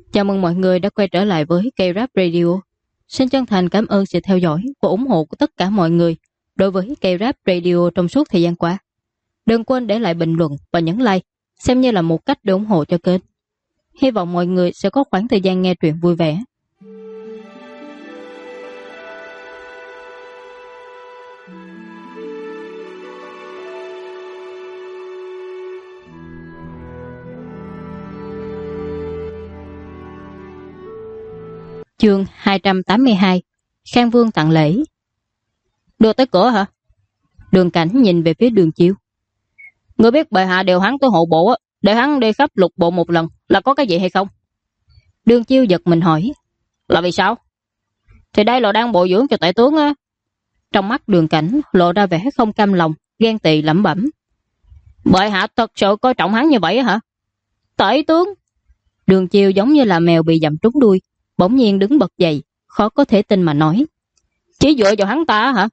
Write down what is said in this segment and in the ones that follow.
Chào mừng mọi người đã quay trở lại với K-Rap Radio. Xin chân thành cảm ơn sự theo dõi và ủng hộ của tất cả mọi người đối với K-Rap Radio trong suốt thời gian qua. Đừng quên để lại bình luận và nhấn like, xem như là một cách để ủng hộ cho kênh. Hy vọng mọi người sẽ có khoảng thời gian nghe truyện vui vẻ. Chương 282. Khang Vương tặng lễ. Đưa tới cửa hả? Đường Cảnh nhìn về phía Đường Chiêu. Ngươi biết bệ hạ điều hắn tới hộ bộ để hắn đi khắp lục bộ một lần là có cái gì hay không? Đường Chiêu giật mình hỏi. Là vì sao? Thì đây là đang bồi dưỡng cho tể tướng á. Trong mắt Đường Cảnh lộ ra vẻ không cam lòng, ghen tị lẩm bẩm. Bệ hạ thật sự coi trọng hắn như vậy hả? Tể tướng? Đường Chiêu giống như là mèo bị dặm trúng đuôi, bỗng nhiên đứng bật dậy, khó có thể tin mà nói. Chỉ dựa vào hắn ta hả?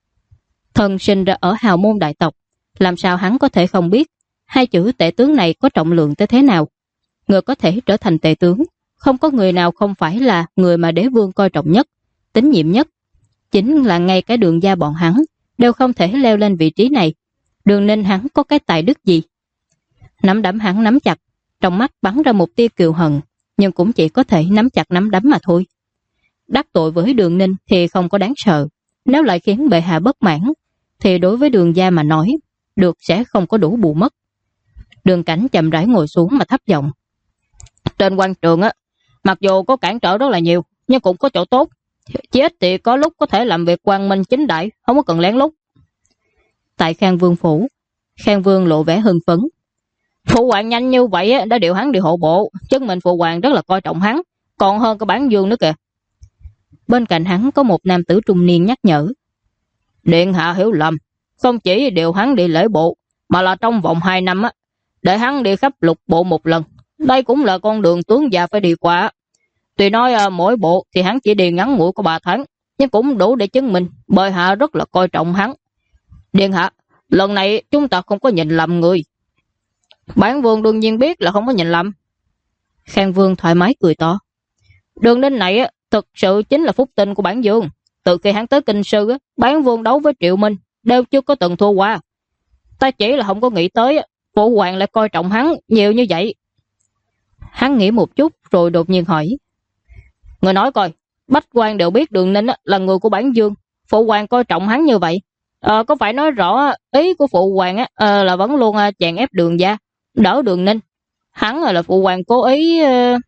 Thần sinh ra ở hào môn đại tộc, làm sao hắn có thể không biết hai chữ tể tướng này có trọng lượng tới thế nào? Người có thể trở thành tể tướng, không có người nào không phải là người mà đế vương coi trọng nhất, tín nhiệm nhất. Chính là ngay cái Đường gia bọn hắn đều không thể leo lên vị trí này. Đường Ninh hắn có cái tài đức gì? Nắm đấm hắn nắm chặt, trong mắt bắn ra một tia kiều hận, nhưng cũng chỉ có thể nắm chặt nắm đấm mà thôi. Đắc tội với Đường Ninh thì không có đáng sợ, nếu lại khiến bệ hạ bất mãn thì đối với Đường gia mà nói, được sẽ không có đủ bù mất. Đường Cảnh chậm rãi ngồi xuống mà thấp giọng. Trên quan trường á, mặc dù có cản trở rất là nhiều, nhưng cũng có chỗ tốt. Chỉ ít thì có lúc có thể làm việc quang minh chính đại, không có cần lén lút. Tại Khang Vương phủ, Khang Vương lộ vẻ hưng phấn. Phụ hoàng nhanh như vậy đã điều hắn đi hộ bộ, chứng minh phụ hoàng rất là coi trọng hắn, còn hơn cái Bản Dương nữa kìa. Bên cạnh hắn có một nam tử trung niên nhắc nhở. Điện hạ hiểu lầm, không chỉ điều hắn đi lễ bộ, mà là trong vòng 2 năm để hắn đi khắp lục bộ một lần. Đây cũng là con đường tướng già phải đi qua. Tuy nói mỗi bộ thì hắn chỉ đi ngắn ngủi có 3 tháng, nhưng cũng đủ để chứng minh bệ hạ rất là coi trọng hắn. Điện hạ, lần này chúng ta không có nhìn lầm người. Bản vương đương nhiên biết là không có nhìn lầm. Khang Vương thoải mái cười to. Đường Ninh này thực sự chính là phúc tinh của Bản vương. Từ khi hắn tới Kinh Sư, Bản vương đấu với Triệu Minh đều chưa có từng thua qua. Ta chỉ là không có nghĩ tới phụ hoàng lại coi trọng hắn nhiều như vậy. Hắn nghĩ một chút rồi đột nhiên hỏi. Người nói coi, bách quan đều biết Đường Ninh là người của Bản vương, phụ hoàng coi trọng hắn như vậy, có phải nói rõ ý của phụ hoàng là vẫn luôn chèn ép Đường gia, đỡ Đường Ninh? Hắn là phụ hoàng cố ý...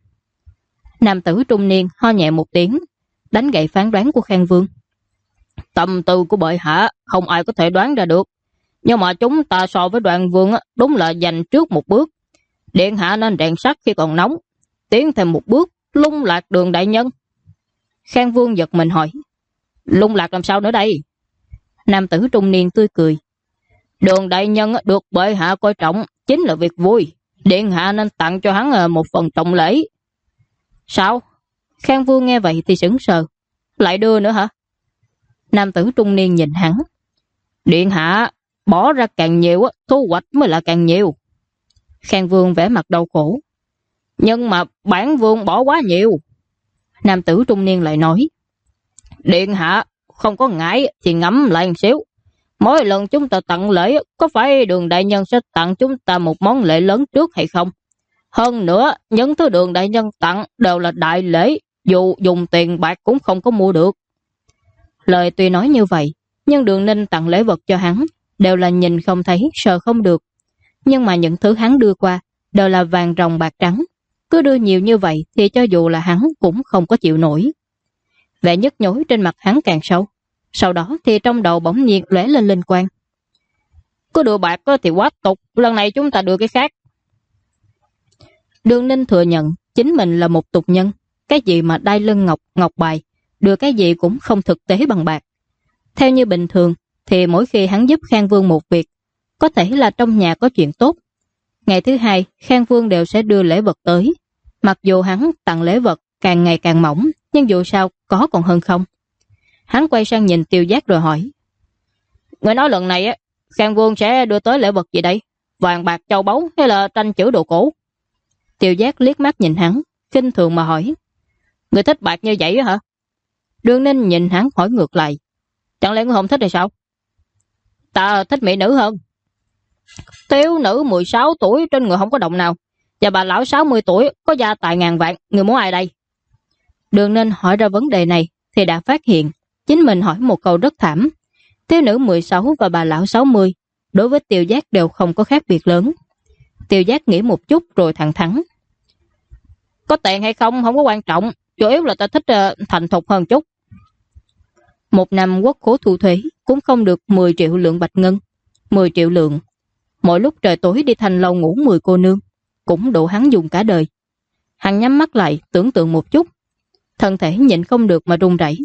Nam tử trung niên ho nhẹ một tiếng, đánh gậy phán đoán của Khang Vương. Tâm tư của bệ hạ không ai có thể đoán ra được, nhưng mà chúng ta so với Đoàn vương đúng là giành trước một bước. Điện hạ nên rèn sắt khi còn nóng, tiến thêm một bước, lung lạc Đường đại nhân. Khang Vương giật mình hỏi. Lung lạc làm sao nữa đây? Nam tử trung niên tươi cười. Đường đại nhân được bệ hạ coi trọng chính là việc vui, điện hạ nên tặng cho hắn một phần trọng lễ. Sao? Khang Vương nghe vậy thì sững sờ. Lại đưa nữa hả? Nam tử trung niên nhìn hắn. Điện hạ bỏ ra càng nhiều thu hoạch mới là càng nhiều. Khang Vương vẻ mặt đau khổ. Nhưng mà bản vương bỏ quá nhiều. Nam tử trung niên lại nói. Điện hạ không có ngại thì ngẫm lại một xíu. Mỗi lần chúng ta tặng lễ, có phải Đường đại nhân sẽ tặng chúng ta một món lễ lớn trước hay không? Hơn nữa, những thứ Đường đại nhân tặng đều là đại lễ, dù dùng tiền bạc cũng không có mua được. Lời tuy nói như vậy, nhưng Đường Ninh tặng lễ vật cho hắn đều là nhìn không thấy, sợ không được. Nhưng mà những thứ hắn đưa qua đều là vàng ròng bạc trắng. Cứ đưa nhiều như vậy thì cho dù là hắn cũng không có chịu nổi. Vẻ nhức nhối trên mặt hắn càng sâu. Sau đó thì trong đầu bỗng nhiên lóe lên linh quang. Cứ đưa bạc thì quá tục, lần này chúng ta đưa cái khác. Đường Ninh thừa nhận chính mình là một tục nhân. Cái gì mà đai lưng ngọc, ngọc bài, đưa cái gì cũng không thực tế bằng bạc. Theo như bình thường thì mỗi khi hắn giúp Khang Vương một việc, có thể là trong nhà có chuyện tốt, ngày thứ hai Khang Vương đều sẽ đưa lễ vật tới. Mặc dù hắn tặng lễ vật càng ngày càng mỏng, nhưng dù sao có còn hơn không. Hắn quay sang nhìn Tiêu Giác rồi hỏi. Người nói lần này Khang Vương sẽ đưa tới lễ vật gì đây? Vàng bạc châu báu hay là tranh chữ đồ cổ? Tiêu Giác liếc mắt nhìn hắn, khinh thường mà hỏi: Người thích bạc như vậy hả? Đường Ninh nhìn hắn hỏi ngược lại: Chẳng lẽ ngươi không thích hay sao? Ta thích mỹ nữ hơn. Thiếu nữ 16 tuổi trên người không có đồng nào, và bà lão 60 tuổi có gia tài ngàn vạn, người muốn ai đây? Đường Ninh hỏi ra vấn đề này thì đã phát hiện chính mình hỏi một câu rất thảm. Thiếu nữ 16 và bà lão 60 đối với Tiêu Giác đều không có khác biệt lớn. Tiêu Giác nghĩ một chút rồi thẳng thắn: Có tiền hay không không có quan trọng, chủ yếu là ta thích thành thục hơn chút. Một năm quốc khố thu thuế cũng không được 10 triệu lượng bạch ngân. 10 triệu lượng, mỗi lúc trời tối đi thành lầu ngủ 10 cô nương, cũng đủ hắn dùng cả đời. Hắn nhắm mắt lại tưởng tượng một chút, thân thể nhịn không được mà run rẩy.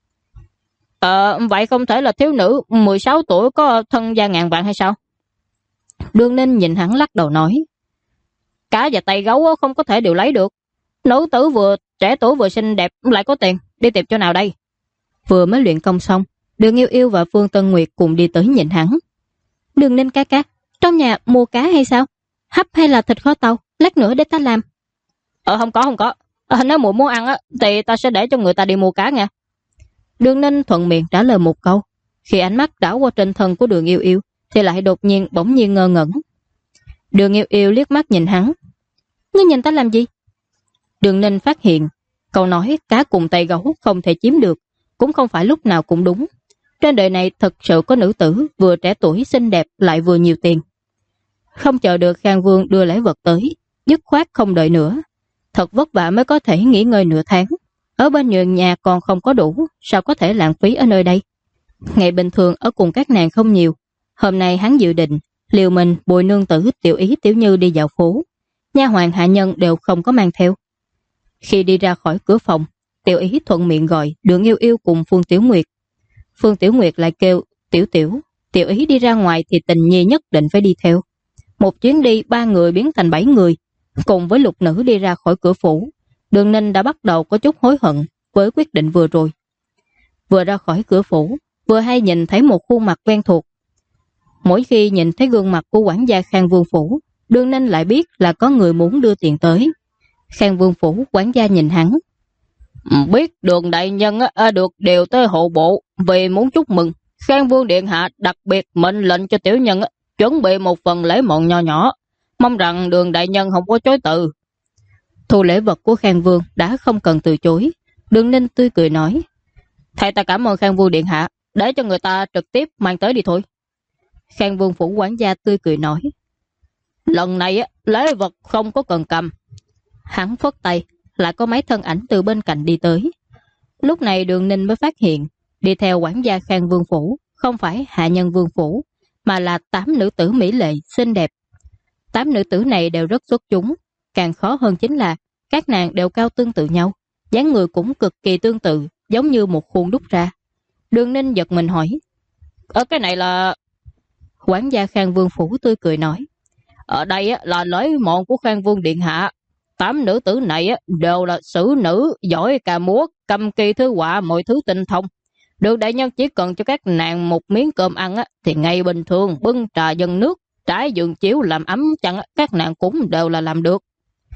Vậy không thể là thiếu nữ 16 tuổi có thân gia ngàn vạn hay sao? Đường Ninh nhìn hắn lắc đầu nói: Cá và tay gấu không có thể đều lấy được. Nữ tử vừa trẻ tuổi vừa xinh đẹp lại có tiền, đi tìm chỗ nào đây? Vừa mới luyện công xong, Đường Yêu Yêu và Phương Tân Nguyệt cùng đi tới nhìn hắn. Đường Ninh ca ca, trong nhà mua cá hay sao? Hấp hay là thịt kho tàu, lát nữa để ta làm. Không có. Nếu muội muốn ăn thì ta sẽ để cho người ta đi mua cá nha. Đường Ninh thuận miệng trả lời một câu. Khi ánh mắt đảo qua trên thân của Đường Yêu Yêu thì lại đột nhiên bỗng nhiên ngơ ngẩn. Đường Yêu Yêu liếc mắt nhìn hắn: Ngươi nhìn ta làm gì? Đường Ninh phát hiện câu nói cá cùng tay gấu không thể chiếm được cũng không phải lúc nào cũng đúng. Trên đời này thật sự có nữ tử vừa trẻ tuổi xinh đẹp lại vừa nhiều tiền. Không chờ được Khang Vương đưa lễ vật tới, dứt khoát không đợi nữa. Thật vất vả mới có thể nghỉ ngơi nửa tháng. Ở bên nhường nhà còn không có đủ, sao có thể lãng phí ở nơi đây? Ngày bình thường ở cùng các nàng không nhiều. Hôm nay hắn dự định liều mình bồi nương tử Tiểu Ý Tiểu Như đi dạo phố. Nha hoàn hạ nhân đều không có mang theo. Khi đi ra khỏi cửa phòng, Tiểu Ý thuận miệng gọi Đường Yêu Yêu cùng Phương Tiểu Nguyệt. Phương Tiểu Nguyệt lại kêu Tiểu Tiểu. Tiểu Ý đi ra ngoài thì tình nhi nhất định phải đi theo. Một chuyến đi 3 người biến thành 7 người. Cùng với lục nữ đi ra khỏi cửa phủ, Đường Ninh đã bắt đầu có chút hối hận với quyết định vừa rồi. Vừa ra khỏi cửa phủ, vừa hay nhìn thấy một khuôn mặt quen thuộc. Mỗi khi nhìn thấy gương mặt của quản gia Khang Vương phủ, Đường Ninh lại biết là có người muốn đưa tiền tới. Khang Vương phủ quản gia nhìn hắn: Biết Đường đại nhân được điều tới hộ bộ vì muốn chúc mừng, Khang Vương điện hạ đặc biệt mệnh lệnh cho tiểu nhân chuẩn bị một phần lễ mọn nho nhỏ, mong rằng Đường đại nhân không có chối từ. Thu lễ vật của Khang Vương đã không cần từ chối. Đường Ninh tươi cười nói: Thầy ta cảm ơn Khang Vương điện hạ, để cho người ta trực tiếp mang tới đi thôi. Khang Vương phủ quản gia tươi cười nói: Lần này lễ vật không có cần cầm. Hắn phất tay, lại có mấy thân ảnh từ bên cạnh đi tới. Lúc này Đường Ninh mới phát hiện đi theo quản gia Khang Vương phủ không phải hạ nhân Vương phủ, mà là 8 nữ tử mỹ lệ xinh đẹp. 8 nữ tử này đều rất xuất chúng. Càng khó hơn chính là các nàng đều cao tương tự nhau, dáng người cũng cực kỳ tương tự, giống như một khuôn đúc ra. Đường Ninh giật mình hỏi: Ở cái này là... Quản gia Khang Vương phủ tươi cười nói: Ở đây là lễ mọn của Khang Vương điện hạ. 8 nữ tử này đều là sử nữ, giỏi ca múa, cầm kỳ thư họa, mọi thứ tinh thông. Đường đại nhân chỉ cần cho các nàng một miếng cơm ăn thì ngày bình thường bưng trà dâng nước, trải giường chiếu làm ấm chăn, các nàng cũng đều là làm được.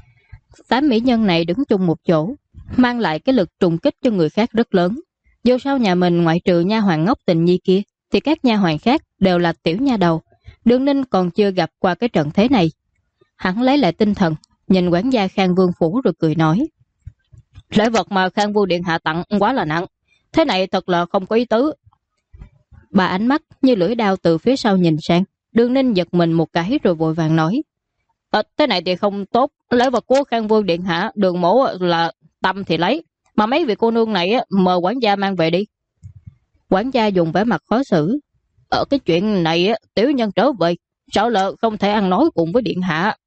8 mỹ nhân này đứng chung một chỗ, mang lại cái lực trùng kích cho người khác rất lớn. Dù sao nhà mình ngoại trừ nha hoàn ngốc Tình Nhi kia, thì các nha hoàn khác đều là tiểu nha đầu. Đường Ninh còn chưa gặp qua cái trận thế này. Hắn lấy lại tinh thần, nhìn quản gia Khang Vương phủ rồi cười nói: Lễ vật mà Khang Vương điện hạ tặng quá là nặng, thế này thật là không có ý tứ. Bà ánh mắt như lưỡi đao từ phía sau nhìn sang. Đường Ninh giật mình một cái rồi vội vàng nói: Thế này thì không tốt. Lễ vật của Khang Vương điện hạ Đường mổ là tâm thì lấy, mà mấy vị cô nương này mời quản gia mang về đi. Quản gia dùng vẻ mặt khó xử: Ở cái chuyện này tiểu nhân trở về, sợ là không thể ăn nói cùng với điện hạ.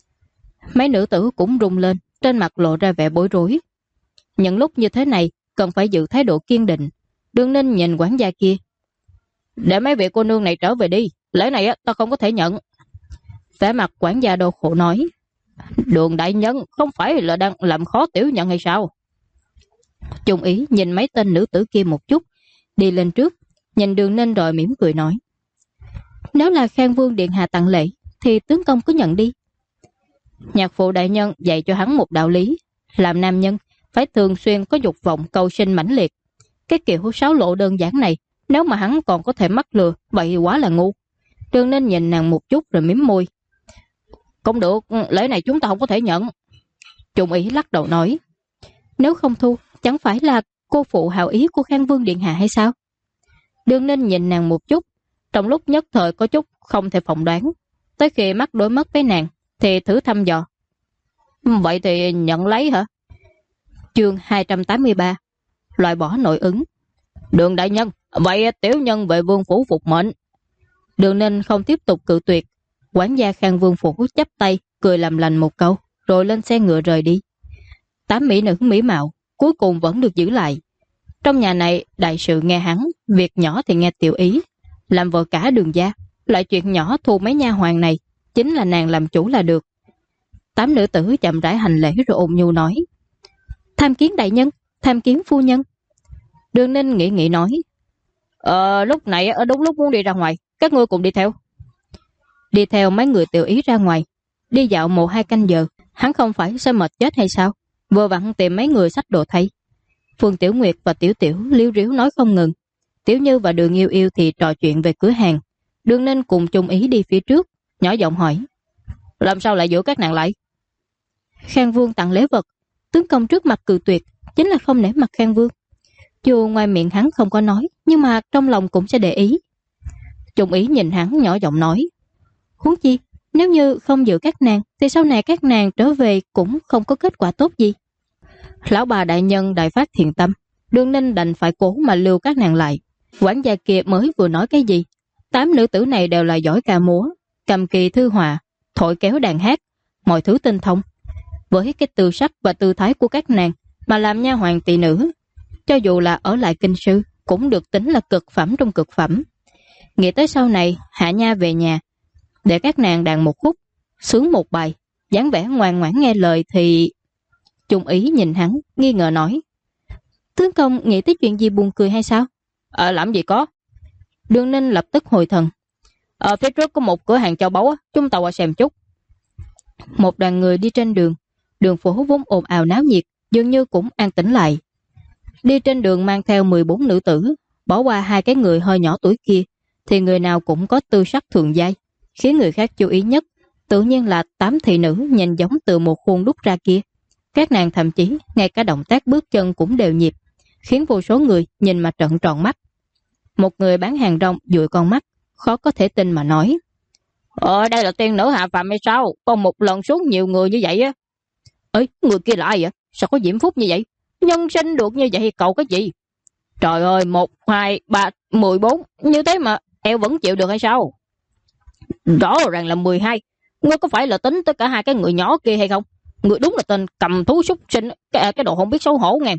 Mấy nữ tử cũng rung lên, trên mặt lộ ra vẻ bối rối. Những lúc như thế này cần phải giữ thái độ kiên định. Đường Ninh nhìn quản gia kia: Để mấy vị cô nương này trở về đi, lễ này ta không có thể nhận. Vẻ mặt quản gia đau khổ nói: Đường đại nhân không phải là đang làm khó tiểu nhân hay sao? Trung Ý nhìn mấy tên nữ tử kia một chút, đi lên trước, nhìn Đường Ninh rồi mỉm cười nói: Nếu là Khang Vương điện hạ tặng lễ thì tướng công cứ nhận đi. Nhạc phụ đại nhân dạy cho hắn một đạo lý: làm nam nhân phải thường xuyên có dục vọng cầu sinh mãnh liệt. Cái kiểu sáo lộ đơn giản này, nếu mà hắn còn có thể mắc lừa, vậy quá là ngu. Đường Ninh nhìn nàng một chút rồi mím môi. Không được, lễ này chúng ta không có thể nhận. Trung Ý lắc đầu nói. Nếu không thu, chẳng phải là cô phụ hảo ý của Khang Vương điện hạ hay sao? Đường Ninh nhìn nàng một chút, trong lúc nhất thời có chút không thể phỏng đoán. Tới khi mắt đối mắt với nàng thì thử thăm dò. Vậy thì nhận lấy hả? Chương 283. Loại bỏ nội ứng. Đường đại nhân, vậy tiểu nhân về vương phủ phục mệnh. Đường Ninh không tiếp tục cự tuyệt. Quản gia Khang Vương phủ chắp tay cười làm lành một câu, rồi lên xe ngựa rời đi. 8 mỹ nữ mỹ mạo cuối cùng vẫn được giữ lại. Trong nhà này đại sự nghe hắn, việc nhỏ thì nghe tiểu ý. Làm vợ cả Đường gia, lại chuyện nhỏ thu mấy nha hoàng này, chính là nàng làm chủ là được. 8 nữ tử chậm rãi hành lễ rồi ôn nhu nói. Tham kiến đại nhân, tham kiến phu nhân. Đường Ninh nghĩ nói. Lúc này ở đúng lúc muốn đi ra ngoài, các ngươi cùng đi theo. Đi theo mấy người tiểu ý ra ngoài, đi dạo 1-2 canh giờ, hắn không phải sẽ mệt chết hay sao? Vừa vặn tìm mấy người xách đồ thay. Phương Tiểu Nguyệt và Tiểu Tiểu liếu riếu nói không ngừng. Tiểu Như và Đường Yêu Yêu thì trò chuyện về cửa hàng. Đường Ninh cùng Trung Ý đi phía trước, nhỏ giọng hỏi. Làm sao lại giữ các nàng lại? Khang Vương tặng lễ vật, tướng công trước mặt cự tuyệt, chính là không nể mặt Khang Vương. Dù ngoài miệng hắn không có nói, nhưng mà trong lòng cũng sẽ để ý. Trung Ý nhìn hắn nhỏ giọng nói. Huống chi, nếu như không giữ các nàng, thì sau này các nàng trở về cũng không có kết quả tốt gì. Lão bà đại nhân đại phát thiện tâm, Đường Ninh đành phải cố mà lưu các nàng lại. Quản gia kia mới vừa nói cái gì? 8 nữ tử này đều là giỏi ca múa, cầm kỳ thư họa, thổi kéo đàn hát, mọi thứ tinh thông. Với cái tư sắc và tư thái của các nàng mà làm nha hoàng tỷ nữ, cho dù là ở lại kinh sư cũng được tính là cực phẩm trong cực phẩm. Nghĩ tới sau này hạ nha về nhà, để các nàng đàn một khúc, sướng một bài, dáng vẻ ngoan ngoãn nghe lời thì... Trung Ý nhìn hắn, nghi ngờ nói. Tướng công nghĩ tới chuyện gì buồn cười hay sao? Làm gì có. Đường Ninh lập tức hồi thần. Ở phía trước có một cửa hàng châu báu, chúng ta qua xem chút. Một đoàn người đi trên đường. Đường phố vốn ồn ào náo nhiệt, dường như cũng an tĩnh lại. Đi trên đường mang theo 14 nữ tử, bỏ qua 2 cái người hơi nhỏ tuổi kia, thì người nào cũng có tư sắc thường giai. Khiến người khác chú ý nhất, tự nhiên là 8 thị nữ nhìn giống từ một khuôn đúc ra kia. Các nàng thậm chí ngay cả động tác bước chân cũng đều nhịp, khiến vô số người nhìn mà trợn tròn mắt. Một người bán hàng rong dụi con mắt, khó có thể tin mà nói. Đây là tiên nữ hạ phàm hay sao? Còn một lần xuống nhiều người như vậy á. Ê, người kia là ai vậy? Sao có diễm phúc như vậy? Nhân sinh được như vậy cậu cái gì? Trời ơi, 1, 2, 3, 14, như thế mà eo vẫn chịu được hay sao? Rõ ràng là 12. Ngươi có phải là tính tất cả 2 cái người nhỏ kia hay không? Người đúng là tên cầm thú súc sinh, cái đồ không biết xấu hổ nghe.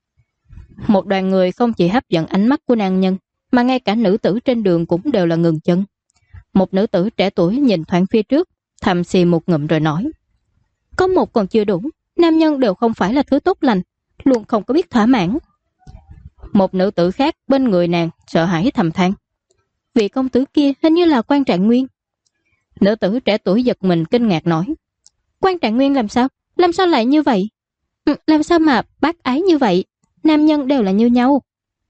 Một đoàn người không chỉ hấp dẫn ánh mắt của nam nhân, mà ngay cả nữ tử trên đường cũng đều là ngừng chân. Một nữ tử trẻ tuổi nhìn thoáng phía trước, thầm xì một ngụm rồi nói. Có một còn chưa đủ, nam nhân đều không phải là thứ tốt lành, luôn không có biết thỏa mãn. Một nữ tử khác bên người nàng sợ hãi thầm than. Vị công tử kia hình như là Quan Trạng Nguyên. Nữ tử trẻ tuổi giật mình kinh ngạc nói. Quan Trạng Nguyên làm sao? Làm sao lại như vậy? Làm sao mà bác ái như vậy? Nam nhân đều là như nhau.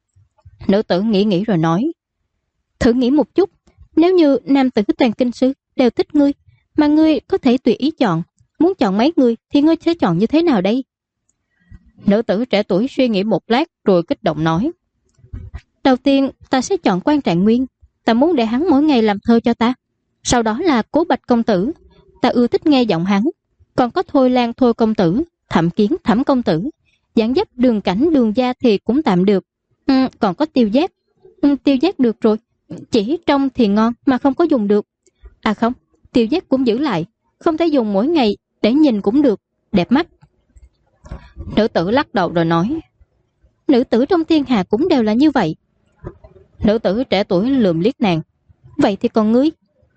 Nữ tử nghĩ rồi nói. Thử nghĩ một chút, nếu như nam tử toàn kinh sư đều thích ngươi, mà ngươi có thể tùy ý chọn, muốn chọn mấy người thì ngươi sẽ chọn như thế nào đây? Nữ tử trẻ tuổi suy nghĩ một lát rồi kích động nói. Đầu tiên ta sẽ chọn Quan Trạng Nguyên, ta muốn để hắn mỗi ngày làm thơ cho ta. Sau đó là Cố Bạch công tử, ta ưa thích nghe giọng hắn. Còn có Thôi Lan Thôi công tử, Thẩm Kiến Thẩm công tử, dáng dấp Đường Cảnh Đường gia thì cũng tạm được. Còn có Tiêu Giác. Tiêu Giác được rồi, chỉ trông thì ngon mà không có dùng được. À không, Tiêu Giác cũng giữ lại, không thể dùng mỗi ngày, để nhìn cũng được, đẹp mắt. Nữ tử lắc đầu rồi nói. Nữ tử trong thiên hạ cũng đều là như vậy. Nữ tử trẻ tuổi lườm liếc nàng. Vậy thì còn ngươi?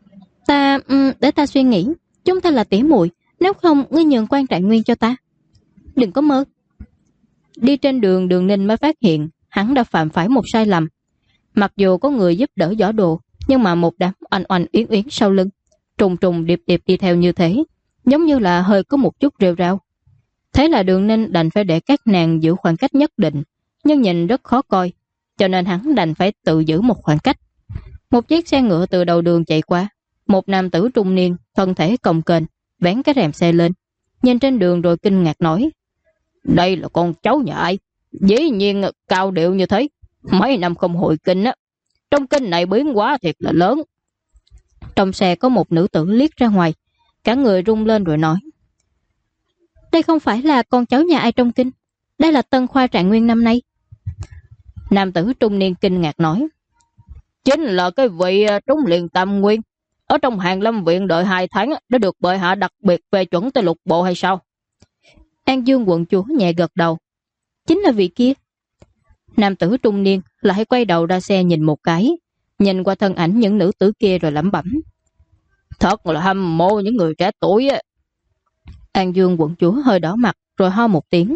Để ta suy nghĩ. Chúng ta là tỉ muội, nếu không ngươi nhường Quan Trạng Nguyên cho ta. Đừng có mơ. Đi trên đường, Đường Ninh mới phát hiện hắn đã phạm phải một sai lầm. Mặc dù có người giúp đỡ giỏ đồ, nhưng mà một đám oanh oanh yến yến sau lưng, trùng trùng điệp điệp đi theo như thế, giống như là hơi có một chút rêu rao. Thế là Đường Ninh đành phải để các nàng giữ khoảng cách nhất định, nhưng nhìn rất khó coi, cho nên hắn đành phải tự giữ một khoảng cách. Một chiếc xe ngựa từ đầu đường chạy qua, một nam tử trung niên, thân thể cồng kềnh, vén cái rèm xe lên, nhìn trên đường rồi kinh ngạc nói: "Đây là con cháu nhà ai? Dĩ nhiên cao điệu như thế, mấy năm không hồi kinh á. Trong kinh này biến hóa thiệt là lớn." Trong xe có một nữ tử liếc ra ngoài, cả người rung lên rồi nói: "Đây không phải là con cháu nhà ai trong kinh, đây là tân khoa trạng nguyên năm nay." Nam tử trung niên kinh ngạc nói: "Chính là cái vị trúng liền tam nguyên, ở trong Hàn Lâm viện đợi 2 tháng đã được bệ hạ đặc biệt phê chuẩn tới lục bộ hay sao?" An Dương quận chúa nhẹ gật đầu: "Chính là vị kia." Nam tử trung niên lại quay đầu ra xe nhìn một cái, nhìn qua thân ảnh những nữ tử kia rồi lẩm bẩm: "Thật là hâm mộ những người trẻ tuổi á." An Dương quận chúa hơi đỏ mặt rồi ho một tiếng: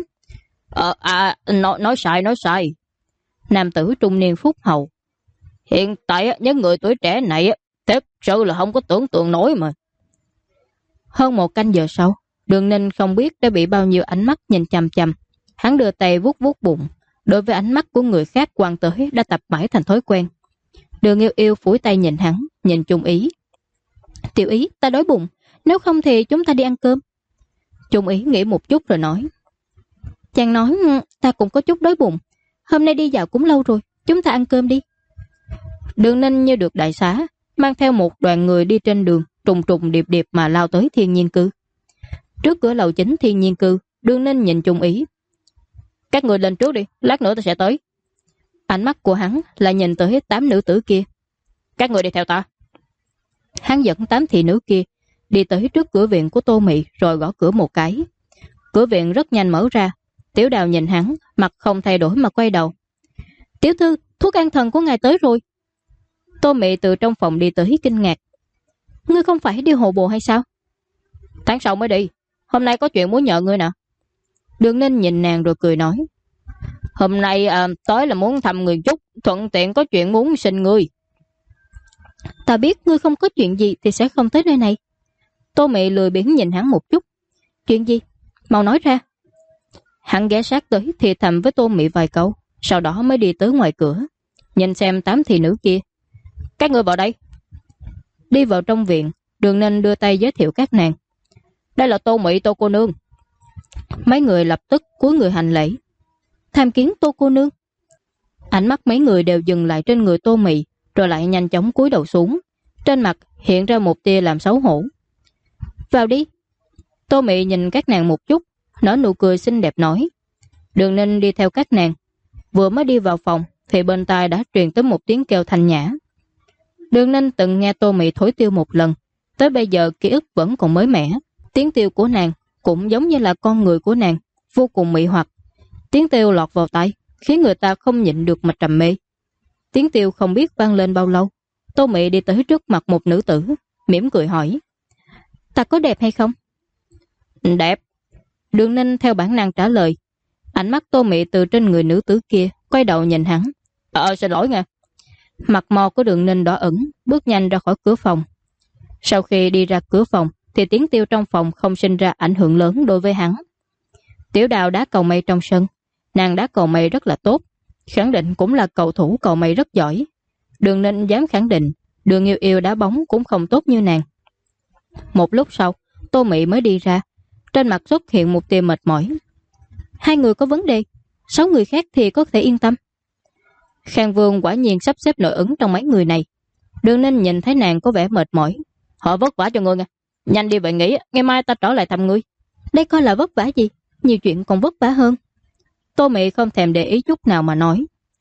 Nói sai. Nam tử trung niên phúc hậu: "Hiện tại những người tuổi trẻ này thật sự là không có tưởng tượng nổi mà." Hơn 1 canh giờ sau, Đường Ninh không biết đã bị bao nhiêu ánh mắt nhìn chằm chằm. Hắn đưa tay vuốt vuốt bụng, đối với ánh mắt của người khác quan tới đã tập mãi thành thói quen. Đường Yêu Yêu phủi tay nhìn hắn, nhìn Trung Ý: "Tiểu Ý, ta đói bụng, nếu không thì chúng ta đi ăn cơm." Trung Ý nghĩ một chút rồi nói: "Chàng nói ta cũng có chút đói bụng, hôm nay đi dạo cũng lâu rồi, chúng ta ăn cơm đi." Đường Ninh như được đại xá, mang theo một đoàn người đi trên đường, trùng trùng điệp điệp mà lao tới Thiên Nhiên Cư. Trước cửa lầu chính Thiên Nhiên Cư, Đường Ninh nhìn Trung Ý: "Các người lên trước đi, lát nữa ta sẽ tới." Ánh mắt của hắn là nhìn tới 8 nữ tử kia: "Các người đi theo ta." Hắn dẫn 8 thị nữ kia đi tới trước cửa viện của Tô Mị rồi gõ cửa một cái. Cửa viện rất nhanh mở ra. Tiểu Đào nhìn hắn, mặt không thay đổi mà quay đầu: "Tiểu thư, thuốc an thần của ngài tới rồi." Tô Mị từ trong phòng đi tới kinh ngạc: "Ngươi không phải đi hộ bộ hay sao?" "Tháng sau mới đi, hôm nay có chuyện muốn nhờ ngươi nè." Đường Ninh nhìn nàng rồi cười nói: "Hôm nay tới là muốn thăm người chút, thuận tiện có chuyện muốn xin ngươi." "Ta biết ngươi không có chuyện gì thì sẽ không tới nơi này." Tô Mị lười biếng nhìn hắn một chút: "Chuyện gì? Mau nói ra." Hắn ghé sát tới thì thầm với Tô Mị vài câu, sau đó mới đi tới ngoài cửa, nhìn xem 8 thị nữ kia: "Các ngươi vào đây." Đi vào trong viện, Đường Ninh đưa tay giới thiệu các nàng: "Đây là Tô Mị, Tô cô nương." Mấy người lập tức cúi người hành lễ: "Tham kiến Tô cô nương." Ánh mắt mấy người đều dừng lại trên người Tô Mị, rồi lại nhanh chóng cúi đầu xuống, trên mặt hiện ra một tia làm xấu hổ. "Vào đi." Tô Mị nhìn các nàng một chút, nở nụ cười xinh đẹp nói. Đường Ninh đi theo các nàng. Vừa mới đi vào phòng thì bên tai đã truyền tới một tiếng kêu thanh nhã. Đường Ninh từng nghe Tô Mị thổi tiêu một lần, tới bây giờ ký ức vẫn còn mới mẻ. Tiếng tiêu của nàng cũng giống như là con người của nàng, vô cùng mị hoặc. Tiếng tiêu lọt vào tai khiến người ta không nhịn được mà trầm mê. Tiếng tiêu không biết vang lên bao lâu, Tô Mị đi tới trước mặt một nữ tử, mỉm cười hỏi: "Ta có đẹp hay không?" "Đẹp." Đường Ninh theo bản năng trả lời. Ánh mắt Tô Mị từ trên người nữ tử kia quay đầu nhìn hắn: Xin lỗi nha." Mặt mò của Đường Ninh đỏ ửng, bước nhanh ra khỏi cửa phòng. Sau khi đi ra cửa phòng thì tiếng tiêu trong phòng không sinh ra ảnh hưởng lớn đối với hắn. Tiểu Đào đá cầu mây trong sân, nàng đá cầu mây rất là tốt, khẳng định cũng là cầu thủ cầu mây rất giỏi. Đường Ninh dám khẳng định Đường Yêu Yêu đá bóng cũng không tốt như nàng. Một lúc sau, Tô Mị mới đi ra, trên mặt xuất hiện một tia mệt mỏi. "Hai người có vấn đề, 6 người khác thì có thể yên tâm." Khang Vương quả nhiên sắp xếp nội ứng trong mấy người này. Đường Ninh nhìn thấy nàng có vẻ mệt mỏi: "Họ vất vả cho ngươi nha, nhanh đi về nghỉ, ngày mai ta trở lại thăm ngươi." "Đây coi là vất vả gì, nhiều chuyện còn vất vả hơn." Tô Mị không thèm để ý chút nào mà nói: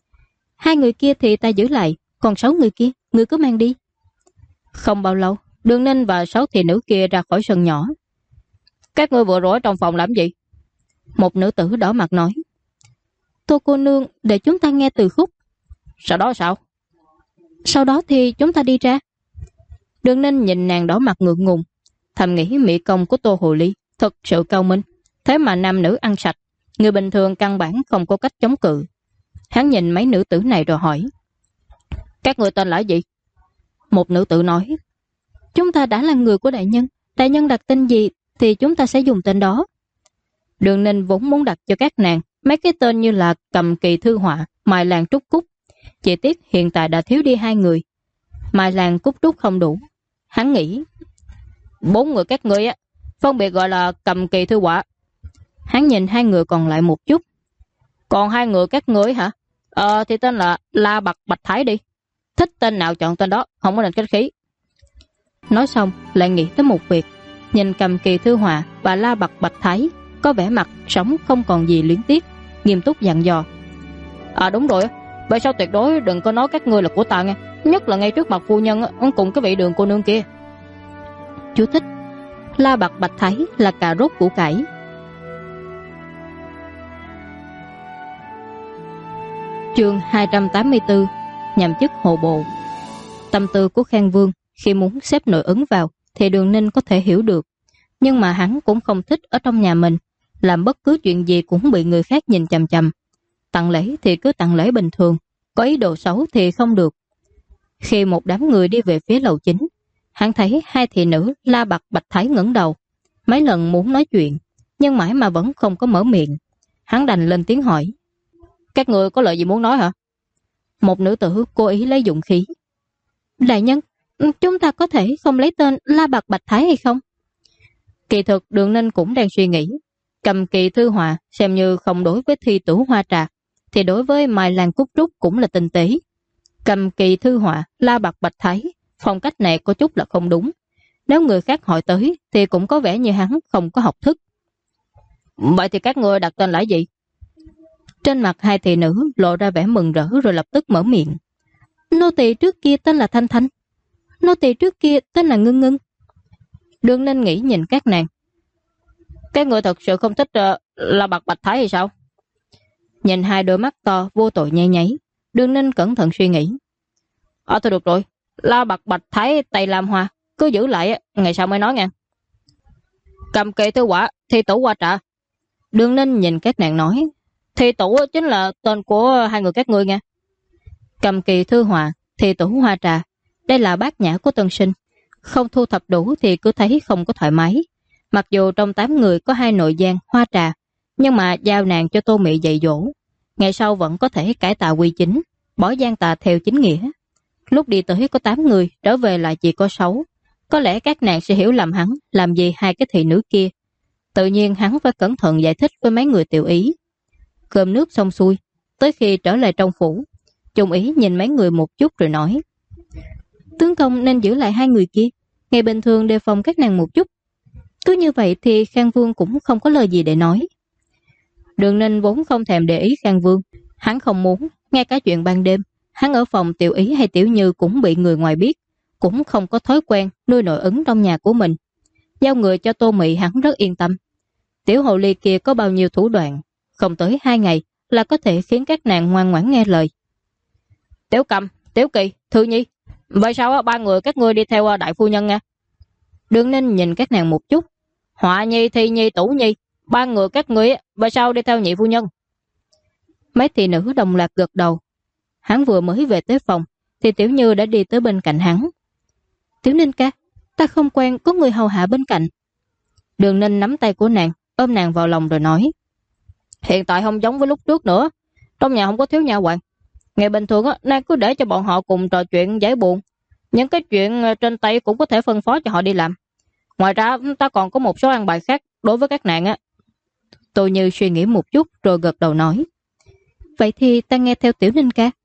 "2 người kia thì ta giữ lại, còn 6 người kia ngươi cứ mang đi." Không bao lâu, Đường Ninh và 6 thị nữ kia ra khỏi sân nhỏ. "Các ngươi vừa rồi ở trong phòng làm gì?" Một nữ tử đỏ mặt nói: "Tô cô nương để chúng ta nghe từ khúc." "Sau đó sao?" "Sau đó thì chúng ta đi ra." Đường Ninh nhìn nàng đỏ mặt ngượng ngùng, thầm nghĩ mỹ công của Tô Hồ Ly thật sự cao minh, thế mà nam nữ ăn sạch, người bình thường căn bản không có cách chống cự. Hắn nhìn mấy nữ tử này rồi hỏi: "Các người tên là gì?" Một nữ tử nói: "Chúng ta đã là người của đại nhân đặt tên gì thì chúng ta sẽ dùng tên đó." Đường Ninh vốn muốn đặt cho các nàng mấy cái tên như là Cầm Kỳ Thư Họa, Mai Lan Trúc Cúc. Chỉ tiếc hiện tại đã thiếu đi 2 người. Mai Lan Cúc Trúc không đủ. Hắn nghĩ 4 người các ngươi á, phân biệt gọi là Cầm Kỳ Thư Họa. Hắn nhìn 2 người còn lại một chút. Còn 2 người các ngươi hả? Thì tên là La Bạc Bạch Thái đi. Thích tên nào chọn tên đó, không có nên khách khí. Nói xong lại nghĩ tới một việc. Nhìn Cầm Kỳ Thư Họa và La Bạc Bạch Thái có vẻ mặt sống không còn gì luyến tiếc, nghiêm túc dặn dò. Đúng rồi, vậy sao tuyệt đối đừng có nói các ngươi là của ta nghe, nhất là ngay trước mặt phu nhân cùng cái vị Đường cô nương kia. Chú thích: La Bạc Bạch Thái là cà rốt củ cải. Chương 284: Nhậm chức hộ bộ. Tâm tư của Khang Vương khi muốn xếp nội ứng vào thì Đường Ninh có thể hiểu được, nhưng mà hắn cũng không thích ở trong nhà mình làm bất cứ chuyện gì cũng bị người khác nhìn chằm chằm. Tặng lễ thì cứ tặng lễ bình thường, có ý đồ xấu thì không được. Khi một đám người đi về phía lầu chính, hắn thấy 2 thị nữ La Bạc Bạch Thái ngẩng đầu, mấy lần muốn nói chuyện, nhưng mãi mà vẫn không có mở miệng. Hắn đành lên tiếng hỏi: các người có lời gì muốn nói hả? Một nữ tử cố ý lấy dũng khí: đại nhân, chúng ta có thể không lấy tên La Bạc Bạch Thái hay không? Kỳ thực Đường Ninh cũng đang suy nghĩ, Cầm Kỳ Thư Họa xem như không đối với thi tử Hoa Trà, thì đối với Mai Lan Cúc Trúc cũng là tinh tế. Cầm Kỳ Thư Họa, La Bạc Bạch Thái, phong cách này có chút là không đúng. Nếu người khác hỏi tới thì cũng có vẻ như hắn không có học thức. Vậy thì các ngươi đặt tên là gì? Trên mặt 2 thị nữ lộ ra vẻ mừng rỡ rồi lập tức mở miệng: nô tỳ trước kia tên là Thanh Thanh, nô tỳ trước kia tên là Ngưng Ngưng. Đường Ninh nghĩ nhìn các nàng: các người thật sự không thích La Bạc Bạch Thái hay sao? Nhìn 2 đôi mắt to vô tội nháy nháy, Đường Ninh cẩn thận suy nghĩ: thôi được rồi, La Bạc Bạch Thái Tây Lam Hoa, cứ giữ lại ngày sau mới nói nha. Cầm Kỳ Thư Họa, thi tử Hoa Trà. Đường Ninh nhìn các nàng nói: thi tử chính là tên của 2 người các ngươi nha. Cầm Kỳ Thư Họa, thi tử Hoa Trà, đây là bát nhã của tân sinh, không thu thập đủ thì cứ thấy không có thoải mái. Mặc dù trong 8 người có 2 nội gián Hoa Trà, nhưng mà giao nàng cho Tô Mị dạy dỗ, ngày sau vẫn có thể cải tạo quy chính, bỏ gian tà theo chính nghĩa. Lúc đi tới có 8 người, trở về lại chỉ có 6. Có lẽ các nàng sẽ hiểu lầm hắn làm gì 2 cái thị nữ kia. Tự nhiên hắn phải cẩn thận giải thích với mấy người tiểu ý. Cơm nước xong xuôi, tới khi trở lại trong phủ, Trung Ý nhìn mấy người một chút rồi nói: tướng công nên giữ lại 2 người kia, ngày bình thường đề phòng các nàng một chút. Cứ như vậy thì Khang Vương cũng không có lời gì để nói. Đường Ninh vốn không thèm để ý Khang Vương, hắn không muốn ngay cả chuyện ban đêm hắn ở phòng tiểu ý hay tiểu như cũng bị người ngoài biết, cũng không có thói quen nuôi nội ứng trong nhà của mình. Giao người cho Tô Mị hắn rất yên tâm. Tiểu hồ ly kia có bao nhiêu thủ đoạn, không tới 2 ngày là có thể khiến các nàng ngoan ngoãn nghe lời. Tiểu Cầm, Tiểu Kỳ, Thư Nhi, vậy sao 3 người các ngươi đi theo đại phu nhân nha? Đường Ninh nhìn các nàng một chút: Họa Nhi, Thi Nhi, Tủ Nhi, 3 người các ngươi vậy sao đi theo nhị phu nhân? Mấy thị nữ đồng loạt gật đầu. Hắn vừa mới về tới phòng thì Tiểu Như đã đi tới bên cạnh hắn. Tiểu Ninh ca, ta không quen có người hầu hạ bên cạnh. Đường Ninh nắm tay của nàng, ôm nàng vào lòng rồi nói: hiện tại không giống với lúc trước nữa, trong nhà không có thiếu nha hoàn. Ngày bình thường nàng cứ để cho bọn họ cùng trò chuyện giải buồn, những cái chuyện trên tay cũng có thể phân phó cho họ đi làm. Ngoài ra ta còn có một số an bài khác đối với các nàng á. Tôi Như suy nghĩ một chút rồi gật đầu nói: vậy thì ta nghe theo Tiểu Ninh ca.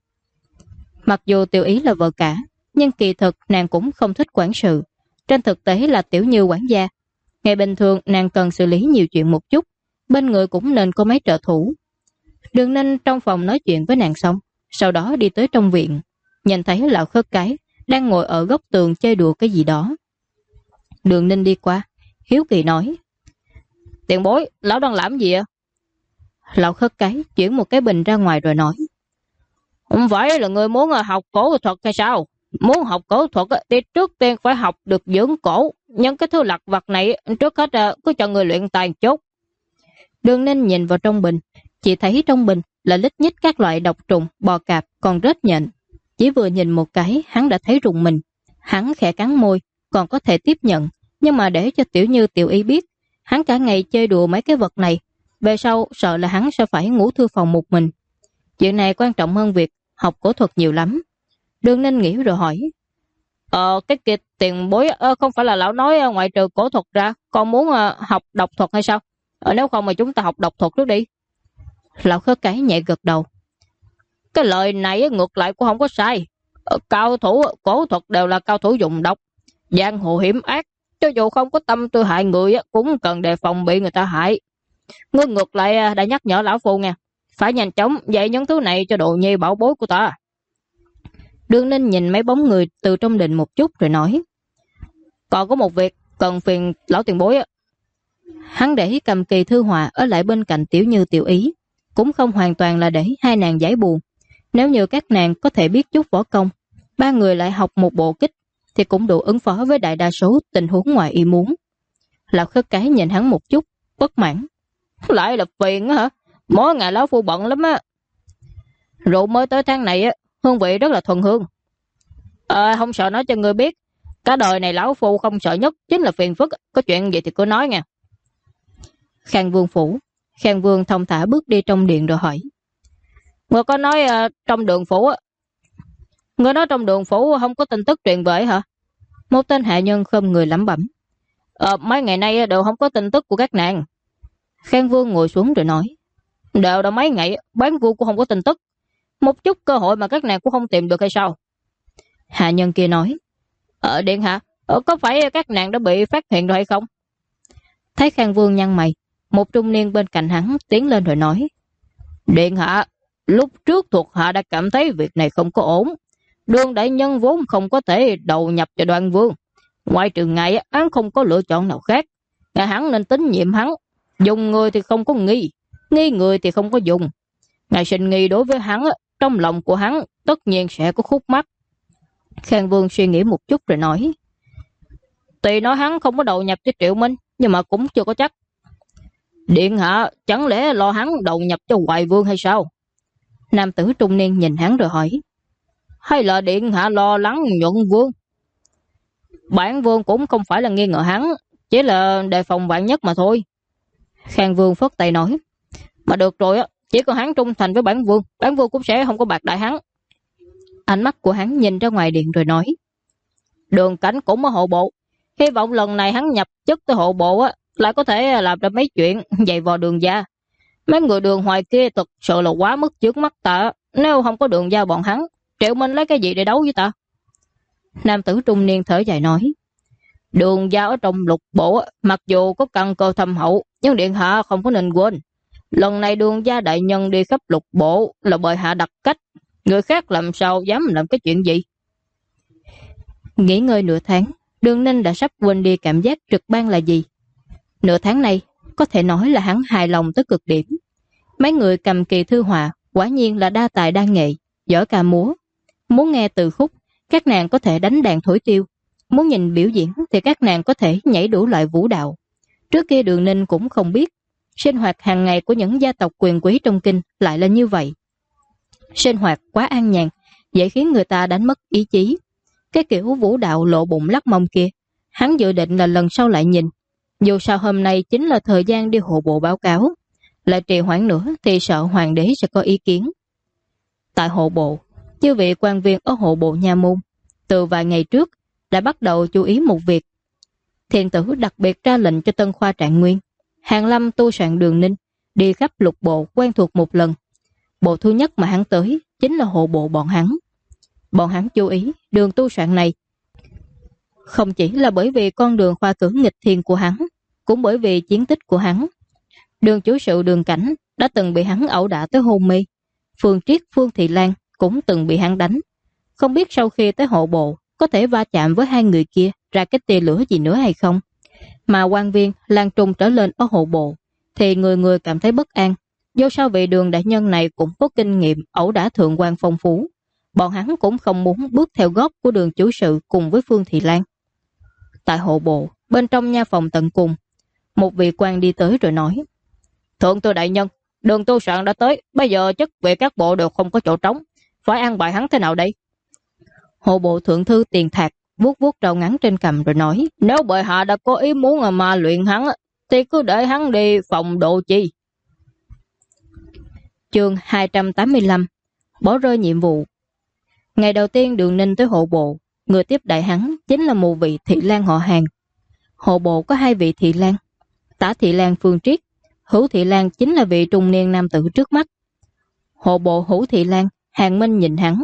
Mặc dù Tiểu Ý là vợ cả, nhưng kỳ thực nàng cũng không thích quản sự. Trên thực tế là Tiểu Như quản gia. Ngày bình thường nàng cần xử lý nhiều chuyện một chút, bên người cũng nên có mấy trợ thủ. Đường Ninh trong phòng nói chuyện với nàng xong, sau đó đi tới trong viện, nhìn thấy lão khất cái đang ngồi ở góc tường chơi đùa cái gì đó. Đường Ninh đi qua, hiếu kỳ nói: tiền bối, lão đang làm gì ạ? Lão khất cái chuyển một cái bình ra ngoài rồi nói: không phải là người muốn học cổ thuật hay sao? Muốn học cổ thuật thì trước tiên phải học được dưỡng cổ. Những cái thứ lặt vặt này trước hết cứ cho người luyện tài chốt. Đường Ninh nhìn vào trong bình, chỉ thấy trong bình là lít nhít các loại độc trùng, bò cạp, còn rết nhện. Chỉ vừa nhìn một cái hắn đã thấy rùng mình. Hắn khẽ cắn môi, còn có thể tiếp nhận, nhưng mà để cho Tiểu Như Tiểu Ý biết hắn cả ngày chơi đùa mấy cái vật này, Về sau sợ là hắn sẽ phải ngủ thư phòng một mình. Chuyện này quan trọng hơn việc học cổ thuật nhiều lắm. Đường Ninh nghĩ rồi hỏi. Cái kia tiền bối không phải là lão nói ngoại trừ cổ thuật ra con muốn học độc thuật hay sao? Nếu không mà chúng ta học độc thuật trước đi. Lão Khất Cái nhẹ gật đầu. Cái lời này ngược lại cũng không có sai. Cao thủ cổ thuật đều là cao thủ dùng độc, giang hồ hiểm ác, cho dù không có tâm tư hại người cũng cần đề phòng bị người ta hại. Ngươi ngược lại đã nhắc nhở lão phu nha, phải nhanh chóng dạy những thứ này cho đồ nhi bảo bối của ta. Đường Ninh nhìn mấy bóng người từ trong đình một chút rồi nói. Còn có một việc cần phiền lão tiền bối. Hắn để Cầm Kỳ Thư Hòa ở lại bên cạnh Tiểu Như Tiểu Ý, cũng không hoàn toàn là để hai nàng giải buồn. Nếu như các nàng có thể biết chút võ công, ba người lại học một bộ kích thì cũng đủ ứng phó với đại đa số tình huống ngoài ý muốn. Lão Khất Cái nhìn hắn một chút bất mãn. Lại là phiền hả? Mỗi ngày lão phu bận lắm á. Rượu mới tới tháng này hương vị rất là thuần hương. Không sợ nói cho ngươi biết, cả đời này lão phu không sợ nhất chính là phiền phức. Có chuyện gì thì cứ nói nha. Khang Vương phủ. Khang Vương thông thả bước đi trong điện rồi hỏi. Ngươi có nói trong đường phủ Ngươi nói trong đường phủ không có tin tức truyền về hả? Một tên hạ nhân khom người lẩm bẩm. Mấy ngày nay đều không có tin tức của các nàng. Khang Vương ngồi xuống rồi nói. Đều đã mấy ngày bán vua cũng không có tin tức. Một chút cơ hội mà các nàng cũng không tìm được hay sao? Hạ nhân kia nói. Điện hạ, có phải các nàng đã bị phát hiện rồi hay không? Thấy Khang Vương nhăn mày, một trung niên bên cạnh hắn tiến lên rồi nói. Điện hạ, lúc trước thuộc hạ đã cảm thấy việc này không có ổn. Đường đại nhân vốn không có thể đầu nhập cho Đoan Vương. Ngoài trừ ngài, hắn không có lựa chọn nào khác. Ngài hắn nên tín nhiệm hắn. Dùng người thì không có nghi, nghi người thì không có dùng. Ngài sinh nghi đối với hắn, trong lòng của hắn tất nhiên sẽ có khúc mắc. Khang Vương suy nghĩ một chút rồi nói. Tuy nói hắn không có đầu nhập cho Triệu Minh, nhưng mà cũng chưa có chắc. Điện hạ chẳng lẽ lo hắn đầu nhập cho Hoài Vương hay sao? Nam tử trung niên nhìn hắn rồi hỏi. Hay là điện hạ lo lắng Nhuận Vương? Bản Vương cũng không phải là nghi ngờ hắn, chỉ là đề phòng vạn nhất mà thôi. Khang Vương phất tay nói. Mà được rồi chỉ có hắn trung thành với bản Vương cũng sẽ không có bạc đại hắn. Ánh mắt của hắn nhìn ra ngoài điện rồi nói. Đường Cảnh cũng ở hộ bộ, hy vọng lần này hắn nhập chức tới hộ bộ lại có thể làm ra mấy chuyện dày vò Đường gia. Mấy người Đường Hoài kia thực sự là quá mức trước mắt ta. Nếu không có Đường gia bọn hắn, Triệu Minh lấy cái gì để đấu với ta? Nam tử trung niên thở dài nói. Đường gia ở trong lục bộ mặc dù có căn cơ thâm hậu, nhưng điện hạ không có nên quên, lần này Đường gia đại nhân đi khắp lục bộ là bởi hạ đặt cách. Người khác làm sao dám làm cái chuyện gì? Nghỉ ngơi nửa tháng, Đường Ninh đã sắp quên đi cảm giác trực ban là gì. Nửa tháng này có thể nói là hắn hài lòng tới cực điểm. Mấy người Cầm Kỳ Thư Hòa quả nhiên là đa tài đa nghệ, giỏi ca múa. Muốn nghe từ khúc, các nàng có thể đánh đàn thổi tiêu. Muốn nhìn biểu diễn thì các nàng có thể nhảy đủ loại vũ đạo. Trước kia Đường Ninh cũng không biết sinh hoạt hàng ngày của những gia tộc quyền quý trong kinh lại là như vậy. Sinh hoạt quá an nhàn, dễ khiến người ta đánh mất ý chí. Cái kiểu vũ đạo lộ bụng lắc mông kia, hắn dự định là lần sau lại nhìn. Dù sao hôm nay chính là thời gian đi hộ bộ báo cáo, lại trì hoãn nữa thì sợ hoàng đế sẽ có ý kiến. Tại hộ bộ, chư vị quan viên ở hộ bộ Nha Môn từ vài ngày trước đã bắt đầu chú ý một việc. Thiền tử đặc biệt ra lệnh cho Tân Khoa Trạng Nguyên, Hàn Lâm tu soạn Đường Ninh đi khắp lục bộ quen thuộc một lần. Bộ thứ nhất mà hắn tới chính là hộ bộ bọn hắn. Bọn hắn chú ý đường tu soạn này không chỉ là bởi vì con đường khoa cử nghịch thiên của hắn, cũng bởi vì chiến tích của hắn. Đường chủ sự Đường Cảnh đã từng bị hắn ẩu đả tới hôn mê. Phương Triết, Phương Thị Lan cũng từng bị hắn đánh. Không biết sau khi tới hộ bộ có thể va chạm với hai người kia ra cái tia lửa gì nữa hay không. Mà quan viên Lan Trung trở lên ở hộ bộ thì người người cảm thấy bất an. Do sao vị Đường đại nhân này cũng có kinh nghiệm ẩu đả thượng quan phong phú. Bọn hắn cũng không muốn bước theo gót của Đường chủ sự cùng với Phương Thị Lan. Tại hộ bộ, bên trong nha phòng tận cùng, một vị quan đi tới rồi nói. Thượng thư đại nhân, Đường tu soạn đã tới, bây giờ chức vị các bộ đều không có chỗ trống, phải an bài hắn thế nào đây? Hộ bộ thượng thư Tiền Thạc vuốt vuốt râu ngắn trên cằm rồi nói. Nếu bệ hạ đã có ý muốn mà luyện hắn thì cứ để hắn đi phòng độ chi. Chương 285. Bỏ rơi nhiệm vụ. Ngày đầu tiên Đường Ninh tới hộ bộ, người tiếp đại hắn chính là một vị thị lang họ Hàn. Hộ bộ có 2 vị thị lang, Tả thị lang Phương Triết, Hữu thị lang chính là vị trung niên nam tử trước mắt. Hộ bộ Hữu thị lang, Hàn Minh nhìn hắn.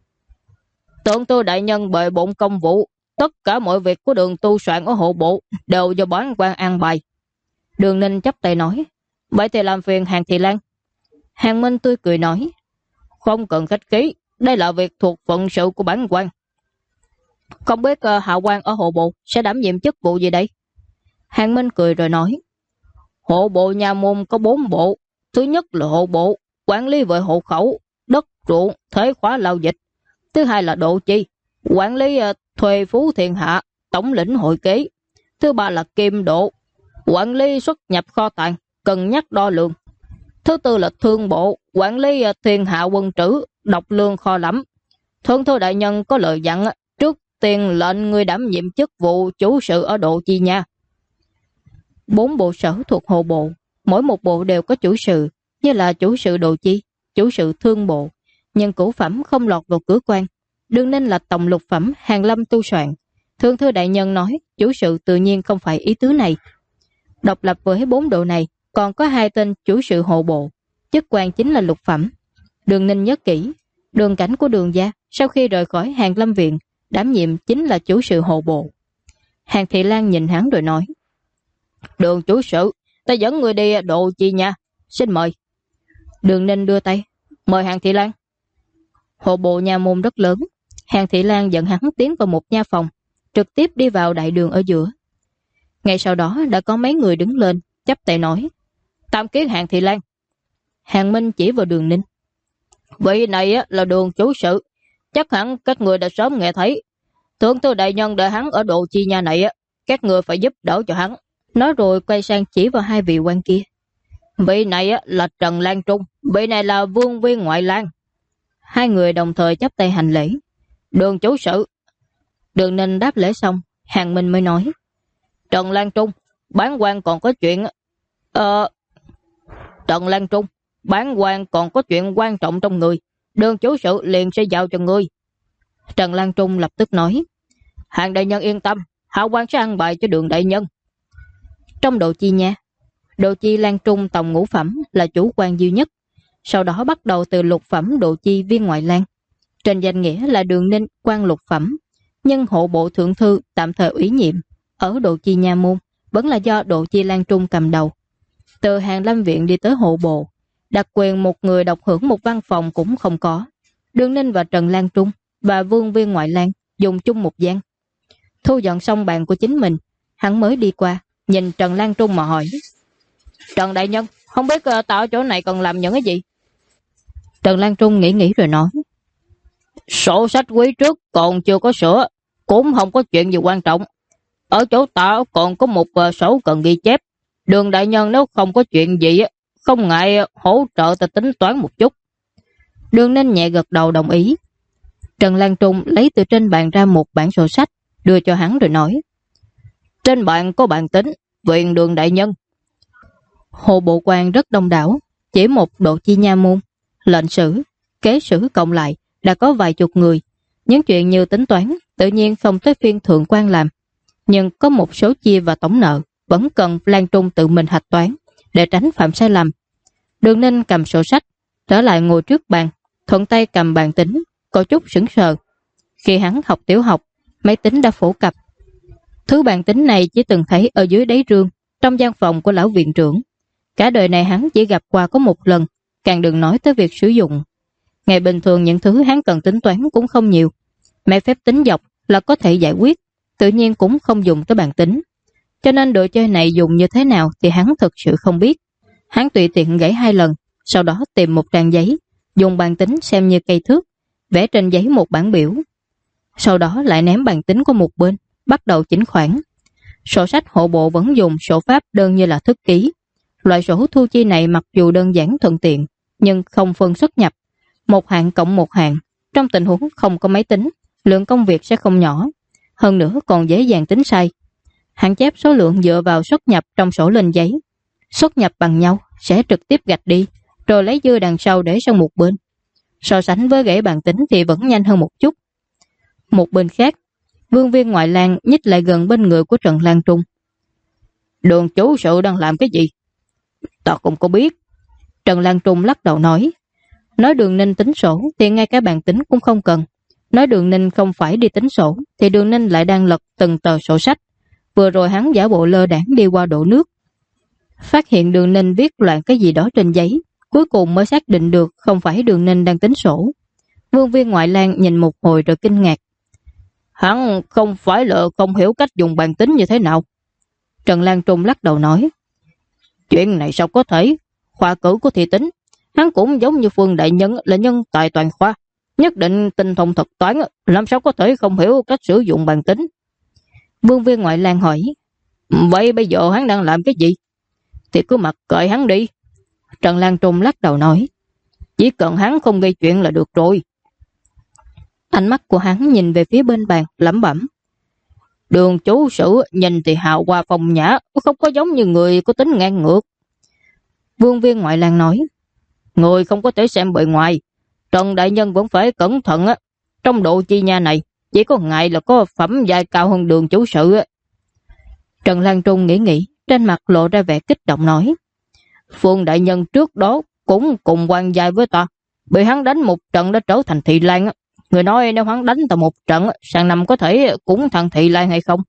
Tượng tư đại nhân bệ bộn công vụ, tất cả mọi việc của Đường tu soạn ở hộ bộ đều do bản quan an bài. Đường Ninh chắp tay nói, vậy thì làm phiền Hàn thị lang. Hàn Minh tươi cười nói, không cần khách khí, đây là việc thuộc phận sự của bản quan. Không biết hạ quan ở hộ bộ sẽ đảm nhiệm chức vụ gì đây? Hàn Minh cười rồi nói, hộ bộ nhà môn có 4 bộ. Thứ nhất là hộ bộ, quản lý về hộ khẩu, đất ruộng, thuế khóa lao dịch. Thứ hai là độ chi, quản lý thuê phú thiên hạ, tổng lĩnh hội kế. Thứ ba là kim độ, quản lý xuất nhập kho tàng, cân nhắc đo lường. Thứ tư là thương bộ, quản lý thiên hạ quân trữ, độc lương kho lẫm. Thượng thư đại nhân có lời dặn, trước tiên lệnh người đảm nhiệm chức vụ chủ sự ở độ chi nha. 4 bộ sở thuộc hộ bộ, mỗi một bộ đều có chủ sự, như là chủ sự độ chi, chủ sự thương bộ, nhưng cửu phẩm không lọt vào cửa quan. Đương nên là tổng lục phẩm Hàn Lâm tu soạn. Thượng thư đại nhân nói chủ sự tự nhiên không phải ý tứ này. Độc lập với 4 độ này, còn có 2 tên chủ sự hộ bộ, chức quan chính là lục phẩm. Đường Ninh nhớ kỹ, Đường Cảnh của Đường gia sau khi rời khỏi Hàn Lâm viện, đảm nhiệm chính là chủ sự hộ bộ. Hàn Thị Lan nhìn hắn rồi nói, Đường chủ sự, ta dẫn người đi độ chi nha, xin mời. Đường Ninh đưa tay, mời Hàn Thị Lan. Hộ bộ nhà môn rất lớn, Hàn Thị Lan dẫn hắn tiến vào một nha phòng, trực tiếp đi vào đại đường ở giữa. Ngay sau đó đã có mấy người đứng lên, chắp tay nói, tam kiến Hàn Thị Lan. Hàn Minh chỉ vào Đường Ninh, vị này là Đường chủ sự, chắc hẳn các người đã sớm nghe thấy. Thượng thư đại nhân đợi hắn ở độ chi nha này, các người phải giúp đỡ cho hắn. Nói rồi quay sang chỉ vào 2 vị quan kia. Vị này là Trần Lan Trung, vị này là Vương Viên Ngoại Lang. 2 người đồng thời chắp tay hành lễ. Đường chủ sự. Đường Ninh đáp lễ xong, Hàn Minh mới nói, Trần Lan Trung, bản quan còn có chuyện. Trần Lan Trung, bản quan còn có chuyện quan trọng trong người, đường chủ sự liền sẽ giao cho ngươi. Trần Lan Trung lập tức nói, Hàn đại nhân yên tâm, hạ quan sẽ ăn bài cho Đường đại nhân. Trong độ chi nha, độ chi Lan Trung tổng ngũ phẩm là chủ quan duy nhất, sau đó bắt đầu từ lục phẩm độ chi Viên Ngoại Lang. Trên danh nghĩa là Đường Ninh quan lục phẩm, nhưng hộ bộ thượng thư tạm thời ủy nhiệm ở độ chi nha môn vẫn là do độ chi Lan Trung cầm đầu. Từ Hàn Lâm viện đi tới hộ bộ, đặc quyền một người độc hưởng một văn phòng cũng không có. Đường Ninh và Trần Lan Trung và Vương Viên Ngoại Lang dùng chung một gian. Thu dọn xong bàn của chính mình, hắn mới đi qua, nhìn Trần Lan Trung mà hỏi, Trần đại nhân, không biết ta ở chỗ này cần làm những cái gì? Trần Lan Trung nghĩ rồi nói, sổ sách quý trước còn chưa có sửa, cũng không có chuyện gì quan trọng. Ở chỗ ta còn có một sổ cần ghi chép. Đường đại nhân nếu không có chuyện gì, không ngại hỗ trợ ta tính toán một chút. Đường Ninh nhẹ gật đầu đồng ý. Trần Lan Trung lấy từ trên bàn ra một bản sổ sách, đưa cho hắn rồi nói, trên bàn có bàn tính, viện Đường đại nhân. Hộ bộ quan rất đông đảo, chỉ một độ chi nha môn, lệnh sử, kế sử cộng lại đã có vài chục người. Những chuyện như tính toán tự nhiên không tới phiên thượng quan làm, nhưng có một số chia và tổng nợ vẫn cần Lan Trung tự mình hạch toán để tránh phạm sai lầm. Đường Ninh cầm sổ sách trở lại ngồi trước bàn, thuận tay cầm bàn tính, có chút sững sờ. Khi hắn học tiểu học, máy tính đã phổ cập. Thứ bàn tính này chỉ từng thấy ở dưới đáy rương trong gian phòng của lão viện trưởng. Cả đời này hắn chỉ gặp qua có một lần, càng đừng nói tới việc sử dụng. Ngày bình thường những thứ hắn cần tính toán cũng không nhiều. Mấy phép tính dọc là có thể giải quyết, tự nhiên cũng không dùng tới bàn tính. Cho nên đồ chơi này dùng như thế nào thì hắn thực sự không biết. Hắn tùy tiện gãy 2 lần, sau đó tìm một trang giấy, dùng bàn tính xem như cây thước, vẽ trên giấy một bảng biểu. Sau đó lại ném bàn tính qua một bên, bắt đầu chỉnh khoản. Sổ sách hộ bộ vẫn dùng sổ pháp đơn như là thức ký. Loại sổ thu chi này mặc dù đơn giản thuận tiện, nhưng không phân xuất nhập. Một hạng cộng một hạng, trong tình huống không có máy tính, lượng công việc sẽ không nhỏ. Hơn nữa còn dễ dàng tính sai. Hắn chép số lượng dựa vào xuất nhập trong sổ lên giấy. Xuất nhập bằng nhau sẽ trực tiếp gạch đi, rồi lấy dưa đằng sau để sang một bên. So sánh với gãy bàn tính thì vẫn nhanh hơn một chút. Một bên khác, Vương Viên Ngoại Lang nhích lại gần bên người của Trần Lan Trung. Đường chủ sự đang làm cái gì? Ta không có biết. Trần Lan Trung lắc đầu nói. Nói Đường Ninh tính sổ thì ngay cả bàn tính cũng không cần. Nói Đường Ninh không phải đi tính sổ thì Đường Ninh lại đang lật từng tờ sổ sách. Vừa rồi hắn giả bộ lơ đãng đi qua đổ nước. Phát hiện Đường Ninh viết loạn cái gì đó trên giấy, cuối cùng mới xác định được không phải Đường Ninh đang tính sổ. Vương Viên Ngoại Lang nhìn một hồi rồi kinh ngạc. Hắn không phải là không hiểu cách dùng bàn tính như thế nào. Trần Lan Trung lắc đầu nói. Chuyện này sao có thể? Khoa cử của thị tính, hắn cũng giống như Phương đại nhân là nhân tài toàn khoa, nhất định tinh thông thuật toán, làm sao có thể không hiểu cách sử dụng bàn tính? Vương Viên Ngoại Lang hỏi. Vậy bây giờ hắn đang làm cái gì? Thì cứ mặc kệ hắn đi. Trần Lan Trung lắc đầu nói. Chỉ cần hắn không gây chuyện là được rồi. Ánh mắt của hắn nhìn về phía bên bàn, lẩm bẩm. Đường chủ sử nhìn thì hào hoa phong nhã, không có giống như người có tính ngang ngược. Vương Viên Ngoại Lang nói. Người không có thể xem bề ngoài, Trần đại nhân vẫn phải cẩn thận á. Trong độ chi nha này, chỉ có ngài là có phẩm giai cao hơn đường chủ sự á. Trần Lan Trung nghĩ, trên mặt lộ ra vẻ kích động nói. Phương đại nhân trước đó cũng cùng quan giai với ta, bị hắn đánh một trận đã trở thành thị lan á. Người nói nếu hắn đánh ta một trận, sang năm có thể cũng thành thị lan hay không?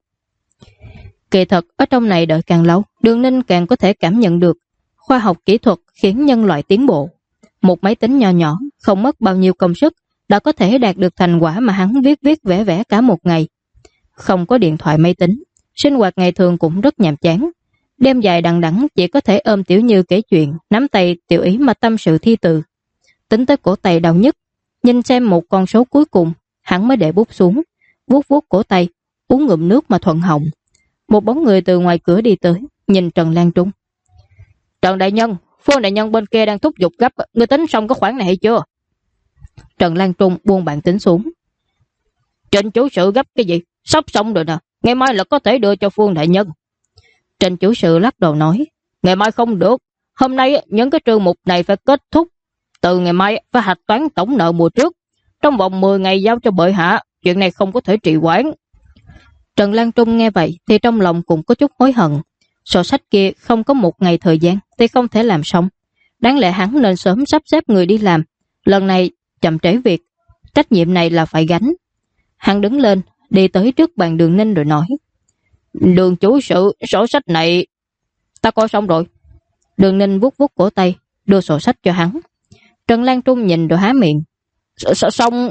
Kỳ thật ở trong này đợi càng lâu, Đường Ninh càng có thể cảm nhận được khoa học kỹ thuật khiến nhân loại tiến bộ. Một máy tính nho nhỏ, không mất bao nhiêu công sức, đã có thể đạt được thành quả mà hắn viết vẽ cả một ngày. Không có điện thoại máy tính, sinh hoạt ngày thường cũng rất nhàm chán. Đêm dài đằng đẵng chỉ có thể ôm Tiểu Như kể chuyện, nắm tay Tiểu Ý mà tâm sự thi từ. Tính tới cổ tay đau nhất, nhìn xem một con số cuối cùng, hắn mới để bút xuống, vuốt cổ tay, uống ngụm nước mà thuận họng. Một bóng người từ ngoài cửa đi tới, nhìn Trần Lan Trung. Trần đại nhân, Phương đại nhân bên kia đang thúc giục gấp, ngươi tính xong cái khoản này hay chưa? Trần Lan Trung buông bàn tính xuống. Trình chủ sự gấp cái gì? Sắp xong rồi nè, ngày mai là có thể đưa cho Phương đại nhân. Trình chủ sự lắc đầu nói. Ngày mai không được, hôm nay những cái chương mục này phải kết thúc. Từ ngày mai phải hạch toán tổng nợ mùa trước, trong vòng 10 ngày giao cho bệ hạ. Chuyện này không có thể trì hoãn. Trần Lan Trung nghe vậy thì trong lòng cũng có chút hối hận. Sổ sách kia không có một ngày thời gian thì không thể làm xong. Đáng lẽ hắn nên sớm sắp xếp người đi làm. Lần này chậm trễ việc, trách nhiệm này là phải gánh. Hắn đứng lên, đi tới trước bàn Đường Ninh rồi nói. Đường chủ sự, sổ sách này ta coi xong rồi. Đường Ninh vuốt cổ tay, đưa sổ sách cho hắn. Trần Lan Trung nhìn rồi há miệng. Xong.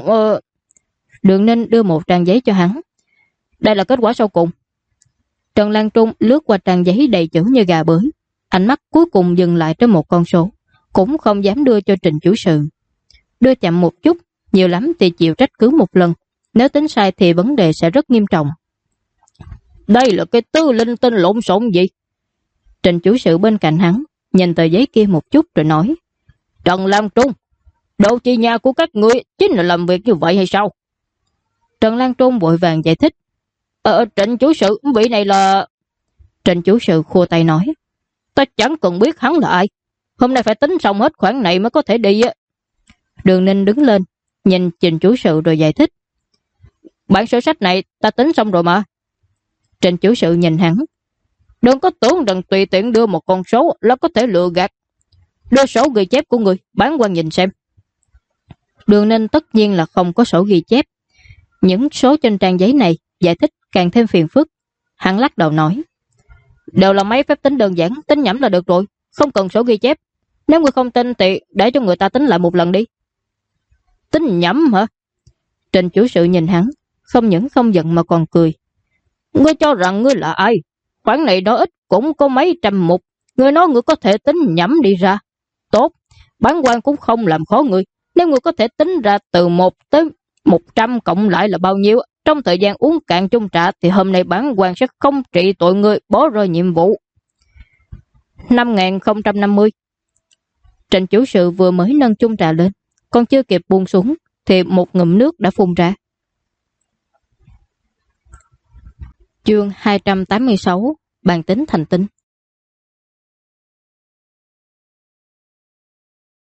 Đường Ninh đưa một trang giấy cho hắn. Đây là kết quả sau cùng. Trần Lan Trung lướt qua trang giấy đầy chữ như gà bới. Ánh mắt cuối cùng dừng lại trên một con số, cũng không dám đưa cho Trình chủ sự. Đưa chậm một chút, nhiều lắm thì chịu trách cứ một lần. Nếu tính sai thì vấn đề sẽ rất nghiêm trọng. Đây là cái tư linh tinh lộn xộn gì? Trình chủ sự bên cạnh hắn nhìn tờ giấy kia một chút rồi nói. Trần Lan Trung, độ chi nhà của các ngươi chính là làm việc như vậy hay sao? Trần Lan Trung vội vàng giải thích. Trình chủ sự, vị này là... Trình chủ sự khua tay nói. Ta chẳng cần biết hắn là ai. Hôm nay phải tính xong hết khoản này mới có thể đi á. Đường Ninh đứng lên, nhìn Trình chủ sự rồi giải thích. Bản sổ sách này ta tính xong rồi mà. Trình chủ sự nhìn hắn. Đừng có tưởng rằng tùy tiện đưa một con số là có thể lừa gạt. Đưa sổ ghi chép của người, bán quan nhìn xem. Đường Ninh tất nhiên là không có sổ ghi chép. Những số trên trang giấy này giải thích càng thêm phiền phức. Hắn lắc đầu nói. Đều là mấy phép tính đơn giản, tính nhẩm là được rồi, không cần sổ ghi chép. Nếu người không tin thì để cho người ta tính lại một lần đi. Tính nhẩm hả? Trình chủ sự nhìn hắn, không những không giận mà còn cười. Ngươi cho rằng ngươi là ai? Khoản này đó ít cũng có mấy trăm mục. Ngươi nói ngươi có thể tính nhẩm đi ra. Tốt, bán quan cũng không làm khó ngươi. Nếu ngươi có thể tính ra từ 1 tới 100 cộng lại là bao nhiêu, trong thời gian uống cạn chung trà thì hôm nay bán quan sẽ không trị tội ngươi bỏ rơi nhiệm vụ. 5050. Trình chủ sự vừa mới nâng chung trà lên, còn chưa kịp buông xuống thì một ngụm nước đã phun ra. Chương 286, bàn tính thành tinh.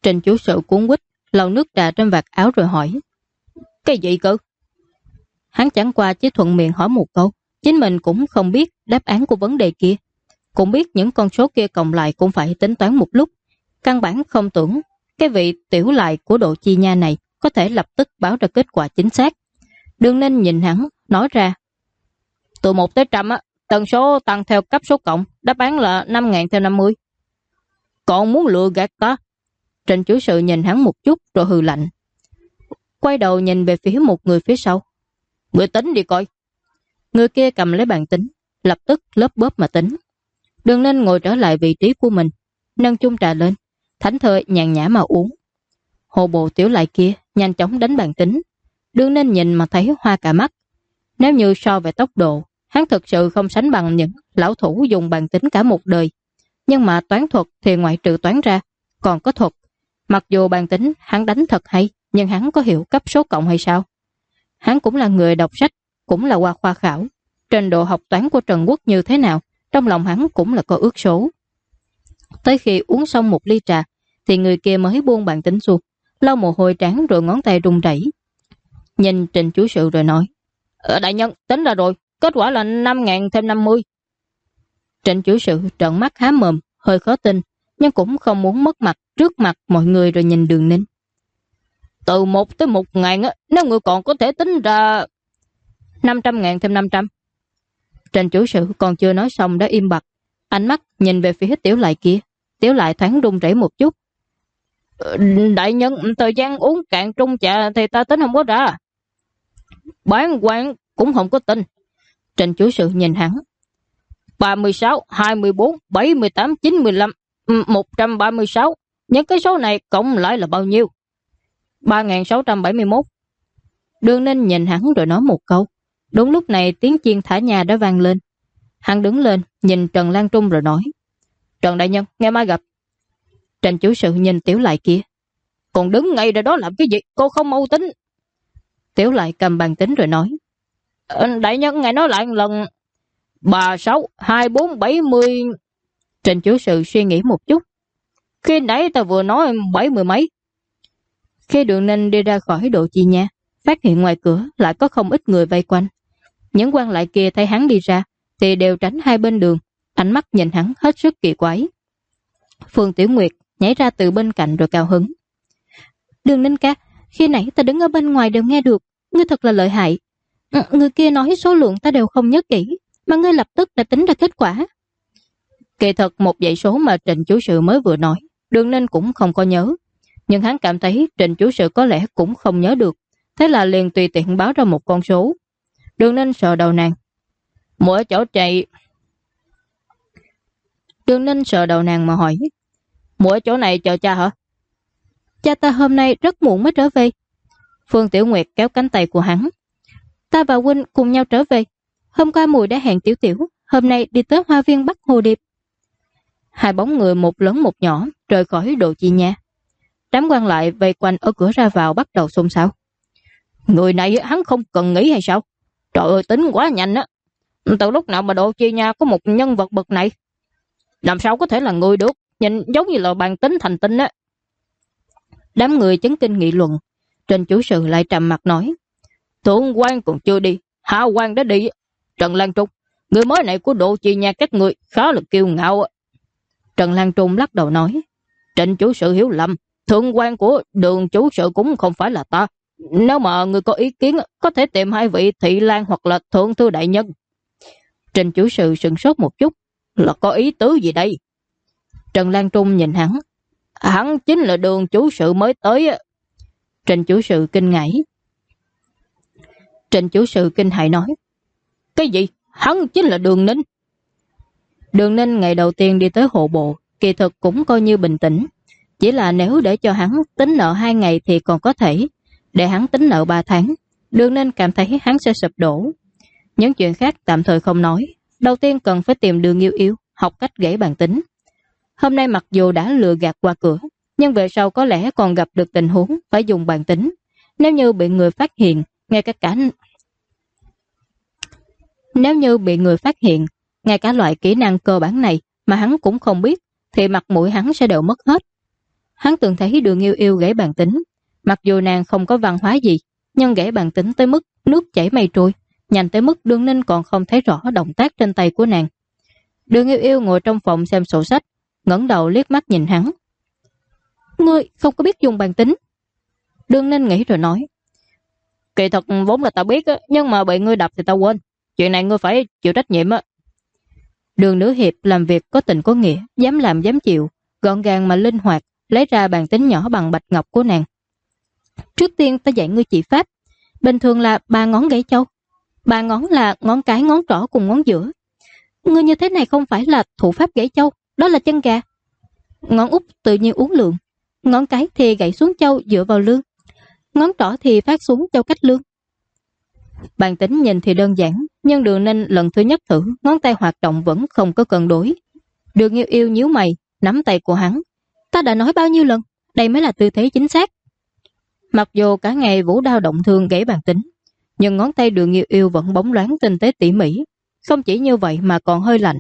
Trình chủ sự cuốn quýt lau nước trà trên vạt áo rồi hỏi: Cái gì cơ? Hắn chẳng qua chỉ thuận miệng hỏi một câu, chính mình cũng không biết đáp án của vấn đề kia, cũng biết những con số kia cộng lại cũng phải tính toán một lúc, căn bản không tưởng cái vị tiểu lại của Độ Chi Nha này có thể lập tức báo ra kết quả chính xác. Đường Ninh nhìn hắn nói ra: Từ 1 tới 100 á, tần số tăng theo cấp số cộng, đáp án là 5.000 theo 50. Còn muốn lừa gạt ta? Trình chủ sự nhìn hắn một chút rồi hừ lạnh, quay đầu nhìn về phía một người phía sau: Người tính đi coi. Người kia cầm lấy bàn tính, lập tức lốp bốp mà tính. Đường Ninh ngồi trở lại vị trí của mình, nâng chung trà lên, thảnh thơi nhàn nhã mà uống. Hồ bộ tiểu lại kia nhanh chóng đánh bàn tính. Đường Ninh nhìn mà thấy hoa cả mắt. Nếu như so về tốc độ, hắn thực sự không sánh bằng những lão thủ dùng bàn tính cả một đời. Nhưng mà toán thuật thì ngoại trừ toán ra, còn có thuật. Mặc dù bàn tính hắn đánh thật hay, nhưng hắn có hiểu cấp số cộng hay sao? Hắn cũng là người đọc sách, cũng là qua khoa khảo. Trình độ học toán của Trần Quốc như thế nào, trong lòng hắn cũng là có ước số. Tới khi uống xong một ly trà, thì người kia mới buông bàn tính xuống, lau mồ hôi trán rồi ngón tay run rẩy. Nhìn Trình chủ sự rồi nói: Đại nhân, tính ra rồi, kết quả là 5.000 thêm 50. Trình chủ sự trợn mắt há mồm, hơi khó tin, nhưng cũng không muốn mất mặt trước mặt mọi người rồi nhìn Đường Ninh. Từ 1 tới 1.000 á, nếu người còn có thể tính ra 500.000 thêm 500. Trình chủ sự còn chưa nói xong đã im bặt, ánh mắt nhìn về phía tiểu lại kia. Tiểu lại thoáng run rẩy một chút. Đại nhân, thời gian uống cạn trung trà thì ta tính không có ra. Bán quan cũng không có tin. Trình chủ sự nhìn hắn: 36, 24, 78, 95, 136. Những cái số này cộng lại là bao nhiêu? 3.671. Đường Ninh nhìn hắn rồi nói một câu. Đúng lúc này tiếng chiên thả nhà đã vang lên. Hắn đứng lên nhìn Trần Lan Trung rồi nói: Trần đại nhân, ngày mai gặp. Trình chủ sự nhìn tiểu lại kia: Còn đứng ngay ra đó làm cái gì? Cô không mau tính. Tiểu lại cầm bàn tính rồi nói: Đại nhân, ngài nói lại một lần. 36, 24, 70. Trình chủ sự suy nghĩ một chút: Khi nãy ta vừa nói 70 mấy. Khi Đường Ninh đi ra khỏi Độ Chi Nha, phát hiện ngoài cửa lại có không ít người vây quanh. Những quan lại kia thấy hắn đi ra thì đều tránh hai bên đường, ánh mắt nhìn hắn hết sức kỳ quái. Phương Tiểu Nguyệt nhảy ra từ bên cạnh rồi cao hứng: Đường Ninh ca, khi nãy ta đứng ở bên ngoài đều nghe được, ngươi thật là lợi hại. Người kia nói số lượng ta đều không nhớ kỹ, mà ngươi lập tức đã tính ra kết quả. Kỳ thật một dãy số mà Trình chủ sự mới vừa nói, Đường Ninh cũng không có nhớ, nhưng hắn cảm thấy Trình chủ sự có lẽ cũng không nhớ được, thế là liền tùy tiện báo ra một con số. Đường Ninh sờ đầu nàng: Mỗi chỗ chạy. Đường Ninh sờ đầu nàng mà hỏi: Mỗi chỗ này chờ cha hả? Cha ta hôm nay rất muộn mới trở về. Phương Tiểu Nguyệt kéo cánh tay của hắn: Ta và huynh cùng nhau trở về. Hôm qua mùi đã hẹn Tiểu Tiểu, hôm nay đi tới hoa viên Bắc Hồ Điệp. Hai bóng người một lớn một nhỏ rời khỏi Độ Chi Nha. Đám quan lại vây quanh ở cửa ra vào bắt đầu xôn xao: Người này hắn không cần nghĩ hay sao? Trời ơi, tính quá nhanh á. Từ lúc nào mà Độ Chi Nha có một nhân vật bậc này? Làm sao có thể là người được? Nhìn giống như là bàn tính thành tinh á. Đám người chấn kinh nghị luận. Trình chủ sự lại trầm mặt nói: Thượng quan còn chưa đi, hạ quan đã đi. Trần Lan Trung, người mới này của Độ Chi Nha các người khá là kiêu ngạo. Trần Lan Trung lắc đầu nói: Trình chủ sự hiểu lầm, thượng quan của Đường chủ sự cũng không phải là ta. Nếu mà người có ý kiến, có thể tìm hai vị thị lang hoặc là thượng thư đại nhân. Trình chủ sự sửng sốt một chút: Là có ý tứ gì đây? Trần Lan Trung nhìn hắn: Hắn chính là Đường chủ sự mới tới. Trình chủ sự kinh ngãi. Trình chủ sự kinh hãi nói: Cái gì? Hắn chính là Đường Ninh? Đường Ninh ngày đầu tiên đi tới hộ bộ, kỳ thực cũng coi như bình tĩnh. Chỉ là nếu để cho hắn tính nợ 2 ngày thì còn có thể, để hắn tính nợ 3 tháng, Đường Ninh cảm thấy hắn sẽ sụp đổ. Những chuyện khác tạm thời không nói, đầu tiên cần phải tìm Đường Yêu Yêu, học cách gãy bàn tính. Hôm nay mặc dù đã lừa gạt qua cửa, nhưng về sau có lẽ còn gặp được tình huống phải dùng bàn tính. Nếu như bị người phát hiện, ngay cả loại kỹ năng cơ bản này mà hắn cũng không biết, thì mặt mũi hắn sẽ đều mất hết. Hắn từng thấy Đường Yêu Yêu gãy bàn tính. Mặc dù nàng không có văn hóa gì, nhưng gãy bàn tính tới mức nước chảy mây trôi, nhanh tới mức Đường Ninh còn không thấy rõ động tác trên tay của nàng. Đường Yêu Yêu ngồi trong phòng xem sổ sách, ngẩng đầu liếc mắt nhìn hắn. Ngươi không có biết dùng bàn tính. Đường Ninh nghĩ rồi nói. Kỳ thật vốn là ta biết á, nhưng mà bị ngươi đập thì ta quên. Chuyện này ngươi phải chịu trách nhiệm á. Đường Nữ Hiệp làm việc có tình có nghĩa, dám làm dám chịu, gọn gàng mà linh hoạt, lấy ra bàn tính nhỏ bằng bạch ngọc của nàng. Trước tiên ta dạy ngươi chỉ pháp. Bình thường là 3 ngón gãy châu. 3 ngón là ngón cái, ngón trỏ cùng ngón giữa. Ngươi như thế này không phải là thủ pháp gãy châu, đó là chân gà. Ngón út tự nhiên uốn lượn, ngón cái thì gãy xuống châu dựa vào lưng, ngón trỏ thì phát xuống châu cách lưng. Bàn tính nhìn thì đơn giản, nhưng Đường Ninh lần thứ nhất thử, ngón tay hoạt động vẫn không có cân đối. Đường Yêu Yêu nhíu mày, nắm tay của hắn. Ta đã nói bao nhiêu lần, đây mới là tư thế chính xác. Mặc dù cả ngày Vũ Đao động thương gãy bàn tính, nhưng ngón tay Đường Yêu Yêu vẫn bóng loáng tinh tế tỉ mỉ. Không chỉ như vậy mà còn hơi lạnh.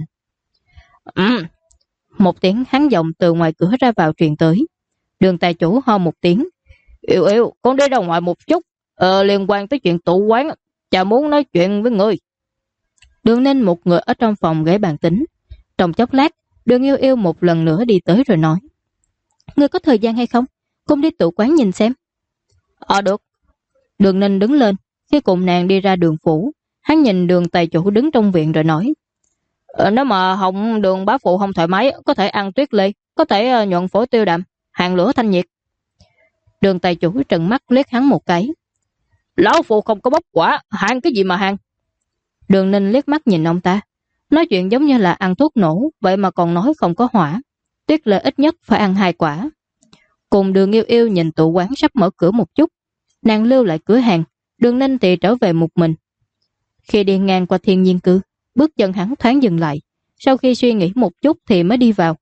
Một tiếng hắn giọng từ ngoài cửa ra vào truyền tới. Đường tài chủ ho một tiếng. Yêu Yêu, con đi ra ngoài một chút, liên quan tới chuyện tụ quán, cha muốn nói chuyện với người. Đường Ninh một người ở trong phòng gãy bàn tính. Trong chốc lát, Đường Yêu Yêu một lần nữa đi tới rồi nói. Ngươi có thời gian hay không? Cùng đi tụ quán nhìn xem. Được. Đường Ninh đứng lên. Khi cùng nàng đi ra đường phủ, hắn nhìn Đường tài chủ đứng trong viện rồi nói. Nếu mà Đường bá phụ không thoải mái, có thể ăn tuyết lê, có thể nhuận phổi tiêu đạm, hàng lửa thanh nhiệt. Đường tài chủ trừng mắt liếc hắn một cái. Lão phụ không có bốc quả, hàng cái gì mà hàng? Đường Ninh liếc mắt nhìn ông ta, nói chuyện giống như là ăn thuốc nổ, vậy mà còn nói không có hỏa. Tuyết lê ít nhất phải ăn 2 quả. Cùng Đường Yêu Yêu nhìn tụ quán sắp mở cửa một chút, nàng lưu lại cửa hàng, Đường Ninh thì trở về một mình. Khi đi ngang qua Thiên Nhiên Cư, bước chân hắn thoáng dừng lại, sau khi suy nghĩ một chút thì mới đi vào.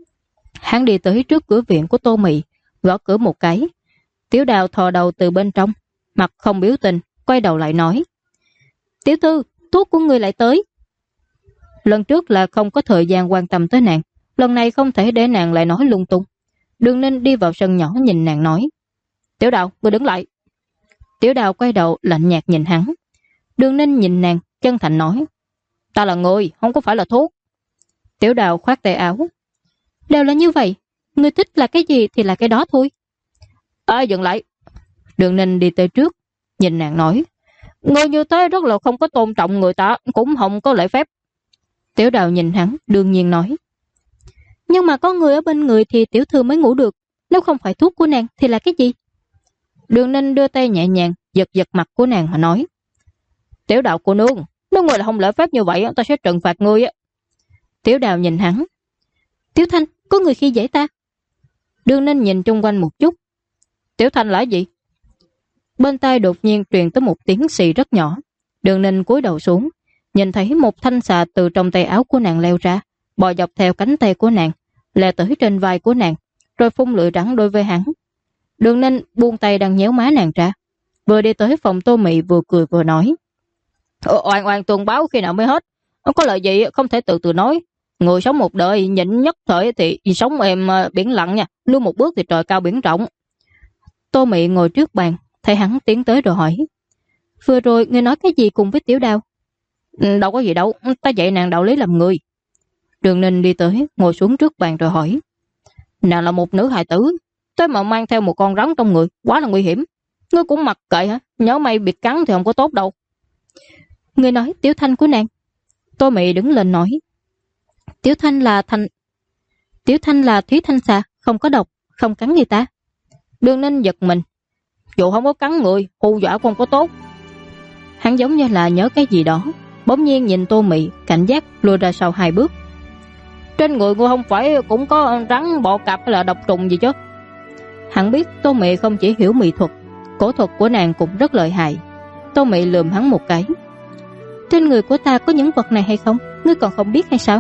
Hắn đi tới trước cửa viện của Tô Mị, gõ cửa một cái. Tiểu Đào thò đầu từ bên trong, mặt không biểu tình, quay đầu lại nói. Tiểu thư, thuốc của người lại tới. Lần trước là không có thời gian quan tâm tới nàng, lần này không thể để nàng lại nói lung tung. Đường Ninh đi vào sân nhỏ nhìn nàng nói. Tiểu Đào, người đứng lại. Tiểu Đào quay đầu lạnh nhạt nhìn hắn. Đường Ninh nhìn nàng, chân thành nói. Ta là người, không có phải là thuốc. Tiểu Đào khoát tay áo. Đều là như vậy, người thích là cái gì thì là cái đó thôi. Dừng lại. Đường Ninh đi tới trước, nhìn nàng nói. Người như thế rất là không có tôn trọng người ta, cũng không có lễ phép. Tiểu Đào nhìn hắn, đương nhiên nói. Nhưng mà có người ở bên người thì tiểu thư mới ngủ được, nếu không phải thuốc của nàng thì là cái gì? Đường Ninh đưa tay nhẹ nhàng giật giật mặt của nàng mà nói. Tiểu Đào cô nương, nếu người là không lễ phép như vậy, ta sẽ trừng phạt ngươi á. Tiểu Đào nhìn hắn. Tiểu Thanh, có người khi dễ ta. Đường Ninh nhìn chung quanh một chút. Tiểu Thanh là gì? Bên tai đột nhiên truyền tới một tiếng xì rất nhỏ. Đường Ninh cúi đầu xuống, nhìn thấy một thanh xà từ trong tay áo của nàng leo ra, bò dọc theo cánh tay của nàng, leo tới trên vai của nàng, rồi phun lưỡi rắn đối với hắn. Đường Ninh buông tay đang nhéo má nàng ra, vừa đi tới phòng Tô Mị vừa cười vừa nói. Oan oan tuần báo khi nào mới hết, có lời gì không thể từ từ nói. Người sống một đời nhịn nhất thời thì sống êm biển lặng nha, lui một bước thì trời cao biển rộng. Tô Mị ngồi trước bàn, thấy hắn tiến tới rồi hỏi. Vừa rồi ngươi nói cái gì cùng với Tiểu Đào? Đâu có gì đâu, ta dạy nàng đạo lý làm người. Đường Ninh đi tới, ngồi xuống trước bàn rồi hỏi. Nàng là một nữ hài tử, tới mà mang theo một con rắn trong người, quá là nguy hiểm. Ngươi cũng mặc kệ hả? Nhớ may bị cắn thì không có tốt đâu. Ngươi nói Tiểu Thanh của nàng. Tô Mị đứng lên nói. Tiểu Thanh là Thúy Thanh xà, không có độc, không cắn người ta. Đường Ninh giật mình. Dù không có cắn người, hù dọa không có tốt. Hắn giống như là nhớ cái gì đó, bỗng nhiên nhìn Tô Mị, cảnh giác lùi ra sau 2 bước. Trên người ngươi không phải cũng có rắn bọ cạp hay là độc trùng gì chứ? Hắn biết Tô Mị không chỉ hiểu mỹ thuật, cổ thuật của nàng cũng rất lợi hại. Tô Mị lườm hắn một cái. Trên người của ta có những vật này hay không? Ngươi còn không biết hay sao?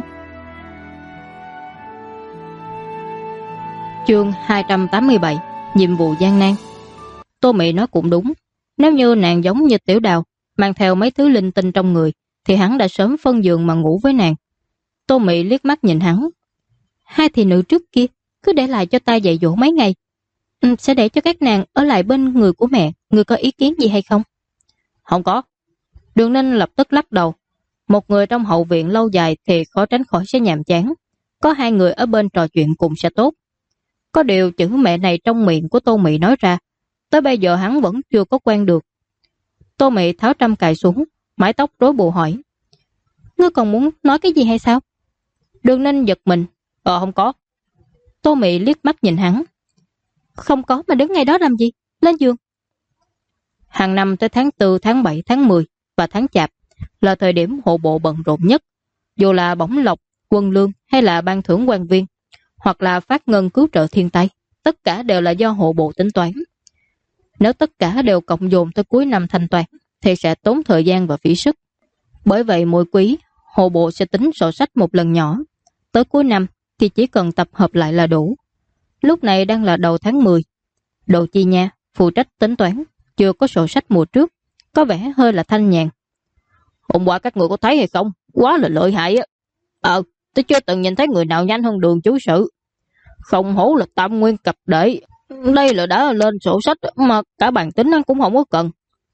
Chương 287, nhiệm vụ gian nan. Tô Mị nói cũng đúng. Nếu như nàng giống như Tiểu Đào, mang theo mấy thứ linh tinh trong người, thì hắn đã sớm phân giường mà ngủ với nàng. Tô Mị liếc mắt nhìn hắn. Hai thị nữ trước kia, cứ để lại cho ta dạy dỗ mấy ngày. Sẽ để cho các nàng ở lại bên người của mẹ. Người có ý kiến gì hay không? Không có. Đường Ninh lập tức lắc đầu. Một người trong hậu viện lâu dài thì khó tránh khỏi sẽ nhàm chán. Có hai người ở bên trò chuyện cùng sẽ tốt. Có điều chữ mẹ này trong miệng của Tô Mị nói ra, tới bây giờ hắn vẫn chưa có quen được. Tô Mị tháo trăm cài xuống, mái tóc rối bù hỏi. Ngươi còn muốn nói cái gì hay sao? Đường Ninh giật mình. Không có. Tô Mị liếc mắt nhìn hắn. Không có mà đứng ngay đó làm gì? Lên giường. Hàng năm tới tháng 4, tháng 7, tháng 10 và tháng Chạp là thời điểm hộ bộ bận rộn nhất. Dù là bổng lộc, quân lương hay là ban thưởng quan viên, hoặc là phát ngân cứu trợ thiên tai, tất cả đều là do hộ bộ tính toán. Nếu tất cả đều cộng dồn tới cuối năm thanh toán thì sẽ tốn thời gian và phí sức. Bởi vậy mỗi quý, hộ bộ sẽ tính sổ sách một lần nhỏ. Tới cuối năm thì chỉ cần tập hợp lại là đủ. Lúc này đang là đầu tháng 10. Độ Chi Nha phụ trách tính toán, chưa có sổ sách mùa trước, có vẻ hơi là thanh nhàn. Hôm qua các người có thấy hay không? Quá là lợi hại á. Tôi chưa từng nhìn thấy người nào nhanh hơn Đường chủ sự. Không hổ là tam nguyên cập đệ. Đây là đã lên sổ sách mà cả bàn tính cũng không có cần.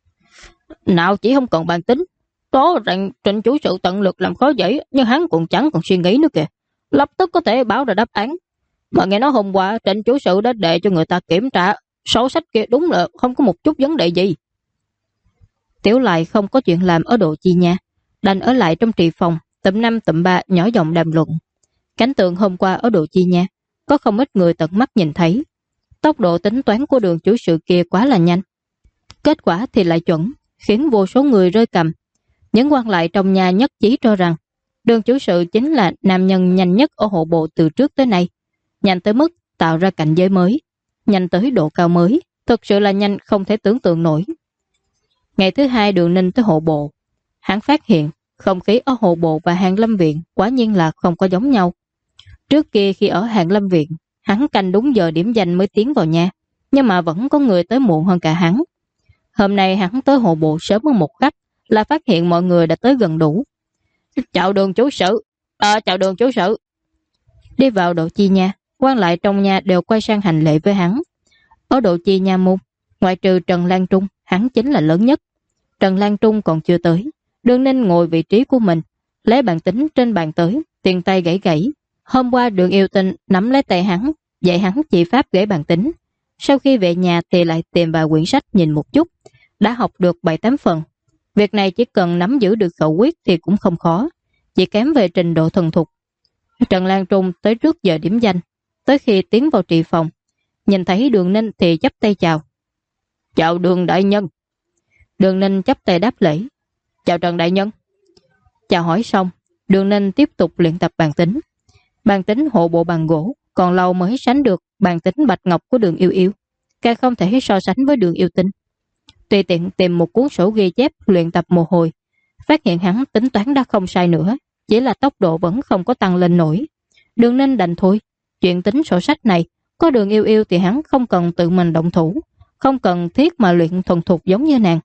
Nào chỉ không cần bàn tính. Đó rằng Trịnh chủ sự tận lực làm khó dễ, nhưng hắn cũng chẳng còn suy nghĩ nữa kìa. Lập tức có thể báo ra đáp án. Mà nghe nói hôm qua Trịnh chủ sự đã đề cho người ta kiểm tra. Sổ sách kia đúng là không có một chút vấn đề gì. Tiểu Lại không có chuyện làm ở Độ Chi Nha, đành ở lại trong trì phòng, tụm 5 tụm 3 nhỏ giọng đàm luận. Cảnh tượng hôm qua ở Độ Chi Nha có không ít người tận mắt nhìn thấy. Tốc độ tính toán của Đường chủ sự kia quá là nhanh. Kết quả thì lại chuẩn, khiến vô số người rơi cầm. Những quan lại trong nhà nhất trí cho rằng Đường chủ sự chính là nam nhân nhanh nhất ở hộ bộ từ trước tới nay. Nhanh tới mức tạo ra cảnh giới mới, nhanh tới độ cao mới, thực sự là nhanh không thể tưởng tượng nổi. Ngày thứ hai Đường Ninh tới hộ bộ, hắn phát hiện không khí ở hộ bộ và Hàn Lâm Viện quả nhiên là không có giống nhau. Trước kia khi ở Hàn Lâm Viện, hắn canh đúng giờ điểm danh mới tiến vào nhà, nhưng mà vẫn có người tới muộn hơn cả hắn. Hôm nay hắn tới hộ bộ sớm hơn một khắc, là phát hiện mọi người đã tới gần đủ. Chào Đường chủ sự. Chào Đường chủ sự. Đi vào Độ Chi Nha, quan lại trong nhà đều quay sang hành lễ với hắn. Ở Độ Chi Nha môn, ngoại trừ Trần Lan Trung, hắn chính là lớn nhất. Trần Lan Trung còn chưa tới. Đường Ninh ngồi vị trí của mình, lấy bàn tính trên bàn tới, tiền tay gãy gãy. Hôm qua Đường Yêu Tinh nắm lấy tay hắn, dạy hắn chỉ pháp gãy bàn tính. Sau khi về nhà thì lại tìm vài quyển sách nhìn một chút, đã học được 7-8 phần. Việc này chỉ cần nắm giữ được khẩu quyết thì cũng không khó, chỉ kém về trình độ thuần thục. Trần Lan Trung tới trước giờ điểm danh, tới khi tiến vào trì phòng, nhìn thấy Đường Ninh thì chắp tay chào. Chào Đường đại nhân. Đường Ninh chắp tay đáp lễ. Chào Trần đại nhân. Chào hỏi xong, Đường Ninh tiếp tục luyện tập bàn tính. Bàn tính hộ bộ bằng gỗ, còn lâu mới sánh được bàn tính bạch ngọc của Đường Yêu Yêu, càng không thể so sánh với Đường Yêu Tinh. Tùy tiện tìm một cuốn sổ ghi chép luyện tập một hồi, phát hiện hắn tính toán đã không sai nữa, chỉ là tốc độ vẫn không có tăng lên nổi. Đường Ninh đành thôi, chuyện tính sổ sách này, có Đường Yêu Yêu thì hắn không cần tự mình động thủ, không cần thiết mà luyện thuần thục giống như nàng.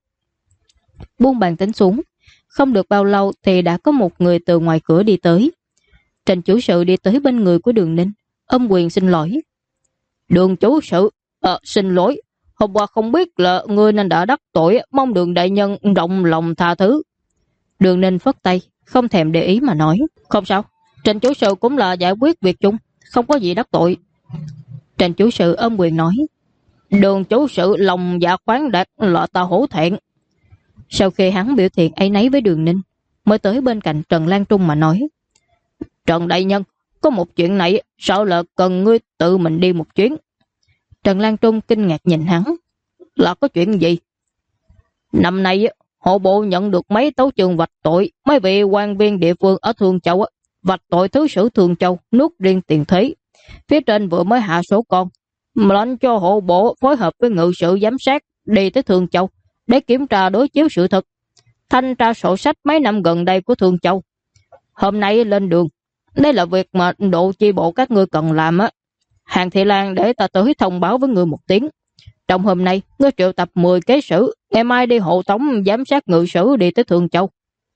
Buông bàn tính xuống, không được bao lâu thì đã có một người từ ngoài cửa đi tới. Trần chủ sự đi tới bên người của Đường Ninh, ôm quyền xin lỗi. Đường chủ sự, xin lỗi, hôm qua không biết là ngươi nên đã đắc tội, mong Đường đại nhân rộng lòng tha thứ. Đường Ninh phất tay, không thèm để ý mà nói. Không sao, Trần chủ sự cũng là giải quyết việc chung, không có gì đắc tội. Trần chủ sự ôm quyền nói. Đường chủ sự lòng dạ khoáng đạt là ta hổ thẹn. Sau khi hắn biểu thiện áy náy với Đường Ninh, mới tới bên cạnh Trần Lan Trung mà nói. Trần đại nhân, có một chuyện này sợ là cần ngươi tự mình đi một chuyến. Trần Lan Trung kinh ngạc nhìn hắn. Là có chuyện gì? Năm nay hộ bộ nhận được mấy tấu chương vạch tội mấy vị quan viên địa phương ở Thương Châu, vạch tội thứ sử Thương Châu nuốt riêng tiền thế. Phía trên vừa mới hạ số con, lệnh cho hộ bộ phối hợp với ngự sự giám sát đi tới Thương Châu để kiểm tra đối chiếu sự thật, thanh tra sổ sách mấy năm gần đây của Thương Châu. Hôm nay lên đường, đây là việc mà độ chi bộ các ngươi cần làm á. Hàng Thị Lan để ta tới thông báo với ngươi một tiếng. Trong hôm nay, ngươi triệu tập 10 kế sử, ngày mai đi hộ tống giám sát ngự sử đi tới Thương Châu.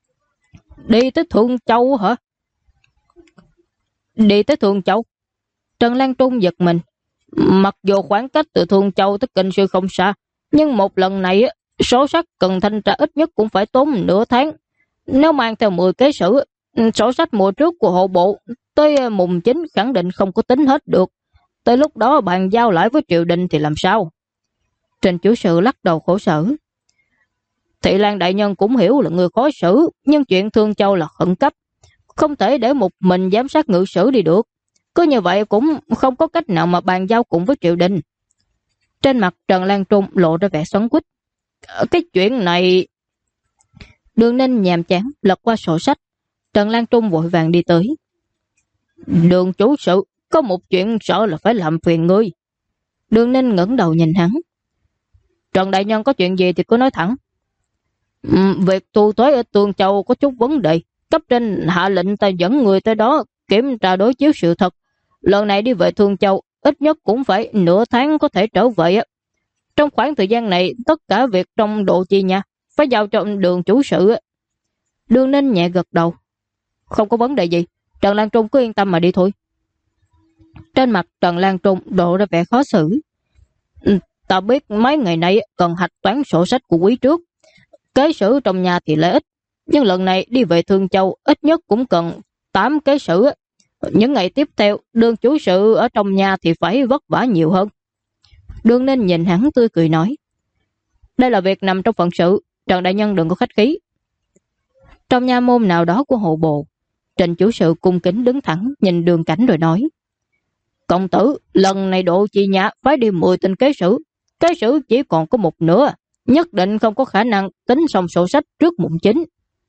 Đi tới Thương Châu hả? Đi tới Thương Châu? Trần Lan Trung giật mình. Mặc dù khoảng cách từ Thương Châu tới Kinh Sư không xa, nhưng một lần này sổ sách cần thanh tra ít nhất cũng phải tốn nửa tháng. Nếu mang theo 10 kế sử, sổ sách mùa trước của hộ bộ tới mùng 9 khẳng định không có tính hết được. Tới lúc đó bàn giao lại với triều đình thì làm sao? Trình chủ sự lắc đầu khổ sở. Thị Lan đại nhân cũng hiểu là người khó xử, nhưng chuyện Thương Châu là khẩn cấp, không thể để một mình giám sát ngự sử đi được. Cứ như vậy cũng không có cách nào mà bàn giao cùng với triều đình. Trên mặt Trần Lan Trung lộ ra vẻ xoắn quýt. Cái chuyện này... Đường Ninh nhàm chán lật qua sổ sách. Trần Lan Trung vội vàng đi tới. Đường chủ sự, có một chuyện sợ là phải làm phiền ngươi. Đường Ninh ngẩng đầu nhìn hắn. Trần đại nhân có chuyện gì thì cứ nói thẳng. Việc thu thuế ở Tương Châu có chút vấn đề. Cấp trên hạ lệnh ta dẫn người tới đó kiểm tra đối chiếu sự thật. Lần này đi về Thương Châu ít nhất cũng phải nửa tháng có thể trở về. Trong khoảng thời gian này tất cả việc trong độ chi nha phải giao cho Đường chủ sự. Đường Ninh nhẹ gật đầu. Không có vấn đề gì, Trần Lan Trung cứ yên tâm mà đi thôi. Trên mặt Trần Lan Trung lộ ra vẻ khó xử. Ta biết mấy ngày nay cần hạch toán sổ sách của quý trước. Kế sử trong nhà thì lại ít, nhưng lần này đi về Thương Châu ít nhất cũng cần 8 kế sử. Những ngày tiếp theo, Đường chủ sự ở trong nhà thì phải vất vả nhiều hơn. Đường Ninh nhìn hắn tươi cười nói. Đây là việc nằm trong phận sự, Trần đại nhân đừng có khách khí. Trong nha môn nào đó của hộ bộ, Trình chủ sự cung kính đứng thẳng nhìn Đường Cảnh rồi nói. Công tử, lần này độ chi nhà phải đi 10 tên kế sử. Kế sử chỉ còn có một nửa, nhất định không có khả năng tính xong sổ sách trước mùng 9.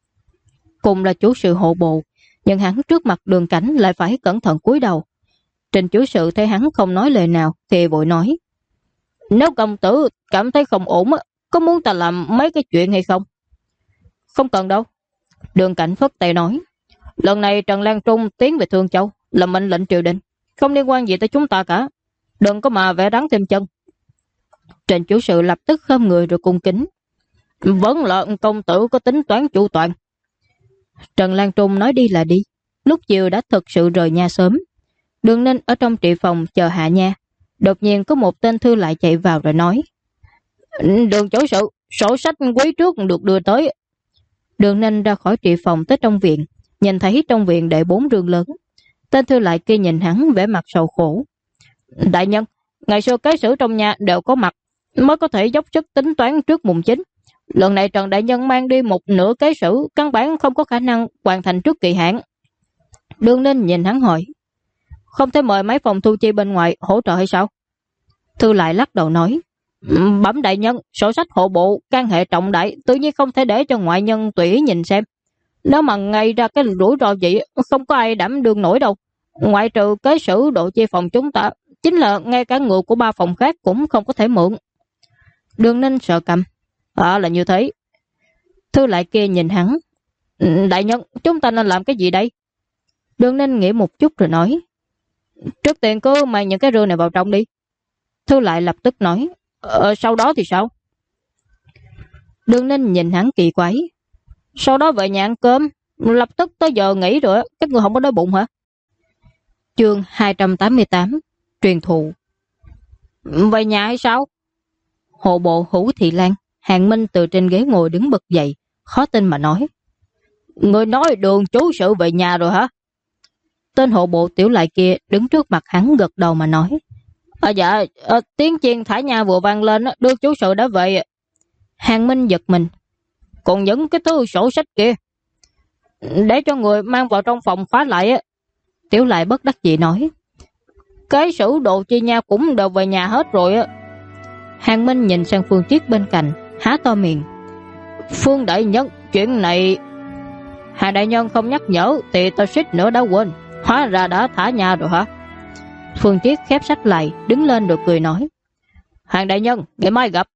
Cùng là chủ sự hộ bộ, nhưng hắn trước mặt Đường Cảnh lại phải cẩn thận cúi đầu. Trình chủ sự thấy hắn không nói lời nào thì vội nói. Nếu công tử cảm thấy không ổn, có muốn ta làm mấy cái chuyện hay không? Không cần đâu. Đường Cảnh phất tay nói. Lần này Trần Lan Trung tiến về Thương Châu là mệnh lệnh triều đình, không liên quan gì tới chúng ta cả. Đừng có mà vẽ đắng thêm chân. Trình chủ sự lập tức khom người rồi cung kính. Vẫn là công tử có tính toán chu toàn. Trần Lan Trung nói đi là đi. Lúc chiều đã thực sự rời nhà sớm. Đường Ninh ở trong trị phòng chờ hạ nha. Đột nhiên có một tên thư lại chạy vào rồi nói. Đường chủ sự, sổ sách quý trước được đưa tới. Đường Ninh ra khỏi trị phòng tới trong viện, nhìn thấy trong viện để 4 rương lớn. Tên thư lại kia nhìn hắn vẻ mặt sầu khổ. Đại nhân, ngày xưa kế sử trong nhà đều có mặt, mới có thể dốc sức tính toán trước mùng 9. Lần này Trần đại nhân mang đi một nửa kế sử, căn bản không có khả năng hoàn thành trước kỳ hạn. Đường Ninh nhìn hắn hỏi. Không thể mời mấy phòng thu chi bên ngoài hỗ trợ hay sao? Thư lại lắc đầu nói. Bẩm đại nhân, sổ sách hộ bộ can hệ trọng đại, tự nhiên không thể để cho ngoại nhân tùy ý nhìn xem. Nếu mà gây ra cái rủi ro vậy, không có ai đảm đương nổi đâu. Ngoại trừ kế sử độ chia phòng chúng ta, chính là ngay cả người của 3 phòng khác cũng không có thể mượn. Đường Ninh sợ cầm. Là như thế. Thư lại kia nhìn hắn. Đại nhân, chúng ta nên làm cái gì đây? Đường Ninh nghĩ một chút rồi nói. Trước tiên cứ mang những cái rương này vào trong đi. Thư lại lập tức nói. Sau đó thì sao? Đường Ninh nhìn hắn kỳ quái. Sau đó về nhà ăn cơm. Lập tức tới giờ nghỉ rồi. Các người không có đói bụng hả? Chương 288. Truyền thụ. Về nhà hay sao? Hộ bộ Hữu Thị Lan, Hàng Minh từ trên ghế ngồi đứng bật dậy, khó tin mà nói. Người nói Đường chủ sự về nhà rồi hả? Tên hộ bộ Tiểu Lại kia đứng trước mặt hắn gật đầu mà nói. Dạ, tiếng chiên thả nhà vừa vang lên, Đường chủ sự đã về. Hàng Minh giật mình. Còn những cái thứ sổ sách kia, để cho người mang vào trong phòng khóa lại. Tiểu Lại bất đắc dĩ nói. Cái sử đồ chi nha cũng đều về nhà hết rồi. Hàng Minh nhìn sang Phương Triết bên cạnh, há to miệng. Phương đại nhân, chuyện này Hà đại nhân không nhắc nhở thì tao suýt nữa đã quên. Hóa ra đã thả nhà rồi hả? Phương Triết khép sách lại, đứng lên rồi cười nói. Hàng đại nhân, ngày mai gặp.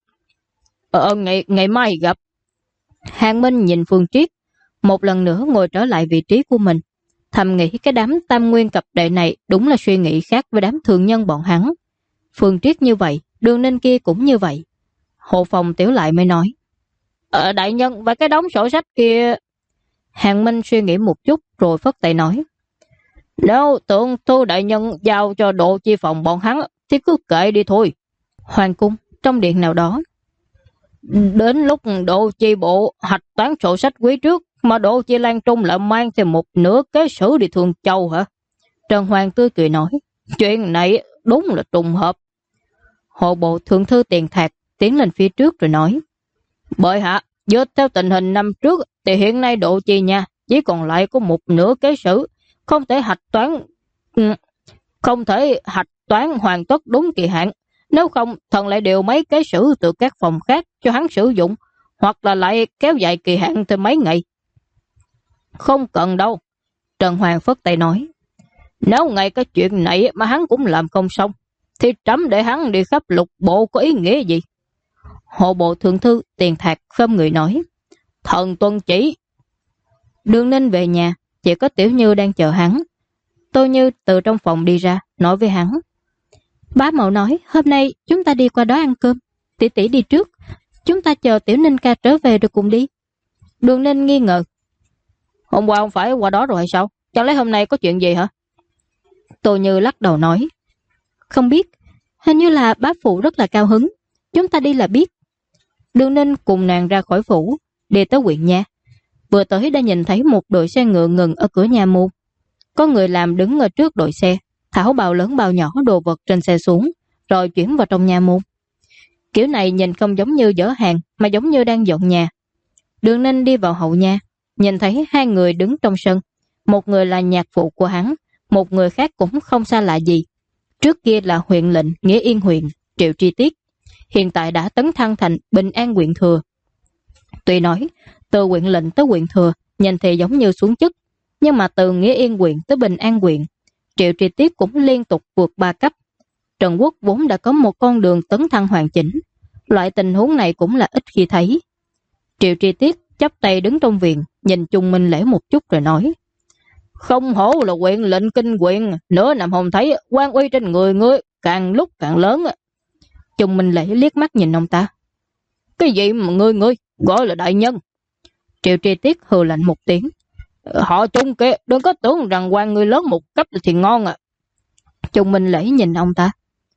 Ngày mai gặp. Hàng Minh nhìn Phương Triết, một lần nữa ngồi trở lại vị trí của mình, thầm nghĩ cái đám tam nguyên cập đệ này đúng là suy nghĩ khác với đám thường nhân bọn hắn. Phương Triết như vậy, Đường Ninh kia cũng như vậy. Hộ phòng Tiểu Lại mới nói. Đại nhân, và cái đống sổ sách kia. Hàng Minh suy nghĩ một chút rồi phất tay nói. Nếu tượng thư đại nhân giao cho độ chi phòng bọn hắn thì cứ kệ đi thôi. Hoàng cung, trong điện nào đó. Đến lúc độ chi bộ hạch toán sổ sách quý trước mà độ chi Lan Trung lại mang thêm một nửa kế sử đi Thường Châu hả? Trần Hoàng tươi cười nói, chuyện này đúng là trùng hợp. Hộ bộ thượng thư Tiền Thạc tiến lên phía trước rồi nói, bởi hạ, dựa theo tình hình năm trước thì hiện nay độ chi nha chỉ còn lại có một nửa kế sử, không thể hạch toán hoàn tất đúng kỳ hạn. Nếu không, thần lại điều mấy kế sử từ các phòng khác cho hắn sử dụng, hoặc là lại kéo dài kỳ hạn thêm mấy ngày. Không cần đâu, Trần Hoàng phất tay nói. Nếu ngay cái chuyện này mà hắn cũng làm không xong, thì trẫm để hắn đi khắp lục bộ có ý nghĩa gì? Hộ bộ thượng thư Tiền Thạc khom người nói, thần tuân chỉ. Đường Ninh về nhà, chỉ có Tiểu Như đang chờ hắn. Tô Như từ trong phòng đi ra, nói với hắn, bá mẫu nói hôm nay chúng ta đi qua đó ăn cơm, tỷ tỷ đi trước, chúng ta chờ Tiểu Ninh ca trở về rồi cùng đi. Đường Ninh nghi ngờ, hôm qua không phải qua đó rồi hay sao? Chẳng lẽ hôm nay có chuyện gì hả? Tô Như lắc đầu nói, không biết, hình như là bá phụ rất là cao hứng, chúng ta đi là biết. Đường Ninh cùng nàng ra khỏi phủ, đi tới huyện nha. Vừa tới đã nhìn thấy một đội xe ngựa ngừng ở cửa nhà môn. Có người làm đứng ở trước đội xe, tháo bao lớn bao nhỏ đồ vật trên xe xuống, rồi chuyển vào trong nhà môn. Kiểu này nhìn không giống như dỡ hàng, mà giống như đang dọn nhà. Đường Ninh đi vào hậu nha, nhìn thấy hai người đứng trong sân. Một người là nhạc phụ của hắn, một người khác cũng không xa lạ gì. Trước kia là huyện lệnh Nghĩa Yên huyện, Triệu Tri Tiết, hiện tại đã tấn thăng thành Bình An huyện thừa. Tuy nói, từ huyện lệnh tới huyện thừa, nhìn thì giống như xuống chức, nhưng mà từ Nghĩa Yên huyện tới Bình An huyện, Triệu Tri Tiết cũng liên tục vượt 3 cấp. Trần Quốc vốn đã có một con đường tấn thăng hoàn chỉnh, loại tình huống này cũng là ít khi thấy. Triệu Tri Tiết chắp tay đứng trong viện, nhìn Trung Minh Lễ một chút rồi nói, không hổ là huyện lệnh kinh huyện, nửa năm không thấy quan uy trên người ngươi càng lúc càng lớn. Trung Minh Lễ liếc mắt nhìn ông ta, cái gì mà ngươi gọi là đại nhân? Triệu Tri Tiết hừ lạnh một tiếng, họ Trung kia đừng có tưởng rằng quan ngươi lớn một cấp thì ngon à. Trung Minh Lễ nhìn ông ta,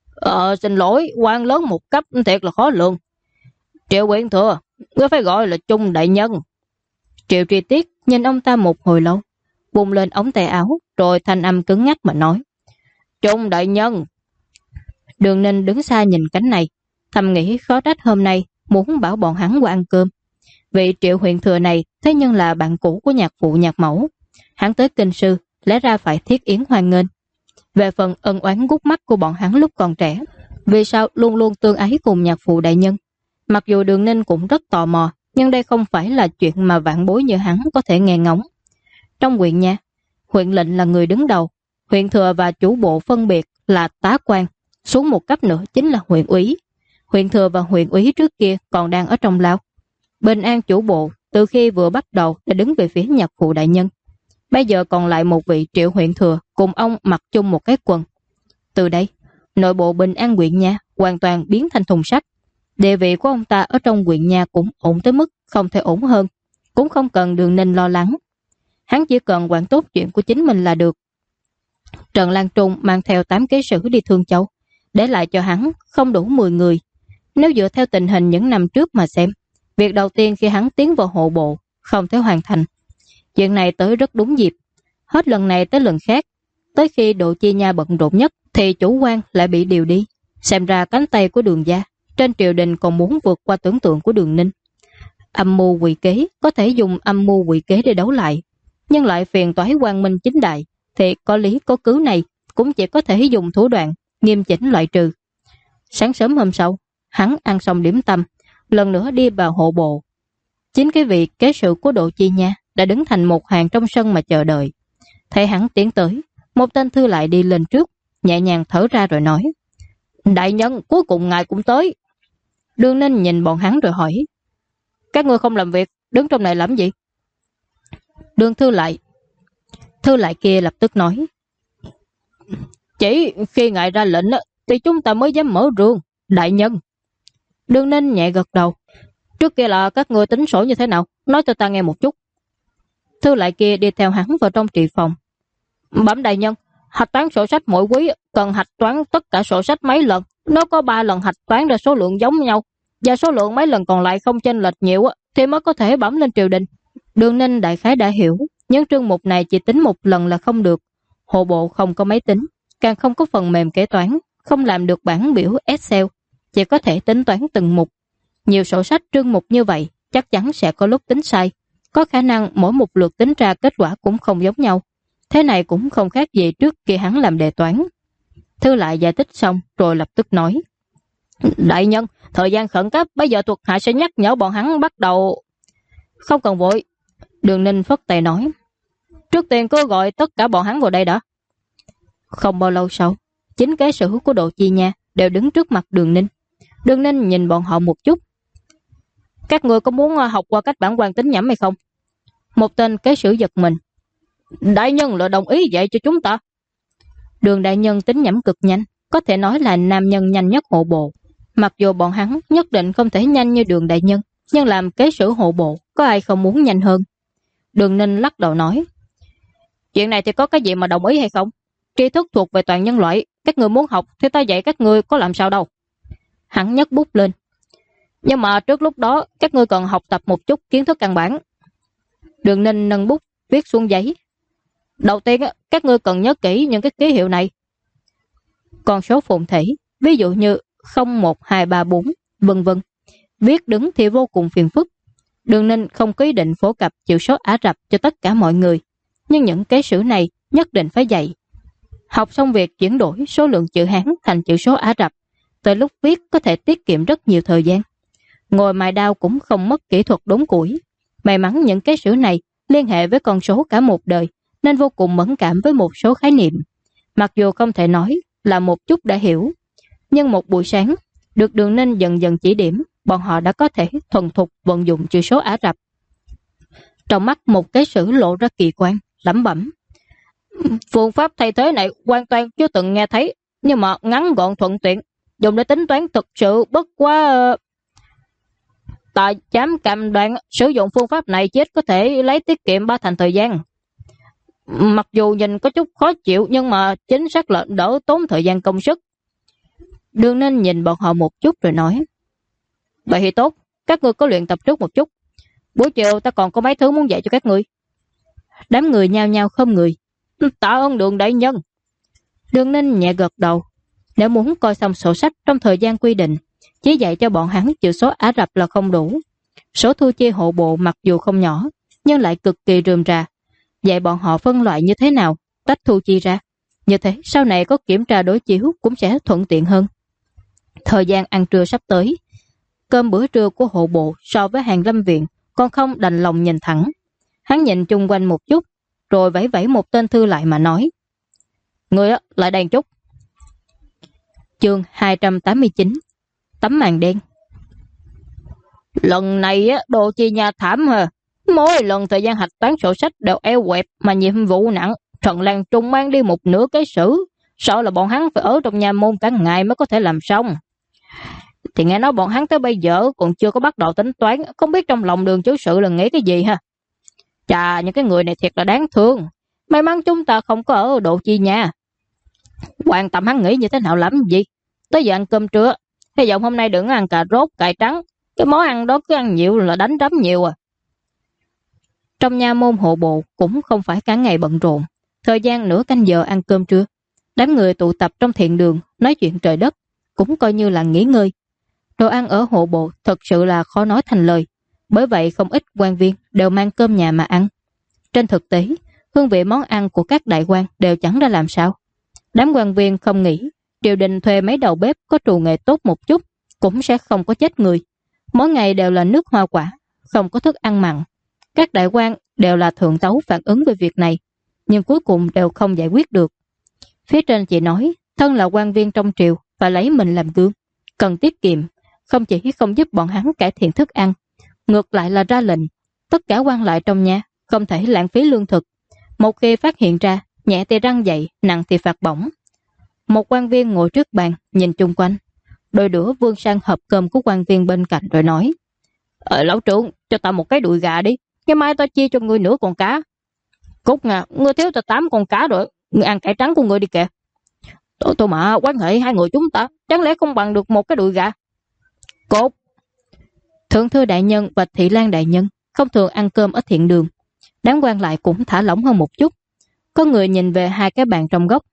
xin lỗi, quan lớn một cấp thiệt là khó lường. Triệu huyện thừa, ngươi phải gọi là Trung đại nhân. Triệu Tri Tiết nhìn ông ta một hồi lâu, bung lên ống tay áo, rồi thanh âm cứng ngắc mà nói, Trung đại nhân. Đường Ninh đứng xa nhìn cánh này, thầm nghĩ khó trách hôm nay muốn bảo bọn hắn qua ăn cơm. Vị Triệu huyện thừa này thế nhưng là bạn cũ của nhạc phụ nhạc mẫu, hắn tới kinh sư lẽ ra phải thiết yến hoan nghênh. Về phần ân oán gút mắt của bọn hắn lúc còn trẻ, vì sao luôn luôn tương ái cùng nhạc phụ đại nhân. Mặc dù Đường Ninh cũng rất tò mò, nhưng đây không phải là chuyện mà vạn bối như hắn có thể nghe ngóng. Trong huyện nha, huyện lệnh là người đứng đầu, huyện thừa và chủ bộ phân biệt là tá quan, xuống một cấp nữa chính là huyện úy. Huyện thừa và huyện úy trước kia còn đang ở trong lao. Bình An chủ bộ từ khi vừa bắt đầu đã đứng về phía nhạc phụ đại nhân. Bây giờ còn lại một vị Triệu huyện thừa cùng ông mặc chung một cái quần. Từ đây, nội bộ Bình An huyện nha hoàn toàn biến thành thùng sắt. Địa vị của ông ta ở trong huyện nha cũng ổn tới mức không thể ổn hơn, cũng không cần Đường Ninh lo lắng. Hắn chỉ cần quản tốt chuyện của chính mình là được. Trần Lan Trung mang theo 8 kế sử đi Thương Châu, để lại cho hắn không đủ 10 người. Nếu dựa theo tình hình những năm trước mà xem, việc đầu tiên khi hắn tiến vào hộ bộ không thể hoàn thành. Chuyện này tới rất đúng dịp, hết lần này tới lần khác. Tới khi Độ Chi Nha bận rộn nhất thì chủ quan lại bị điều đi. Xem ra cánh tay của Đường gia trên triều đình còn muốn vượt qua tưởng tượng của Đường Ninh. Âm mưu quỷ kế có thể dùng âm mưu quỷ kế để đấu lại, nhưng lại phiền toái quang minh chính đại thì có lý có cứ này cũng chỉ có thể dùng thủ đoạn nghiêm chỉnh loại trừ. Sáng sớm hôm sau, hắn ăn xong điểm tâm, lần nữa đi vào hộ bộ. Chính cái vị kế sự của Độ Chi Nha đã đứng thành một hàng trong sân mà chờ đợi. Thấy hắn tiến tới, một tên thư lại đi lên trước, nhẹ nhàng thở ra rồi nói, đại nhân, cuối cùng ngài cũng tới. Đường Ninh nhìn bọn hắn rồi hỏi, các ngươi không làm việc, đứng trong này làm gì? Đường thư lại kia lập tức nói, chỉ khi ngài ra lệnh thì chúng ta mới dám mở rương, đại nhân. Đường Ninh nhẹ gật đầu, trước kia là các ngươi tính sổ như thế nào, nói cho ta nghe một chút. Thư lại kia đi theo hắn vào trong trị phòng. Bẩm đại nhân, hạch toán sổ sách mỗi quý cần hạch toán tất cả sổ sách mấy lần. Nếu có 3 lần hạch toán ra số lượng giống nhau và số lượng mấy lần còn lại không chênh lệch nhiều thì mới có thể bẩm lên triều đình. Đường Ninh đại khái đã hiểu, nhưng trương mục này chỉ tính một lần là không được. Hộ bộ không có máy tính, càng không có phần mềm kế toán, không làm được bảng biểu Excel, chỉ có thể tính toán từng mục. Nhiều sổ sách trương mục như vậy chắc chắn sẽ có lúc tính sai, có khả năng mỗi một lượt tính ra kết quả cũng không giống nhau. Thế này cũng không khác gì trước kia hắn làm đề toán. Thư lại giải thích xong rồi lập tức nói: Đại nhân, thời gian khẩn cấp, bây giờ thuộc hạ sẽ nhắc nhở bọn hắn bắt đầu. Không cần vội, Đường Ninh phất tay nói. Trước tiên cứ gọi tất cả bọn hắn vào đây đã. Không bao lâu sau, chính kế sử của Độ Chi Nha đều đứng trước mặt Đường Ninh. Đường Ninh nhìn bọn họ một chút. Các người có muốn học qua cách bản quan tính nhẩm hay không? Một tên kế sử giật mình. Đại nhân là đồng ý dạy cho chúng ta. Đường đại nhân tính nhẩm cực nhanh, có thể nói là nam nhân nhanh nhất hộ bộ. Mặc dù bọn hắn nhất định không thể nhanh như Đường đại nhân, nhưng làm kế sử hộ bộ có ai không muốn nhanh hơn. Đường Ninh lắc đầu nói: Chuyện này thì có cái gì mà đồng ý hay không? Tri thức thuộc về toàn nhân loại, các người muốn học thì ta dạy các người, có làm sao đâu. Hắn nhấc bút lên. Nhưng mà trước lúc đó các ngươi cần học tập một chút kiến thức căn bản. Đường Ninh nâng bút viết xuống giấy. Đầu tiên các ngươi cần nhớ kỹ những cái ký hiệu này. Con số phồn thể, ví dụ như 01234 vân vân. Viết đứng thì vô cùng phiền phức. Đường Ninh không có ý định phổ cập chữ số Ả Rập cho tất cả mọi người, nhưng những kế sử này nhất định phải dạy. Học xong việc chuyển đổi số lượng chữ Hán thành chữ số Ả Rập, tới lúc viết có thể tiết kiệm rất nhiều thời gian. Ngồi mài đao cũng không mất kỹ thuật đốn củi. May mắn những kế sử này liên hệ với con số cả một đời, nên vô cùng mẫn cảm với một số khái niệm. Mặc dù không thể nói là một chút đã hiểu, nhưng một buổi sáng được Đường Ninh dần dần chỉ điểm, bọn họ đã có thể thuần thục vận dụng chữ số Ả Rập. Trong mắt một kế sử lộ ra kỳ quan, lẩm bẩm: Phương pháp thay thế này hoàn toàn chưa từng nghe thấy, nhưng mà ngắn gọn thuận tiện, dùng để tính toán thực sự bất quá. Ta dám cam đoan sử dụng phương pháp này chết có thể lấy tiết kiệm 3 thành thời gian. Mặc dù nhìn có chút khó chịu, nhưng mà chính xác là đỡ tốn thời gian công sức. Đường Ninh nhìn bọn họ một chút rồi nói: Vậy thì tốt, các ngươi có luyện tập trước một chút. Buổi chiều ta còn có mấy thứ muốn dạy cho các ngươi. Đám người nhao nhao khom người. Tạ ơn Đường đại nhân. Đường Ninh nhẹ gật đầu. Nếu muốn coi xong sổ sách trong thời gian quy định, chỉ dạy cho bọn hắn chữ số Ả Rập là không đủ. Số thu chi hộ bộ mặc dù không nhỏ, nhưng lại cực kỳ rườm rà. Dạy bọn họ phân loại như thế nào, tách thu chi ra. Như thế sau này có kiểm tra đối chiếu cũng sẽ thuận tiện hơn. Thời gian ăn trưa sắp tới. Cơm bữa trưa của hộ bộ so với Hàn Lâm Viện còn không đành lòng nhìn thẳng. Hắn nhìn chung quanh một chút, rồi vẫy vẫy một tên thư lại mà nói: Người lại đàn chút. Chương 289. Tấm màn đen. Lần này Độ Chi Nha thảm hả? Mỗi lần thời gian hạch toán sổ sách đều eo quẹp, mà nhiệm vụ nặng. Trần Lan Trung mang đi một nửa cái sử, sợ là bọn hắn phải ở trong nhà môn cả ngày mới có thể làm xong. Thì nghe nói bọn hắn tới bây giờ còn chưa có bắt đầu tính toán, không biết trong lòng Đường chủ sự là nghĩ cái gì ha. Chà, những cái người này thiệt là đáng thương. May mắn chúng ta không có ở Độ Chi Nha. Quan tâm hắn nghĩ như thế nào lắm gì. Tới giờ ăn cơm trưa, hy vọng hôm nay đừng ăn cà rốt, cải trắng. Cái món ăn đó cứ ăn nhiều là đánh đấm nhiều à. Trong nha môn hộ bộ cũng không phải cả ngày bận rộn. Thời gian nửa canh giờ ăn cơm trưa, đám người tụ tập trong thiện đường nói chuyện trời đất, cũng coi như là nghỉ ngơi. Đồ ăn ở hộ bộ thật sự là khó nói thành lời, bởi vậy không ít quan viên đều mang cơm nhà mà ăn. Trên thực tế, hương vị món ăn của các đại quan đều chẳng ra làm sao. Đám quan viên không nghĩ triều đình thuê mấy đầu bếp có trù nghệ tốt một chút cũng sẽ không có chết người. Mỗi ngày đều là nước hoa quả, không có thức ăn mặn. Các đại quan đều là thượng tấu phản ứng về việc này, nhưng cuối cùng đều không giải quyết được. Phía trên chỉ nói, thân là quan viên trong triều và lấy mình làm gương, cần tiết kiệm, không chỉ không giúp bọn hắn cải thiện thức ăn, ngược lại là ra lệnh tất cả quan lại trong nhà không thể lãng phí lương thực. Một khi phát hiện ra, nhẹ thì răng dậy, nặng thì phạt bổng. Một quan viên ngồi trước bàn nhìn chung quanh, đôi đũa vươn sang hộp cơm của quan viên bên cạnh rồi nói: Lão trưởng, cho ta một cái đùi gà đi, ngày mai ta chia cho ngươi nửa con cá. Cút nha, ngươi thiếu ta 8 con cá rồi, người ăn cải trắng của người đi kìa. Tôi mà quan hệ hai người chúng ta chẳng lẽ không bằng được một cái đùi gà. Cốt. Thượng thư đại nhân và thị lang đại nhân không thường ăn cơm ở thiện đường. Đám quan lại cũng thả lỏng hơn một chút. Có người nhìn về hai cái bàn trong góc.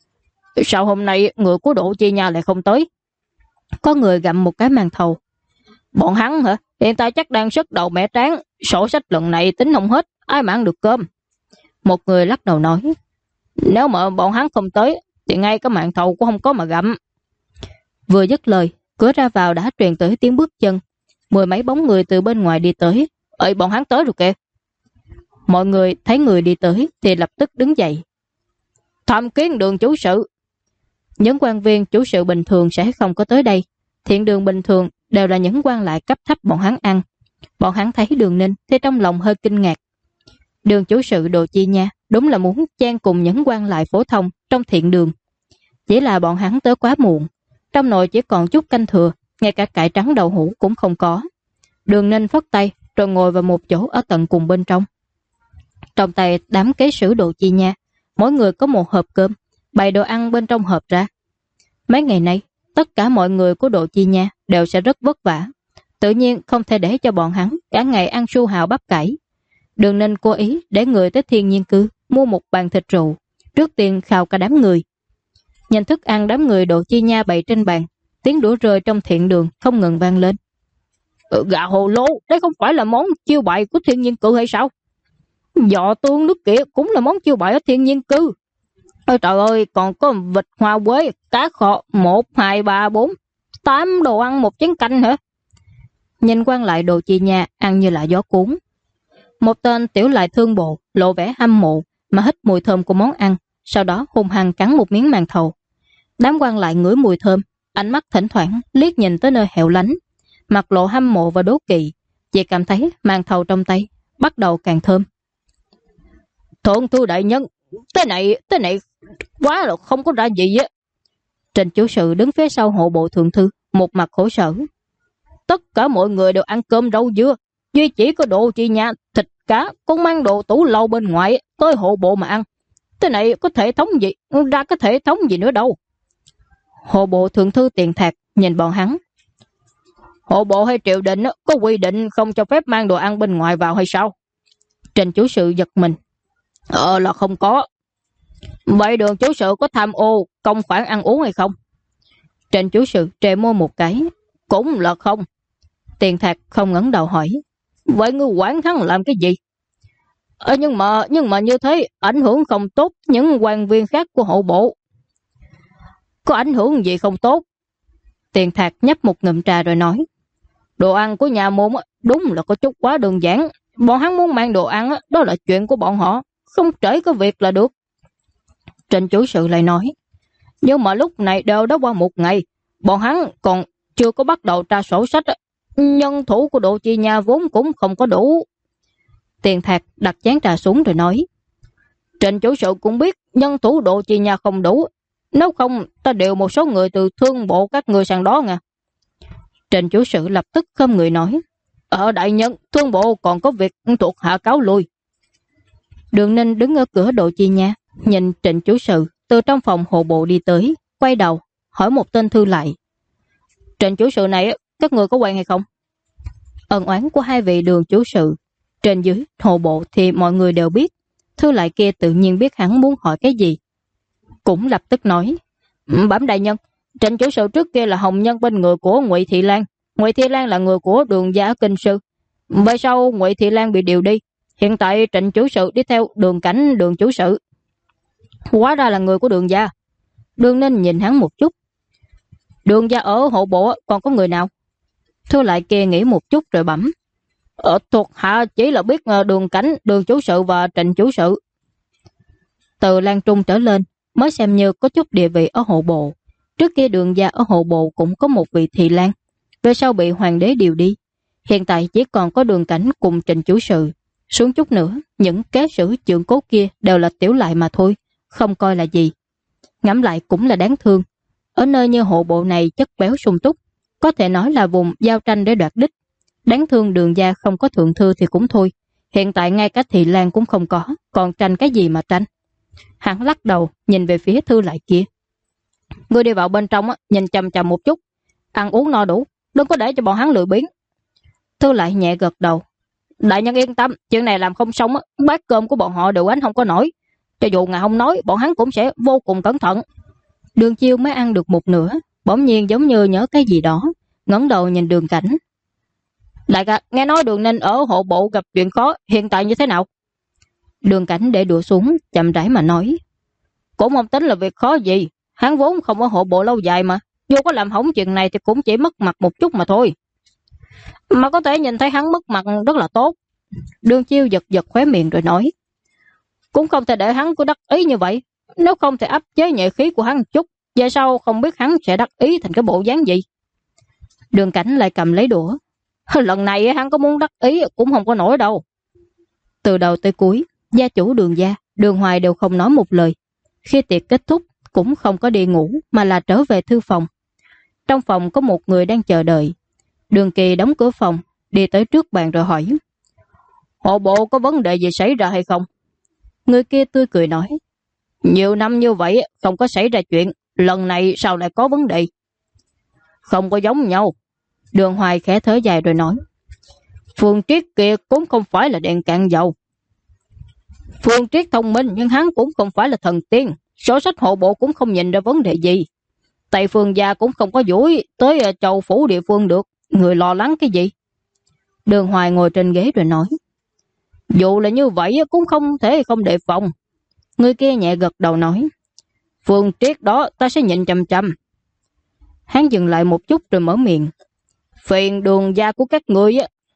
Sao hôm nay người của Độ Chi Nha lại không tới? Có người gặm một cái màn thầu. Bọn hắn hả? Hiện tại chắc đang sức đầu mẻ tráng. Sổ sách lần này tính không hết, ai mà ăn được cơm. Một người lắc đầu nói. Nếu mà bọn hắn không tới thì ngay cái màn thầu cũng không có mà gặm. Vừa dứt lời, cửa ra vào đã truyền tới tiếng bước chân. 10 mấy bóng người từ bên ngoài đi tới. Ơi, bọn hắn tới rồi kìa. Mọi người thấy người đi tới thì lập tức đứng dậy. Tham kiến Đường chủ sự. Những quan viên chủ sự bình thường sẽ không có tới đây. Thiện đường bình thường đều là những quan lại cấp thấp bọn hắn ăn. Bọn hắn thấy Đường Ninh thì trong lòng hơi kinh ngạc. Đường chủ sự Độ Chi Nha đúng là muốn chen cùng những quan lại phổ thông trong thiện đường. Chỉ là bọn hắn tới quá muộn. Trong nồi chỉ còn chút canh thừa, ngay cả cải trắng đậu hũ cũng không có. Đường Ninh phất tay rồi ngồi vào một chỗ ở tận cùng bên trong. Trong tay đám kế sử Độ Chi Nha, mỗi người có một hộp cơm, bày đồ ăn bên trong hộp ra. Mấy ngày nay, tất cả mọi người của Độ Chi Nha đều sẽ rất vất vả. Tự nhiên không thể để cho bọn hắn cả ngày ăn su hào bắp cải. Đường Ninh cố ý để người tới Thiên Nhiên Cư mua một bàn thịt rượu, trước tiên khao cả đám người. Nhìn thức ăn đám người Độ Chi Nha bày trên bàn, tiếng đũa rơi trong thiện đường không ngừng vang lên. Gà hồ lô, đây không phải là món chiêu bài của Thiên Nhiên Cư hay sao? Giò tương nước kia cũng là món chiêu bài ở Thiên Nhiên Cư. Ôi trời ơi, còn có vịt hoa quế, cá kho, 1, 2, 3, 4, 8 đồ ăn một chén canh hả? Nhìn quan lại Độ Chi Nha ăn như là gió cuốn. Một tên tiểu lại thương bộ lộ vẻ hâm mộ mà hít mùi thơm của món ăn, sau đó hung hăng cắn một miếng màn thầu. Đám quan lại ngửi mùi thơm, ánh mắt thỉnh thoảng liếc nhìn tới nơi hẻo lánh, mặt lộ hâm mộ và đố kỵ, chỉ cảm thấy màn thầu trong tay bắt đầu càng thơm. Thượng thư đại nhân, thế này quá là không có ra gì á. Trình chủ sự đứng phía sau hộ bộ thượng thư, một mặt khổ sở. Tất cả mọi người đều ăn cơm rau dưa, duy chỉ có Độ Chi Nha thịt cá cũng mang đồ tủ lâu bên ngoài tới hộ bộ mà ăn. Thế này có thể thống gì, ra có thể thống gì nữa đâu. Hộ bộ thượng thư Tiền Thạc nhìn bọn hắn. Hộ bộ hay triều đình có quy định không cho phép mang đồ ăn bên ngoài vào hay sao? Trình chủ sự giật mình. Là không có. Vậy Đường chủ sự có tham ô công khoản ăn uống hay không? Trình chủ sự trề môi một cái. Cũng là không. Tiền Thạc không ngẩng đầu hỏi. Vậy ngươi quản hắn làm cái gì? Nhưng mà như thế ảnh hưởng không tốt những quan viên khác của hộ bộ. Có ảnh hưởng gì không tốt? Tiền Thạc nhấp một ngụm trà rồi nói. Đồ ăn của nhà môn đúng là có chút quá đơn giản. Bọn hắn muốn mang đồ ăn đó là chuyện của bọn họ, không trễ có việc là được. Trình chủ sự lại nói. Nhưng mà lúc này đều đã qua một ngày, bọn hắn còn chưa có bắt đầu tra sổ sách. Nhân thủ của Độ Chi Nha vốn cũng không có đủ. Tiền Thạc đặt chén trà xuống rồi nói. Trình chủ sự cũng biết nhân thủ Độ Chi Nha không đủ. Nếu không ta điều một số người từ thương bộ các người sang đó nha. Trình chủ sự lập tức khom người nói. Ở đại nhân, thương bộ còn có việc thuộc hạ cáo lui. Đường Ninh đứng ở cửa Độ Chi Nha, nhìn Trình chủ sự từ trong phòng hộ bộ đi tới, quay đầu hỏi một tên thư lại. Trình chủ sự này các người có quen hay không? Ân oán của hai vị đường chủ sự trên dưới hộ bộ thì mọi người đều biết. Thư lại kia tự nhiên biết hắn muốn hỏi cái gì, cũng lập tức nói. Bẩm đại nhân, Trình chủ sự trước kia là hồng nhân bên người của Ngụy Thị Lan. Ngụy Thị Lan là người của Đường gia Kinh Sư. Về sau Ngụy Thị Lan bị điều đi, hiện tại Trình chủ sự đi theo Đường Cảnh đường chủ sự. Hóa ra là người của Đường gia. Đường Ninh nhìn hắn một chút. Đường gia ở hộ bộ còn có người nào? Thư lại kia nghĩ một chút rồi bẩm. Thuộc hạ chỉ là biết Đường Cảnh đường chủ sự và Trình chủ sự. Từ Lan Trung trở lên mới xem như có chút địa vị ở hộ bộ. Trước kia Đường gia ở hộ bộ cũng có một vị Thị Lan, về sau bị hoàng đế điều đi. Hiện tại chỉ còn có Đường Cảnh cùng Trình chủ sự. Xuống chút nữa, những kế sử trưởng cố kia đều là tiểu lại mà thôi, không coi là gì. Ngẫm lại cũng là đáng thương. Ở nơi như hộ bộ này chất béo sung túc, có thể nói là vùng giao tranh để đoạt đích. Đáng thương Đường gia không có thượng thư thì cũng thôi. Hiện tại ngay cả Thị Lan cũng không có, còn tranh cái gì mà tranh. Hắn lắc đầu nhìn về phía Thư lại kia. Ngươi đi vào bên trong nhìn chằm chằm một chút, ăn uống no đủ, đừng có để cho bọn hắn lười biếng. Thư lại nhẹ gật đầu. Đại nhân yên tâm, chuyện này làm không xong bát cơm của bọn họ đều gánh không có nổi. Cho dù ngài không nói, bọn hắn cũng sẽ vô cùng cẩn thận. Đường Chiêu mới ăn được một nửa, bỗng nhiên giống như nhớ cái gì đó, ngẩng đầu nhìn Đường Cảnh. Đại ca, nghe nói Đường Ninh ở hộ bộ gặp chuyện khó, hiện tại như thế nào? Đường Cảnh để đũa xuống, chậm rãi mà nói. Cũng không tính là việc khó gì, hắn vốn không ở hộ bộ lâu dài mà, dù có làm hỏng chuyện này thì cũng chỉ mất mặt một chút mà thôi. Mà có thể nhìn thấy hắn mất mặt rất là tốt. Đường Chiêu giật giật khóe miệng rồi nói. Cũng không thể để hắn có đắc ý như vậy, nếu không thể áp chế nhẹ khí của hắn một chút, về sau không biết hắn sẽ đắc ý thành cái bộ dáng gì. Đường Cảnh lại cầm lấy đũa. Lần này hắn có muốn đắc ý cũng không có nổi đâu. Từ đầu tới cuối, gia chủ Đường gia, Đường Hoài đều không nói một lời. Khi tiệc kết thúc cũng không có đi ngủ mà là trở về thư phòng. Trong phòng có một người đang chờ đợi. Đường Kỳ đóng cửa phòng, đi tới trước bàn rồi hỏi. Hộ bộ có vấn đề gì xảy ra hay không? Người kia tươi cười nói. Nhiều năm như vậy không có xảy ra chuyện, lần này sao lại có vấn đề? Không có giống nhau. Đường Hoài khẽ thở dài rồi nói. Phương Triết kia cũng không phải là đèn cạn dầu. Phương Triết thông minh nhưng hắn cũng không phải là thần tiên. Sổ sách hộ bộ cũng không nhìn ra vấn đề gì. Tây Phương gia cũng không có dũi tới châu phủ địa phương được. Người lo lắng cái gì? Đường Hoài ngồi trên ghế rồi nói. Dù là như vậy cũng không thể không đề phòng. Người kia nhẹ gật đầu nói. Phương Triết đó ta sẽ nhìn chằm chằm. Hắn dừng lại một chút rồi mở miệng. Phiền Đường gia của các ngươi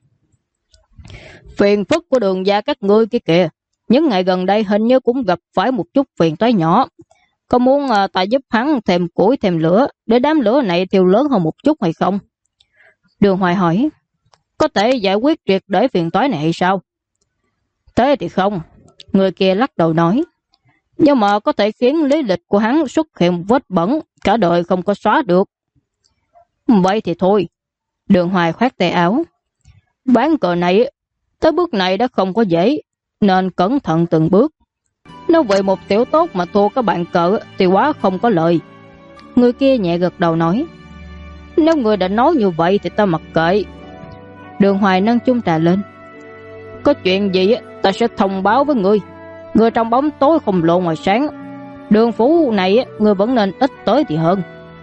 phiền phức của Đường gia các ngươi kia kìa. Những ngày gần đây hình như cũng gặp phải một chút phiền toái nhỏ. Có muốn ta giúp hắn thêm củi thêm lửa để đám lửa này thiêu lớn hơn một chút hay không? Đường Hoài hỏi. Có thể giải quyết triệt để phiền toái này hay sao? Thế thì không. Người kia lắc đầu nói. Nhưng mà có thể khiến lý lịch của hắn xuất hiện vết bẩn, cả đời không có xóa được. Vậy thì thôi. Đường Hoài khoát tay áo. Bán cờ này tới bước này đã không có dễ, nên cẩn thận từng bước. Nếu vậy một tiểu tốt mà thua các bạn cờ thì quá không có lợi. Người kia nhẹ gật đầu nói. Nếu người đã nói như vậy thì ta mặc kệ. Đường Hoài nâng chung trà lên. Có chuyện gì ta sẽ thông báo với ngươi. Người trong bóng tối không lộ ngoài sáng. Đường phủ này ngươi vẫn nên ít tới thì hơn.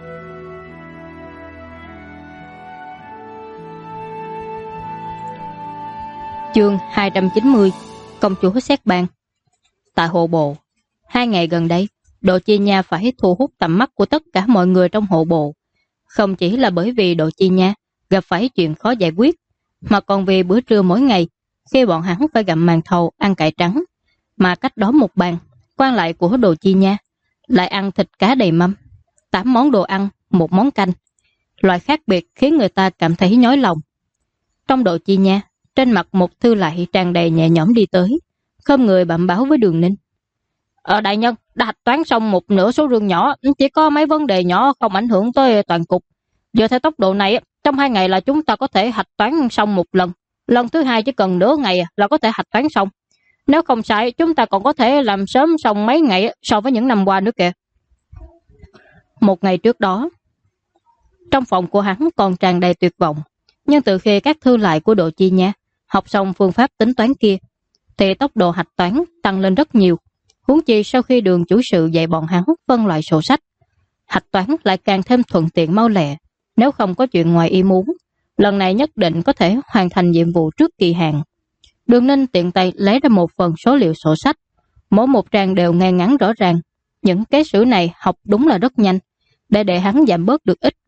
Chương 290. Công chúa xét ban. Tại hộ bộ, 2 ngày gần đây, Độ Chi Nha phải thu hút tầm mắt của tất cả mọi người trong hộ bộ. Không chỉ là bởi vì Độ Chi Nha gặp phải chuyện khó giải quyết, mà còn vì bữa trưa mỗi ngày, khi bọn hắn phải gặm màn thầu ăn cải trắng, mà cách đó một bàn, quan lại của Độ Chi Nha lại ăn thịt cá đầy mâm, 8 món đồ ăn, 1 món canh. Loại khác biệt khiến người ta cảm thấy nhói lòng. Trong Độ Chi Nha, trên mặt một thư lại tràn đầy nhẹ nhõm đi tới, không người bẩm báo với Đường Ninh. Đại nhân, đã hạch toán xong một nửa số rương nhỏ, chỉ có mấy vấn đề nhỏ không ảnh hưởng tới toàn cục. Giờ theo tốc độ này, trong 2 ngày là chúng ta có thể hạch toán xong một lần. Lần thứ 2 chỉ cần nửa ngày là có thể hạch toán xong. Nếu không sai, chúng ta còn có thể làm sớm xong mấy ngày so với những năm qua nữa kìa. Một ngày trước đó, trong phòng của hắn còn tràn đầy tuyệt vọng. Nhưng từ khi các thư lại của Độ Chi Nha học xong phương pháp tính toán kia, thì tốc độ hạch toán tăng lên rất nhiều. Huống chi sau khi Đường chủ sự dạy bọn hắn phân loại sổ sách, hạch toán lại càng thêm thuận tiện mau lẹ. Nếu không có chuyện ngoài ý muốn, lần này nhất định có thể hoàn thành nhiệm vụ trước kỳ hạn. Đường Ninh tiện tay lấy ra một phần số liệu sổ sách, mỗi một trang đều ngay ngắn rõ ràng. Những cái sử này học đúng là rất nhanh, để hắn giảm bớt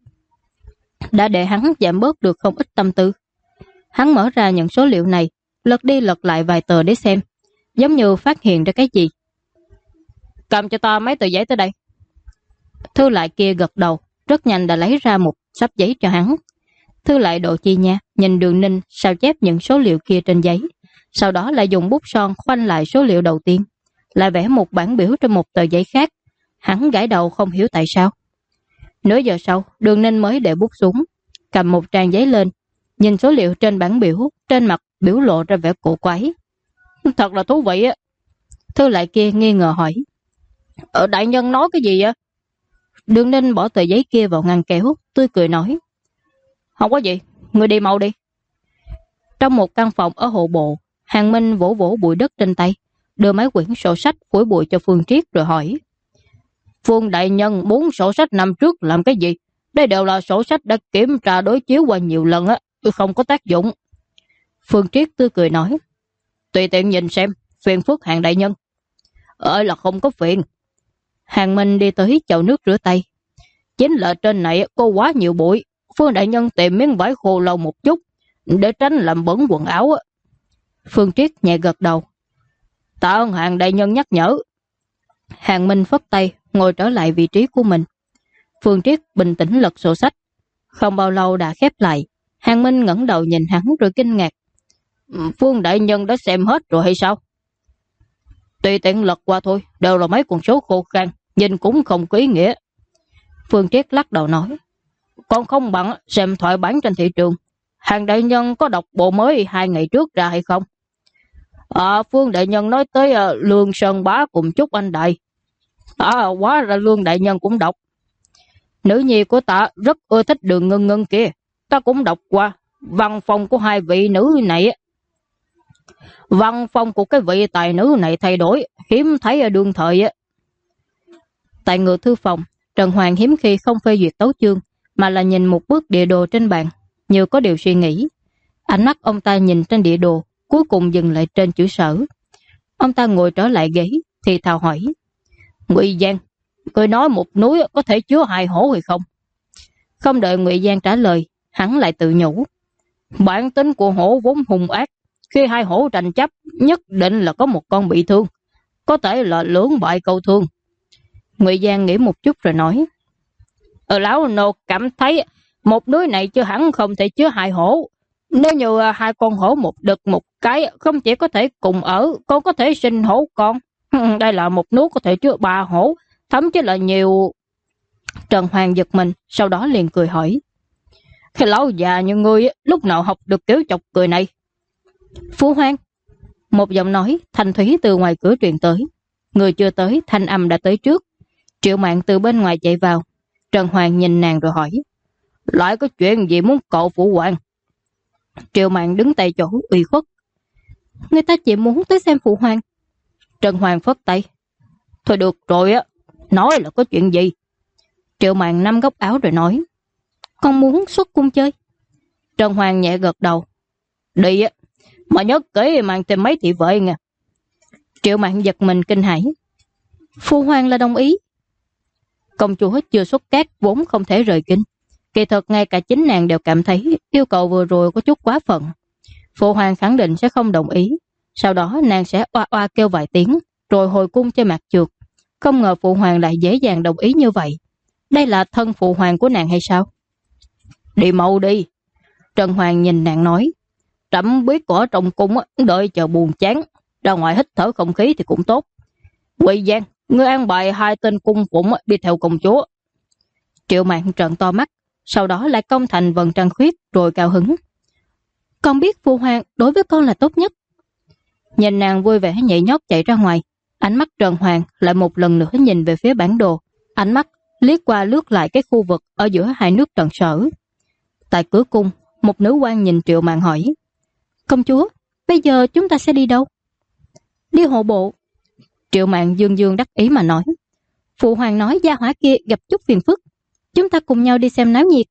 được không ít tâm tư. Hắn mở ra những số liệu này, lật đi lật lại vài tờ để xem, giống như phát hiện ra cái gì. Cầm cho ta mấy tờ giấy tới đây. Thư lại kia gật đầu, rất nhanh đã lấy ra một sắp giấy cho hắn. Thư lại Độ Chi Nha nhìn Đường Ninh sao chép những số liệu kia trên giấy, sau đó lại dùng bút son khoanh lại số liệu đầu tiên, lại vẽ một bản biểu trên một tờ giấy khác. Hắn gãi đầu không hiểu tại sao. Nửa giờ sau, Đường Ninh mới để bút xuống, cầm một trang giấy lên, nhìn số liệu trên bản biểu, trên mặt biểu lộ ra vẻ cổ quái. Thật là thú vị á. Thư lại kia nghi ngờ hỏi. Đại nhân nói cái gì vậy? Đường Ninh bỏ tờ giấy kia vào ngăn kéo, tươi cười nói. Không có gì, ngươi đi mau đi. Trong một căn phòng ở hộ bộ, Hàng Minh vỗ vỗ bụi đất trên tay, đưa mấy quyển sổ sách phủi bụi cho Phương Triết rồi hỏi. Phương đại nhân muốn sổ sách năm trước làm cái gì? Đây đều là sổ sách đã kiểm tra đối chiếu qua nhiều lần á, không có tác dụng. Phương Triết tươi cười nói. Tùy tiện nhìn xem, phiền phức Hàng đại nhân. Ơi là không có phiền. Hàng Minh đi tới chậu nước rửa tay. Chính là trên này có quá nhiều bụi, Phương đại nhân tìm miếng vải khô lau một chút, để tránh làm bẩn quần áo. Phương Triết nhẹ gật đầu. Tạ ơn Hàng đại nhân nhắc nhở. Hàng Minh phất tay, ngồi trở lại vị trí của mình. Phương Triết bình tĩnh lật sổ sách. Không bao lâu đã khép lại. Hàng Minh ngẩng đầu nhìn hắn rồi kinh ngạc. Phương đại nhân đã xem hết rồi hay sao? Tùy tiện lật qua thôi, đều là mấy con số khô khan, nhìn cũng không có ý nghĩa. Phương Triết lắc đầu nói. Còn không bằng xem thoại bản trên thị trường. Hàng đại nhân có đọc bộ mới 2 ngày trước ra hay không? Phương đại nhân nói tới Lương Sơn Bá cùng Trúc Anh Đại. Hóa ra Lương đại nhân cũng đọc. Nữ nhi của ta rất ưa thích Đường Ngân Ngân kia. Ta cũng đọc qua. Văn phong của hai vị nữ này. Văn phong của cái vị tài nữ này thay đổi, hiếm thấy ở đương thời. Tại ngự thư phòng, Trần Hoàng hiếm khi không phê duyệt tấu chương, mà là nhìn một bức địa đồ trên bàn, như có điều suy nghĩ. Ánh mắt ông ta nhìn trên địa đồ, cuối cùng dừng lại trên chữ Sở. Ông ta ngồi trở lại ghế, thì thào hỏi. Ngụy Giang, người nói một núi có thể chứa 2 hổ hay không? Không đợi Ngụy Giang trả lời, hắn lại tự nhủ. Bản tính của hổ vốn hung ác, khi 2 hổ tranh chấp, nhất định là có một con bị thương, có thể là lưỡng bại câu thương. Ngụy Giang nghĩ một chút rồi nói. Lão nô cảm thấy một núi này chưa hẳn không thể chứa 2 hổ. Nếu như 2 con hổ một đực một cái, không chỉ có thể cùng ở, còn có thể sinh hổ con. Đây là một núi có thể chứa 3 hổ, thậm chí là nhiều. Trần Hoàng giật mình, sau đó liền cười hỏi. Cái lão già như ngươi lúc nào học được kiểu chọc cười này? Phu Hoàng. Một giọng nói thanh thúy từ ngoài cửa truyền tới. Người chưa tới, thanh âm đã tới trước. Triệu Mạn từ bên ngoài chạy vào. Trần Hoàng nhìn nàng rồi hỏi. Lại có chuyện gì muốn cậu Phụ Hoàng? Triệu Mạn đứng tại chỗ ủy khuất. Người ta chỉ muốn tới xem Phụ Hoàng. Trần Hoàng phất tay. Thôi được rồi á, nói là có chuyện gì? Triệu Mạn nắm góc áo rồi nói. Con muốn xuất cung chơi. Trần Hoàng nhẹ gật đầu. Đi á, mà nhớ kỹ mang thêm mấy thị vệ nha. Triệu Mạn giật mình kinh hãi. Phu Hoàng là đồng ý. Công chúa chưa xuất cát vốn không thể rời kinh. Kỳ thật ngay cả chính nàng đều cảm thấy yêu cầu vừa rồi có chút quá phận. Phụ Hoàng khẳng định sẽ không đồng ý. Sau đó nàng sẽ oa oa kêu vài tiếng, rồi hồi cung cho mặt trượt. Không ngờ Phụ Hoàng lại dễ dàng đồng ý như vậy. Đây là thân Phụ Hoàng của nàng hay sao? Đi mau đi. Trần Hoàng nhìn nàng nói. Trẫm biết ở trong cung đợi chờ buồn chán, ra ngoài hít thở không khí thì cũng tốt. Ngụy Giang, ngươi an bài 2 tên cung phụng đi theo công chúa. Triệu Mạn trợn to mắt, sau đó lại công thành vần trăng khuyết rồi cao hứng. Con biết Phu Hoàng đối với con là tốt nhất. Nhìn nàng vui vẻ nhảy nhót chạy ra ngoài, ánh mắt Trần Hoàng lại một lần nữa nhìn về phía bản đồ, ánh mắt liếc qua lướt lại cái khu vực ở giữa 2 nước Trần Sở. Tại cửa cung, một nữ quan nhìn Triệu Mạn hỏi. Công chúa, bây giờ chúng ta sẽ đi đâu? Đi hộ bộ. Triệu Mạn dương dương đắc ý mà nói. Phụ Hoàng nói gia hỏa kia gặp chút phiền phức, chúng ta cùng nhau đi xem náo nhiệt.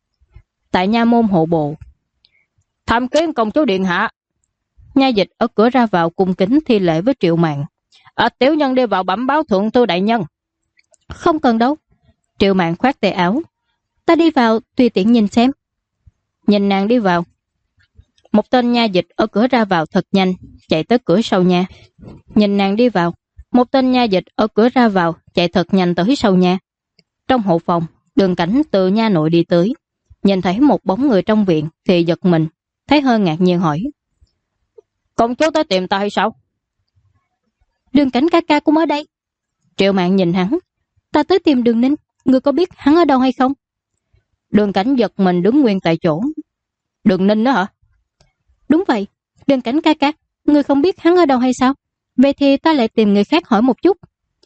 Tại nha môn hộ bộ. Tham kiến công chúa điện hạ. Nha dịch ở cửa ra vào cung kính thi lễ với Triệu Mạn. Tiểu nhân đi vào bẩm báo thượng thư đại nhân. Không cần đâu. Triệu Mạn khoát tay áo. Ta đi vào tùy tiện nhìn xem. Nhìn nàng đi vào. Một tên nha dịch ở cửa ra vào thật nhanh, chạy tới cửa sau nha. Nhìn nàng đi vào, một tên nha dịch ở cửa ra vào, chạy thật nhanh tới sau nha. Trong hộ phòng, Đường Cảnh từ nha nội đi tới. Nhìn thấy một bóng người trong viện thì giật mình, thấy hơi ngạc nhiên hỏi. Công chúa tới tìm ta hay sao? Đường Cảnh ca ca cũng ở đây. Triệu Mạn nhìn hắn. Ta tới tìm Đường Ninh, ngươi có biết hắn ở đâu hay không? Đường Cảnh giật mình đứng nguyên tại chỗ. Đường Ninh đó hả? Đúng vậy, Đường Cảnh ca ca, ngươi không biết hắn ở đâu hay sao? Vậy thì ta lại tìm người khác hỏi một chút.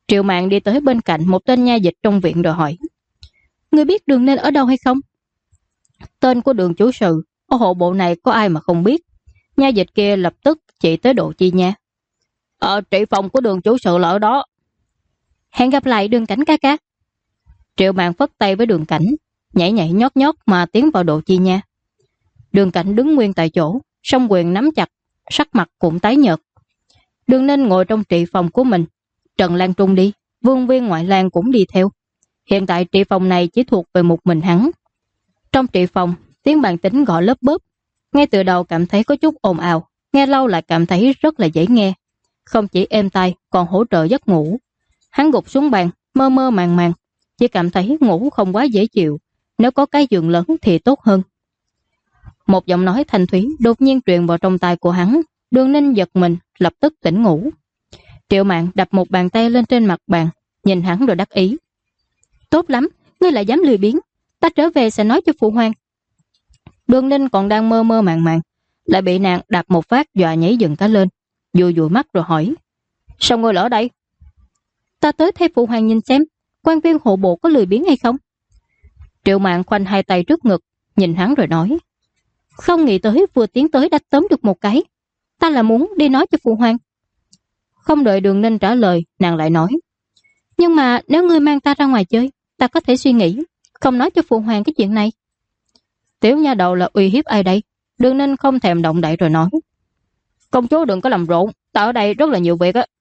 Triệu Mạn đi tới bên cạnh một tên nha dịch trong viện rồi hỏi: Ngươi biết Đường Ninh ở đâu hay không? Tên của Đường chủ sự ở hộ bộ này có ai mà không biết. Nha dịch kia lập tức chỉ tới Độ Chi Nha. Trị phòng của Đường chủ sự là ở đó. Hẹn gặp lại Đường Cảnh ca ca. Triệu Mạn phất tay với Đường Cảnh, nhảy nhảy nhót nhót mà tiến vào Độ Chi Nha. Đường Cảnh đứng nguyên tại chỗ, song quyền nắm chặt, sắc mặt cũng tái nhợt. Đường Ninh ngồi trong trị phòng của mình. Trần Lan Trung đi, Vương Viên ngoại lang cũng đi theo. Hiện tại trị phòng này chỉ thuộc về một mình hắn. Trong trị phòng, tiếng bàn tính gọi lớp bớp. Ngay từ đầu cảm thấy có chút ồn ào, nghe lâu lại cảm thấy rất là dễ nghe. Không chỉ êm tai, còn hỗ trợ giấc ngủ. Hắn gục xuống bàn, mơ mơ màng màng, chỉ cảm thấy ngủ không quá dễ chịu. Nếu có cái giường lớn thì tốt hơn. Một giọng nói thanh thúy đột nhiên truyền vào trong tai của hắn. Đường Ninh giật mình, lập tức tỉnh ngủ. Triệu Mạn đập một bàn tay lên trên mặt bàn, nhìn hắn rồi đắc ý. Tốt lắm, ngươi lại dám lười biếng. Ta trở về sẽ nói cho phụ hoàng. Đường Ninh còn đang mơ mơ màng màng, lại bị nàng đạp một phát dọa nhảy dựng cả lên, dụi dụi mắt rồi hỏi: Sao ngươi ở đây? Ta tới thay phụ hoàng nhìn xem quan viên hộ bộ có lười biếng hay không. Triệu Mạn khoanh hai tay trước ngực, nhìn hắn rồi nói: Không nghĩ tới vừa tiến tới đã tóm được một cái. Ta là muốn đi nói cho phụ hoàng. Không đợi Đường Ninh trả lời, nàng lại nói: Nhưng mà nếu ngươi mang ta ra ngoài chơi, ta có thể suy nghĩ, không nói cho phụ hoàng cái chuyện này. Tiểu nha đầu là uy hiếp ai đây? Đường Ninh không thèm động đậy rồi nói: Công chúa đừng có làm rộn, ta ở đây rất là nhiều việc á.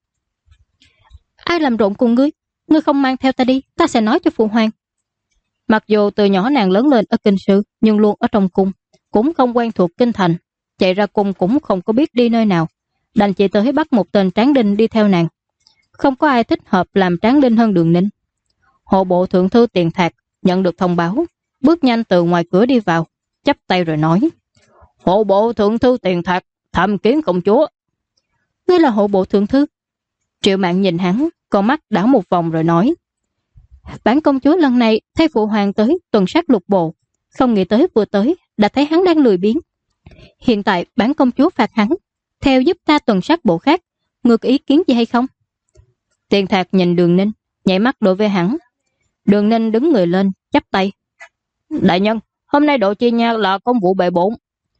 Ai làm rộn cùng ngươi? Ngươi không mang theo ta đi, ta sẽ nói cho phụ hoàng. Mặc dù từ nhỏ nàng lớn lên ở kinh sư, nhưng luôn ở trong cung, cũng không quen thuộc kinh thành, chạy ra cung cũng không có biết đi nơi nào, đành chỉ tới bắt một tên tráng đinh đi theo nàng. Không có ai thích hợp làm tráng đinh hơn Đường Ninh. Hộ bộ thượng thư Tiền Thạc nhận được thông báo, bước nhanh từ ngoài cửa đi vào, chắp tay rồi nói: Hộ bộ thượng thư Tiền Thạc tham kiến công chúa. Ngươi là hộ bộ thượng thư? Triệu Mạn nhìn hắn, con mắt đảo một vòng rồi nói: Bản công chúa lần này thay phụ hoàng tới tuần sát lục bộ, không nghĩ tới vừa tới đã thấy hắn đang lười biếng. Hiện tại bản công chúa phạt hắn theo giúp ta tuần sát bộ khác, ngươi có ý kiến gì hay không? Tiền Thạc nhìn Đường Ninh, nhảy mắt đối với hắn. Đường Ninh đứng người lên, chắp tay: Đại nhân, hôm nay Độ Chi Nha là công vụ bệ bộn.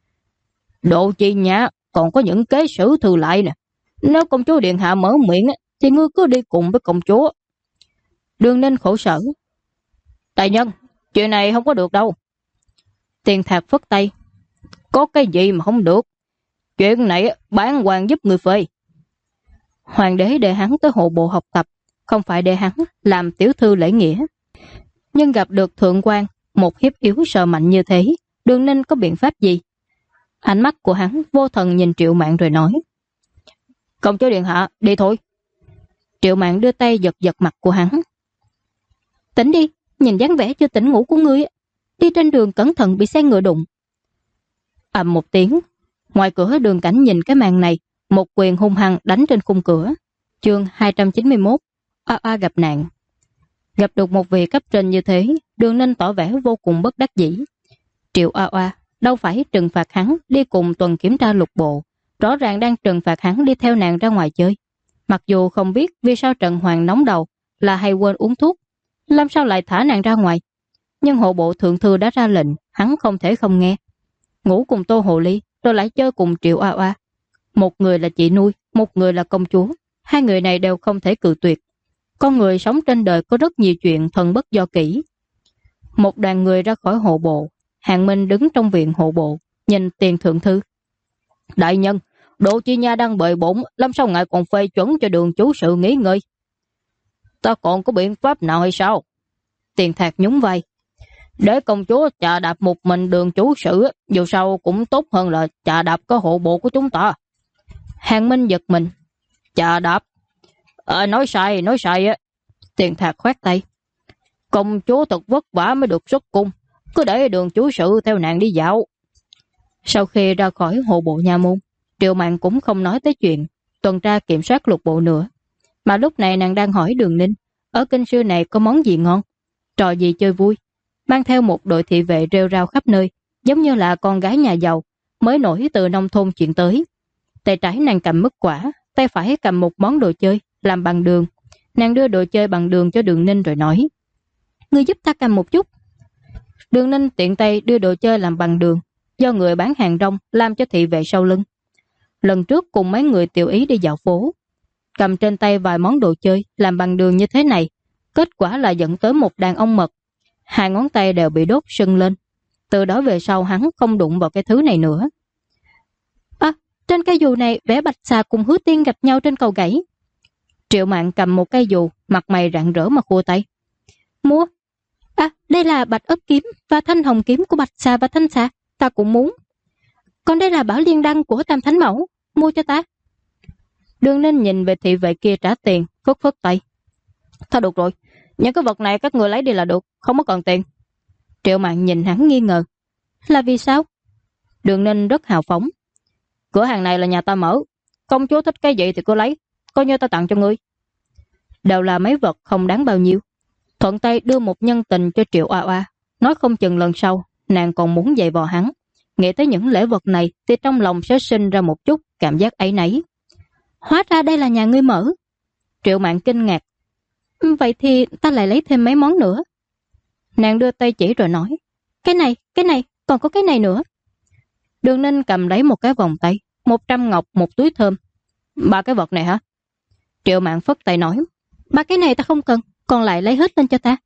Độ Chi Nha còn có những kế sử thư lại nè. Nếu công chúa điện hạ mở miệng thì ngươi cứ đi cùng với công chúa. Đường Ninh khổ sở: Đại nhân, chuyện này không có được đâu. Tiền Thạc phất tay: Có cái gì mà không được? Chuyện này bản hoàng giúp người phê. Hoàng đế để hắn tới hộ bộ học tập, không phải để hắn làm tiểu thư lễ nghĩa. Nhưng gặp được thượng quan, một hiếp yếu sợ mạnh như thế, Đường Ninh có biện pháp gì? Ánh mắt của hắn vô thần nhìn Triệu Mạn rồi nói: Công chúa điện hạ, đi thôi. Triệu Mạn đưa tay giật giật mặt của hắn: Tỉnh đi, nhìn dáng vẻ chưa tỉnh ngủ của ngươi, đi trên đường cẩn thận bị xe ngựa đụng. Ầm một tiếng, ngoài cửa Đường Cảnh nhìn cái màn này, một quyền hung hăng đánh trên khung cửa. Chương 291, A A gặp nạn. Gặp được một vị cấp trên như thế, Đường Ninh tỏ vẻ vô cùng bất đắc dĩ. Triệu A A đâu phải trừng phạt hắn đi cùng tuần kiểm tra lục bộ, rõ ràng đang trừng phạt hắn đi theo nàng ra ngoài chơi. Mặc dù không biết vì sao Trần Hoàng nóng đầu là hay quên uống thuốc, làm sao lại thả nàng ra ngoài, nhưng hộ bộ thượng thư đã ra lệnh, hắn không thể không nghe. Ngủ cùng Tô Hồ Ly rồi lại chơi cùng Triệu A A. Một người là chị nuôi, một người là công chúa, hai người này đều không thể cự tuyệt. Con người sống trên đời có rất nhiều chuyện thần bất do kỷ. Một đoàn người ra khỏi hộ bộ, Hạng Minh đứng trong viện hộ bộ, nhìn Tiền thượng thư: Đại nhân, Độ Chi Nha đang bệ bộn, làm sao ngài còn phê chuẩn cho Đường chủ sự nghỉ ngơi? Ta còn có biện pháp nào hay sao? Tiền Thạc nhún vai: Để công chúa chà đạp một mình Đường chủ sự, dù sao cũng tốt hơn là chà đạp có hộ bộ của chúng ta. Hạng Minh giật mình: Chà đạp? Nói sai á. Tiền Thạc khoát tay: Công chúa thật vất vả mới được xuất cung, cứ để Đường chủ sự theo nàng đi dạo. Sau khi ra khỏi hộ bộ nha môn, Triệu Mạn cũng không nói tới chuyện tuần tra kiểm soát lục bộ nữa, mà lúc này nàng đang hỏi Đường Ninh ở kinh sư này có món gì ngon, trò gì chơi vui, mang theo một đội thị vệ rêu rao khắp nơi, giống như là con gái nhà giàu mới nổi từ nông thôn chuyển tới. Tay trái nàng cầm mứt quả, tay phải cầm một món đồ chơi làm bằng đường, Nàng đưa đồ chơi bằng đường cho Đường Ninh rồi nói: Ngươi giúp ta cầm một chút. Đường Ninh tiện tay đưa đồ chơi làm bằng đường, do người bán hàng rong làm cho thị vệ sau lưng. Lần trước cùng mấy người tiểu ý đi dạo phố, cầm trên tay vài món đồ chơi làm bằng đường như thế này, kết quả là dẫn tới một đàn ong mật. 2 ngón tay đều bị đốt sưng lên. Từ đó về sau hắn không đụng vào cái thứ này nữa. Trên cây dù này vẽ Bạch Xà cùng Hứa Tiên gặp nhau trên cầu gãy. Triệu Mạn cầm một cây dù, mặt mày rạng rỡ mà khua tay. Mua. Đây là Bạch Ấp kiếm và Thanh Hồng kiếm của Bạch Xà và Thanh Xà, ta cũng muốn. Còn đây là Bảo Liên đăng của Tam Thánh Mẫu, mua cho ta. Đường Ninh nhìn về thị vệ kia trả tiền, phất phất tay. Thôi được rồi, những cái vật này các người lấy đi là được, không có cần tiền. Triệu Mạn nhìn hắn nghi ngờ. Là vì sao? Đường Ninh rất hào phóng. Cửa hàng này là nhà ta mở, công chúa thích cái gì thì cứ lấy, coi như ta tặng cho ngươi. Đều là mấy vật không đáng bao nhiêu. Thuận tay đưa một nhân tình cho Triệu Oa Oa, nói không chừng lần sau nàng còn muốn giày vò hắn. Nghĩ tới những lễ vật này thì trong lòng sẽ sinh ra một chút cảm giác áy náy. Hóa ra đây là nhà ngươi mở. Triệu Mạn kinh ngạc. Vậy thì ta lại lấy thêm mấy món nữa. Nàng đưa tay chỉ rồi nói: cái này, còn có cái này nữa. Đường Ninh cầm lấy một cái vòng tay, 100 ngọc, một túi thơm. 3 cái vật này hả? Triệu Mạn phất tay nói: 3 cái này ta không cần, còn lại lấy hết lên cho ta.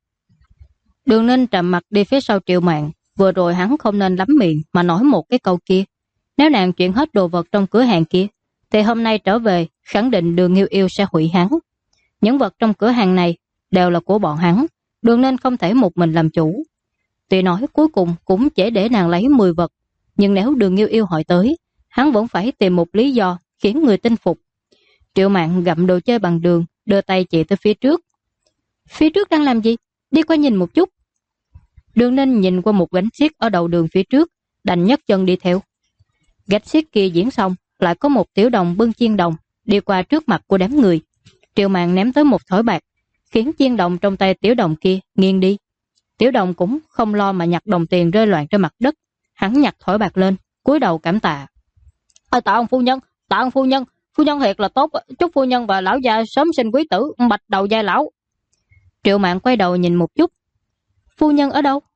Đường Ninh trầm mặt đi phía sau Triệu Mạn. Vừa rồi hắn không nên lắm miệng mà nói một cái câu kia. Nếu nàng chuyển hết đồ vật trong cửa hàng kia, thì hôm nay trở về khẳng định Đường Nghiêu Yêu sẽ hủy hắn. Những vật trong cửa hàng này đều là của bọn hắn, Đường Ninh không thể một mình làm chủ. Tuy nói cuối cùng cũng chỉ để nàng lấy 10 vật, nhưng nếu Đường Nghiêu Yêu hỏi tới, hắn vẫn phải tìm một lý do khiến người tin phục. Triệu Mạn gặm đồ chơi bằng đường, đưa tay chỉ tới phía trước. Phía trước đang làm gì? Đi qua nhìn một chút. Đường Ninh nhìn qua một gánh xiếc ở đầu đường phía trước, đành nhấc chân đi theo. Gánh xiếc kia diễn xong, lại có một tiểu đồng bưng chiên đồng đi qua trước mặt của đám người. Triệu Mạn ném tới một thỏi bạc, khiến chiên đồng trong tay tiểu đồng kia nghiêng đi. Tiểu đồng cũng không lo mà nhặt đồng tiền rơi loạn trên mặt đất. Hắn nhặt thỏi bạc lên, cúi đầu cảm tạ. Tạ ơn phu nhân, tạ ơn phu nhân thiệt là tốt, chúc phu nhân và lão gia sớm sinh quý tử, bạch đầu giai lão. Triệu Mạn quay đầu nhìn một chút. Phu nhân ở đâu?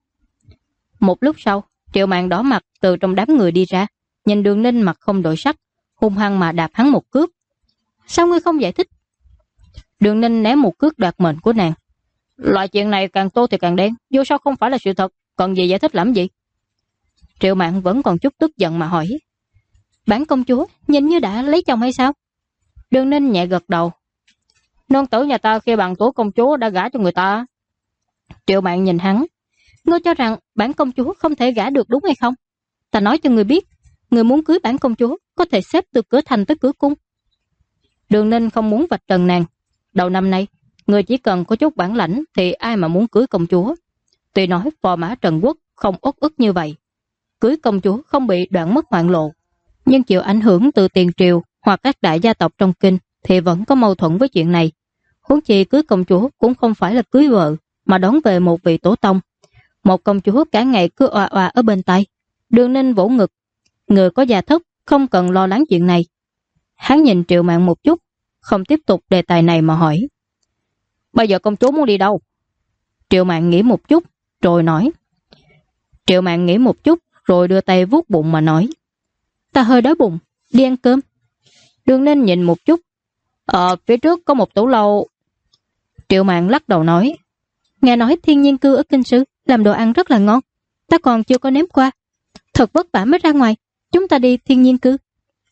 Một lúc sau, Triệu Mạn đỏ mặt từ trong đám người đi ra, nhìn Đường Ninh mặt không đổi sắc, hung hăng mà đạp hắn một cước. Sao ngươi không giải thích? Đường Ninh ném một cước đoạt mệnh của nàng. Loại chuyện này càng tô thì càng đen, dù sao không phải là sự thật, còn gì giải thích làm gì? Triệu Mạn vẫn còn chút tức giận mà hỏi. Bản công chúa nhìn như đã lấy chồng hay sao? Đường Ninh nhẹ gật đầu. Nương tử nhà ta khi bằng tuổi công chúa đã gả cho người ta. Triệu Mạn nhìn hắn. Ngươi cho rằng bản công chúa không thể gả được đúng hay không? Ta nói cho ngươi biết, ngươi muốn cưới bản công chúa có thể xếp từ cửa thành tới cửa cung. Đường Ninh không muốn vạch trần nàng. Đầu năm nay, người chỉ cần có chút bản lãnh thì ai mà muốn cưới công chúa. Tuy nói phò mã Trần Quốc không uất ức như vậy, cưới công chúa không bị đoạn mất hoạn lộ, nhưng chịu ảnh hưởng từ tiền triều hoặc các đại gia tộc trong kinh thì vẫn có mâu thuẫn với chuyện này. Huống chi cưới công chúa cũng không phải là cưới vợ, mà đón về một vị tổ tông. Một công chúa cả ngày cứ oa oa ở bên tay. Đường Ninh vỗ ngực. Người có gia thất không cần lo lắng chuyện này. Hắn nhìn Triệu Mạn một chút, không tiếp tục đề tài này mà hỏi. Bây giờ công chúa muốn đi đâu? Triệu Mạn nghĩ một chút rồi nói. Triệu Mạn nghĩ một chút rồi đưa tay vuốt bụng mà nói. Ta hơi đói bụng, đi ăn cơm. Đường Ninh nhìn một chút. Phía trước có một tủ lầu. Triệu Mạn lắc đầu nói. Nghe nói Thiên Nhiên Cư ở Kinh Sư làm đồ ăn rất là ngon, ta còn chưa có nếm qua. Thật vất vả mới ra ngoài, chúng ta đi Thiên Nhiên Cư.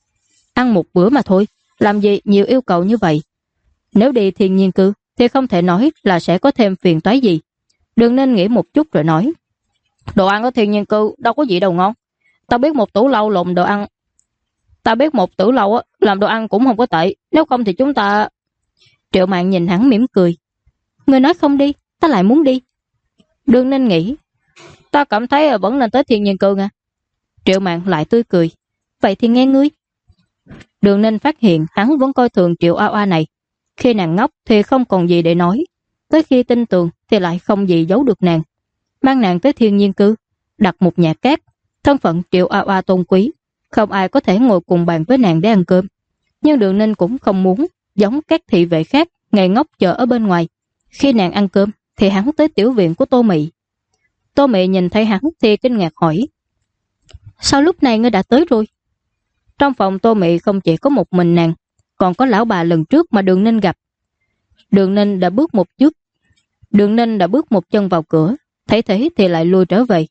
Ăn một bữa mà thôi, làm gì nhiều yêu cầu như vậy? Nếu đi Thiên Nhiên Cư thì không thể nói là sẽ có thêm phiền toái gì. Đường Ninh nghĩ một chút rồi nói. Đồ ăn ở Thiên Nhiên Cư đâu có gì đâu ngon. Ta biết một tủ lầu lộn đồ ăn. Ta biết một tủ lầu làm đồ ăn cũng không có tệ. Nếu không thì chúng ta... Triệu Mạn nhìn hắn mỉm cười. Người nói không đi, ta lại muốn đi. Đường Ninh nghĩ. Ta cảm thấy vẫn nên tới Thiên Nhiên Cư nha. Triệu Mạn lại tươi cười. Vậy thì nghe ngươi. Đường Ninh phát hiện hắn vẫn coi thường Triệu Oa Oa này. Khi nàng ngốc thì không còn gì để nói. Tới khi tin tưởng thì lại không gì giấu được nàng. Mang nàng tới Thiên Nhiên Cư, đặt một nhà cát. Thân phận Triệu Oa Oa tôn quý, không ai có thể ngồi cùng bàn với nàng để ăn cơm. Nhưng Đường Ninh cũng không muốn giống các thị vệ khác ngây ngốc chờ ở bên ngoài. Khi nàng ăn cơm thì hắn tới tiểu viện của Tô Mị. Tô Mị nhìn thấy hắn thì kinh ngạc hỏi: sao lúc này ngươi đã tới rồi? Trong phòng Tô Mị không chỉ có một mình nàng, còn có lão bà lần trước mà Đường Ninh gặp. Đường Ninh đã bước một chân vào cửa, thấy thế thì lại lui trở về.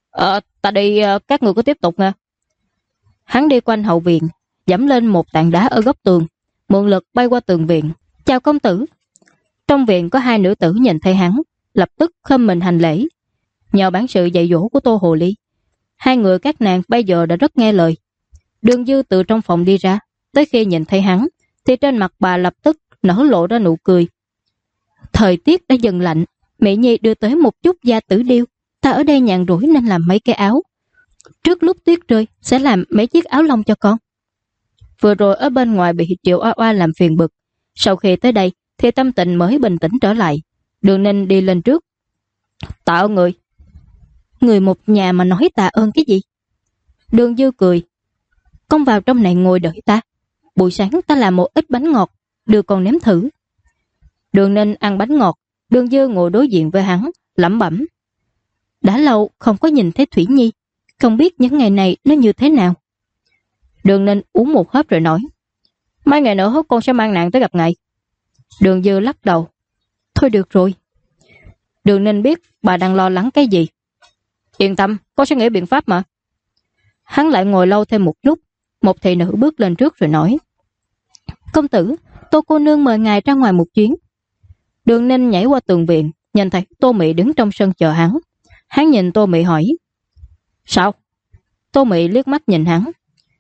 Ta đi, các người có tiếp tục nha. Hắn đi quanh hậu viện, giẫm lên một tảng đá ở góc tường, mượn lực bay qua tường viện. Chào công tử. Trong viện có hai nữ tử nhìn thấy hắn, lập tức khom mình hành lễ. Nhờ bản sự dạy dỗ của Tô Hồ Ly, hai người các nàng bây giờ đã rất nghe lời. Đường Dư từ trong phòng đi ra, tới khi nhìn thấy hắn thì trên mặt bà lập tức nở lộ ra nụ cười. Thời tiết đã dần lạnh, Mỹ Nhi đưa tới một chút da tử điêu, ta ở đây nhàn rỗi nên làm mấy cái áo. Trước lúc tuyết rơi sẽ làm mấy chiếc áo lông cho con. Vừa rồi ở bên ngoài bị Triệu Oa Oa làm phiền bực, sau khi tới đây thì tâm tình mới bình tĩnh trở lại. Đường Ninh đi lên trước. Tạ ơn người. Người một nhà mà nói tạ ơn cái gì? Đường Dư cười. Con vào trong này ngồi đợi ta. Buổi sáng ta làm một ít bánh ngọt, đưa con nếm thử. Đường Ninh ăn bánh ngọt, Đường Dư ngồi đối diện với hắn, lẩm bẩm. Đã lâu không có nhìn thấy Thủy Nhi, không biết những ngày này nó như thế nào. Đường Ninh uống một hớp rồi nói: mấy ngày nữa con sẽ mang nàng tới gặp ngài. Đường Dư lắc đầu. Thôi được rồi. Đường Ninh biết bà đang lo lắng cái gì. Yên tâm, con sẽ nghĩ biện pháp mà. Hắn lại ngồi lâu thêm một lúc. Một thị nữ bước lên trước rồi nói: công tử, Tô cô nương mời ngài ra ngoài một chuyến. Đường Ninh nhảy qua tường viện, nhìn thấy Tô Mị đứng trong sân chờ hắn. Hắn nhìn Tô Mị hỏi: sao? Tô Mị liếc mắt nhìn hắn.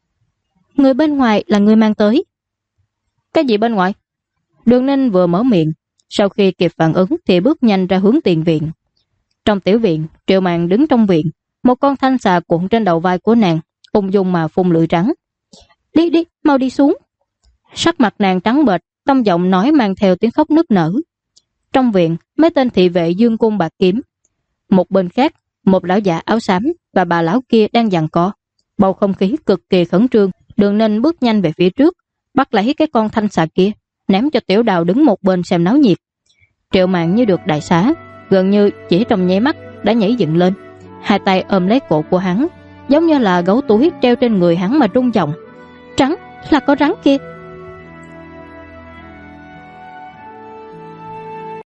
Người bên ngoài là người mang tới. Cái gì bên ngoài? Đường Ninh vừa mở miệng, sau khi kịp phản ứng thì bước nhanh ra hướng tiền viện. Trong tiểu viện, Triệu Mạn đứng trong viện, một con thanh xà cuộn trên đầu vai của nàng, ung dung mà phun lưỡi trắng. Đi, mau đi xuống. Sắc mặt nàng trắng bệch, trong giọng nói mang theo tiếng khóc nức nở. Trong viện, mấy tên thị vệ dương cung bạc kiếm. Một bên khác, một lão già áo xám và bà lão kia đang giằng co. Bầu không khí cực kỳ khẩn trương. Đường Ninh bước nhanh về phía trước, bắt lấy cái con thanh xà kia, ném cho Tiểu Đào đứng một bên xem náo nhiệt. Triệu Mạn như được đại xá, gần như chỉ trong nháy mắt đã nhảy dựng lên, hai tay ôm lấy cổ của hắn, giống như là gấu túi treo trên người hắn mà rung động. Rắn, là có rắn kia.